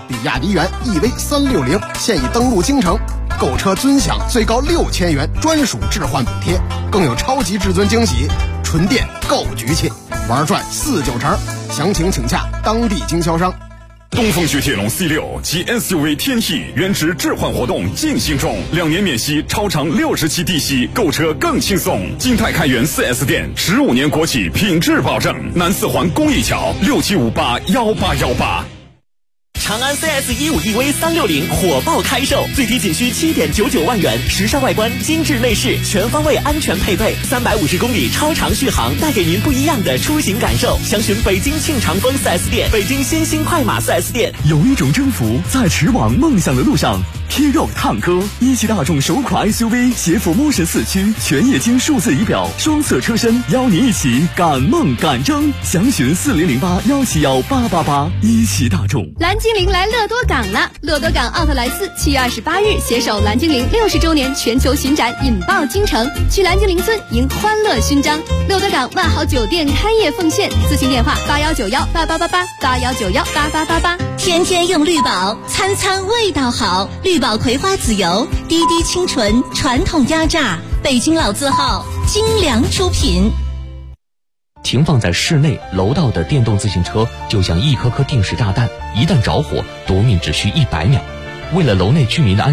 比亚迪元 EV360现已登陆京城，购车尊享最高6000元专属置换补贴，更有超级至尊惊喜，纯电够局气，玩转49成。详情请洽当地经销商。 东风雪铁龙 C6 及 SUV 天翼原值置换活动进行中，2年免息，超长60期低息，购车更轻松。金泰开元 4S 店15年国企品质保证，南四环公益桥67581818。 长安 CS15 EV 360火爆开售，最低仅需7.99万元，时尚外观，精致内饰，全方位安全配备，350公里超长续航，带给您不一样的出行感受。详询北京庆长丰 4S 店、北京新兴快马 4S 店。 有一种征服在驰往梦想的路上。贴肉探歌，一汽大众首款 SUV 携辅motion4驱，全液晶数字仪表，双色车身，邀您一起赶梦赶征。详询4008171888。一汽大众。 蓝精灵来乐多港了！乐多港奥特莱斯7月28日携手蓝精灵60周年全球巡展，引爆京城，去蓝精灵村迎欢乐勋章。乐多港万豪酒店开业奉献，咨询电话8191888881918888。 天天用绿宝，餐餐味道好。绿宝葵花籽油，滴滴清纯，传统压榨，北京老字号，精良出品。 停放在室内楼道的电动自行车就像一颗颗定时炸弹，一旦着火，夺命只需100秒。为了楼内居民的安全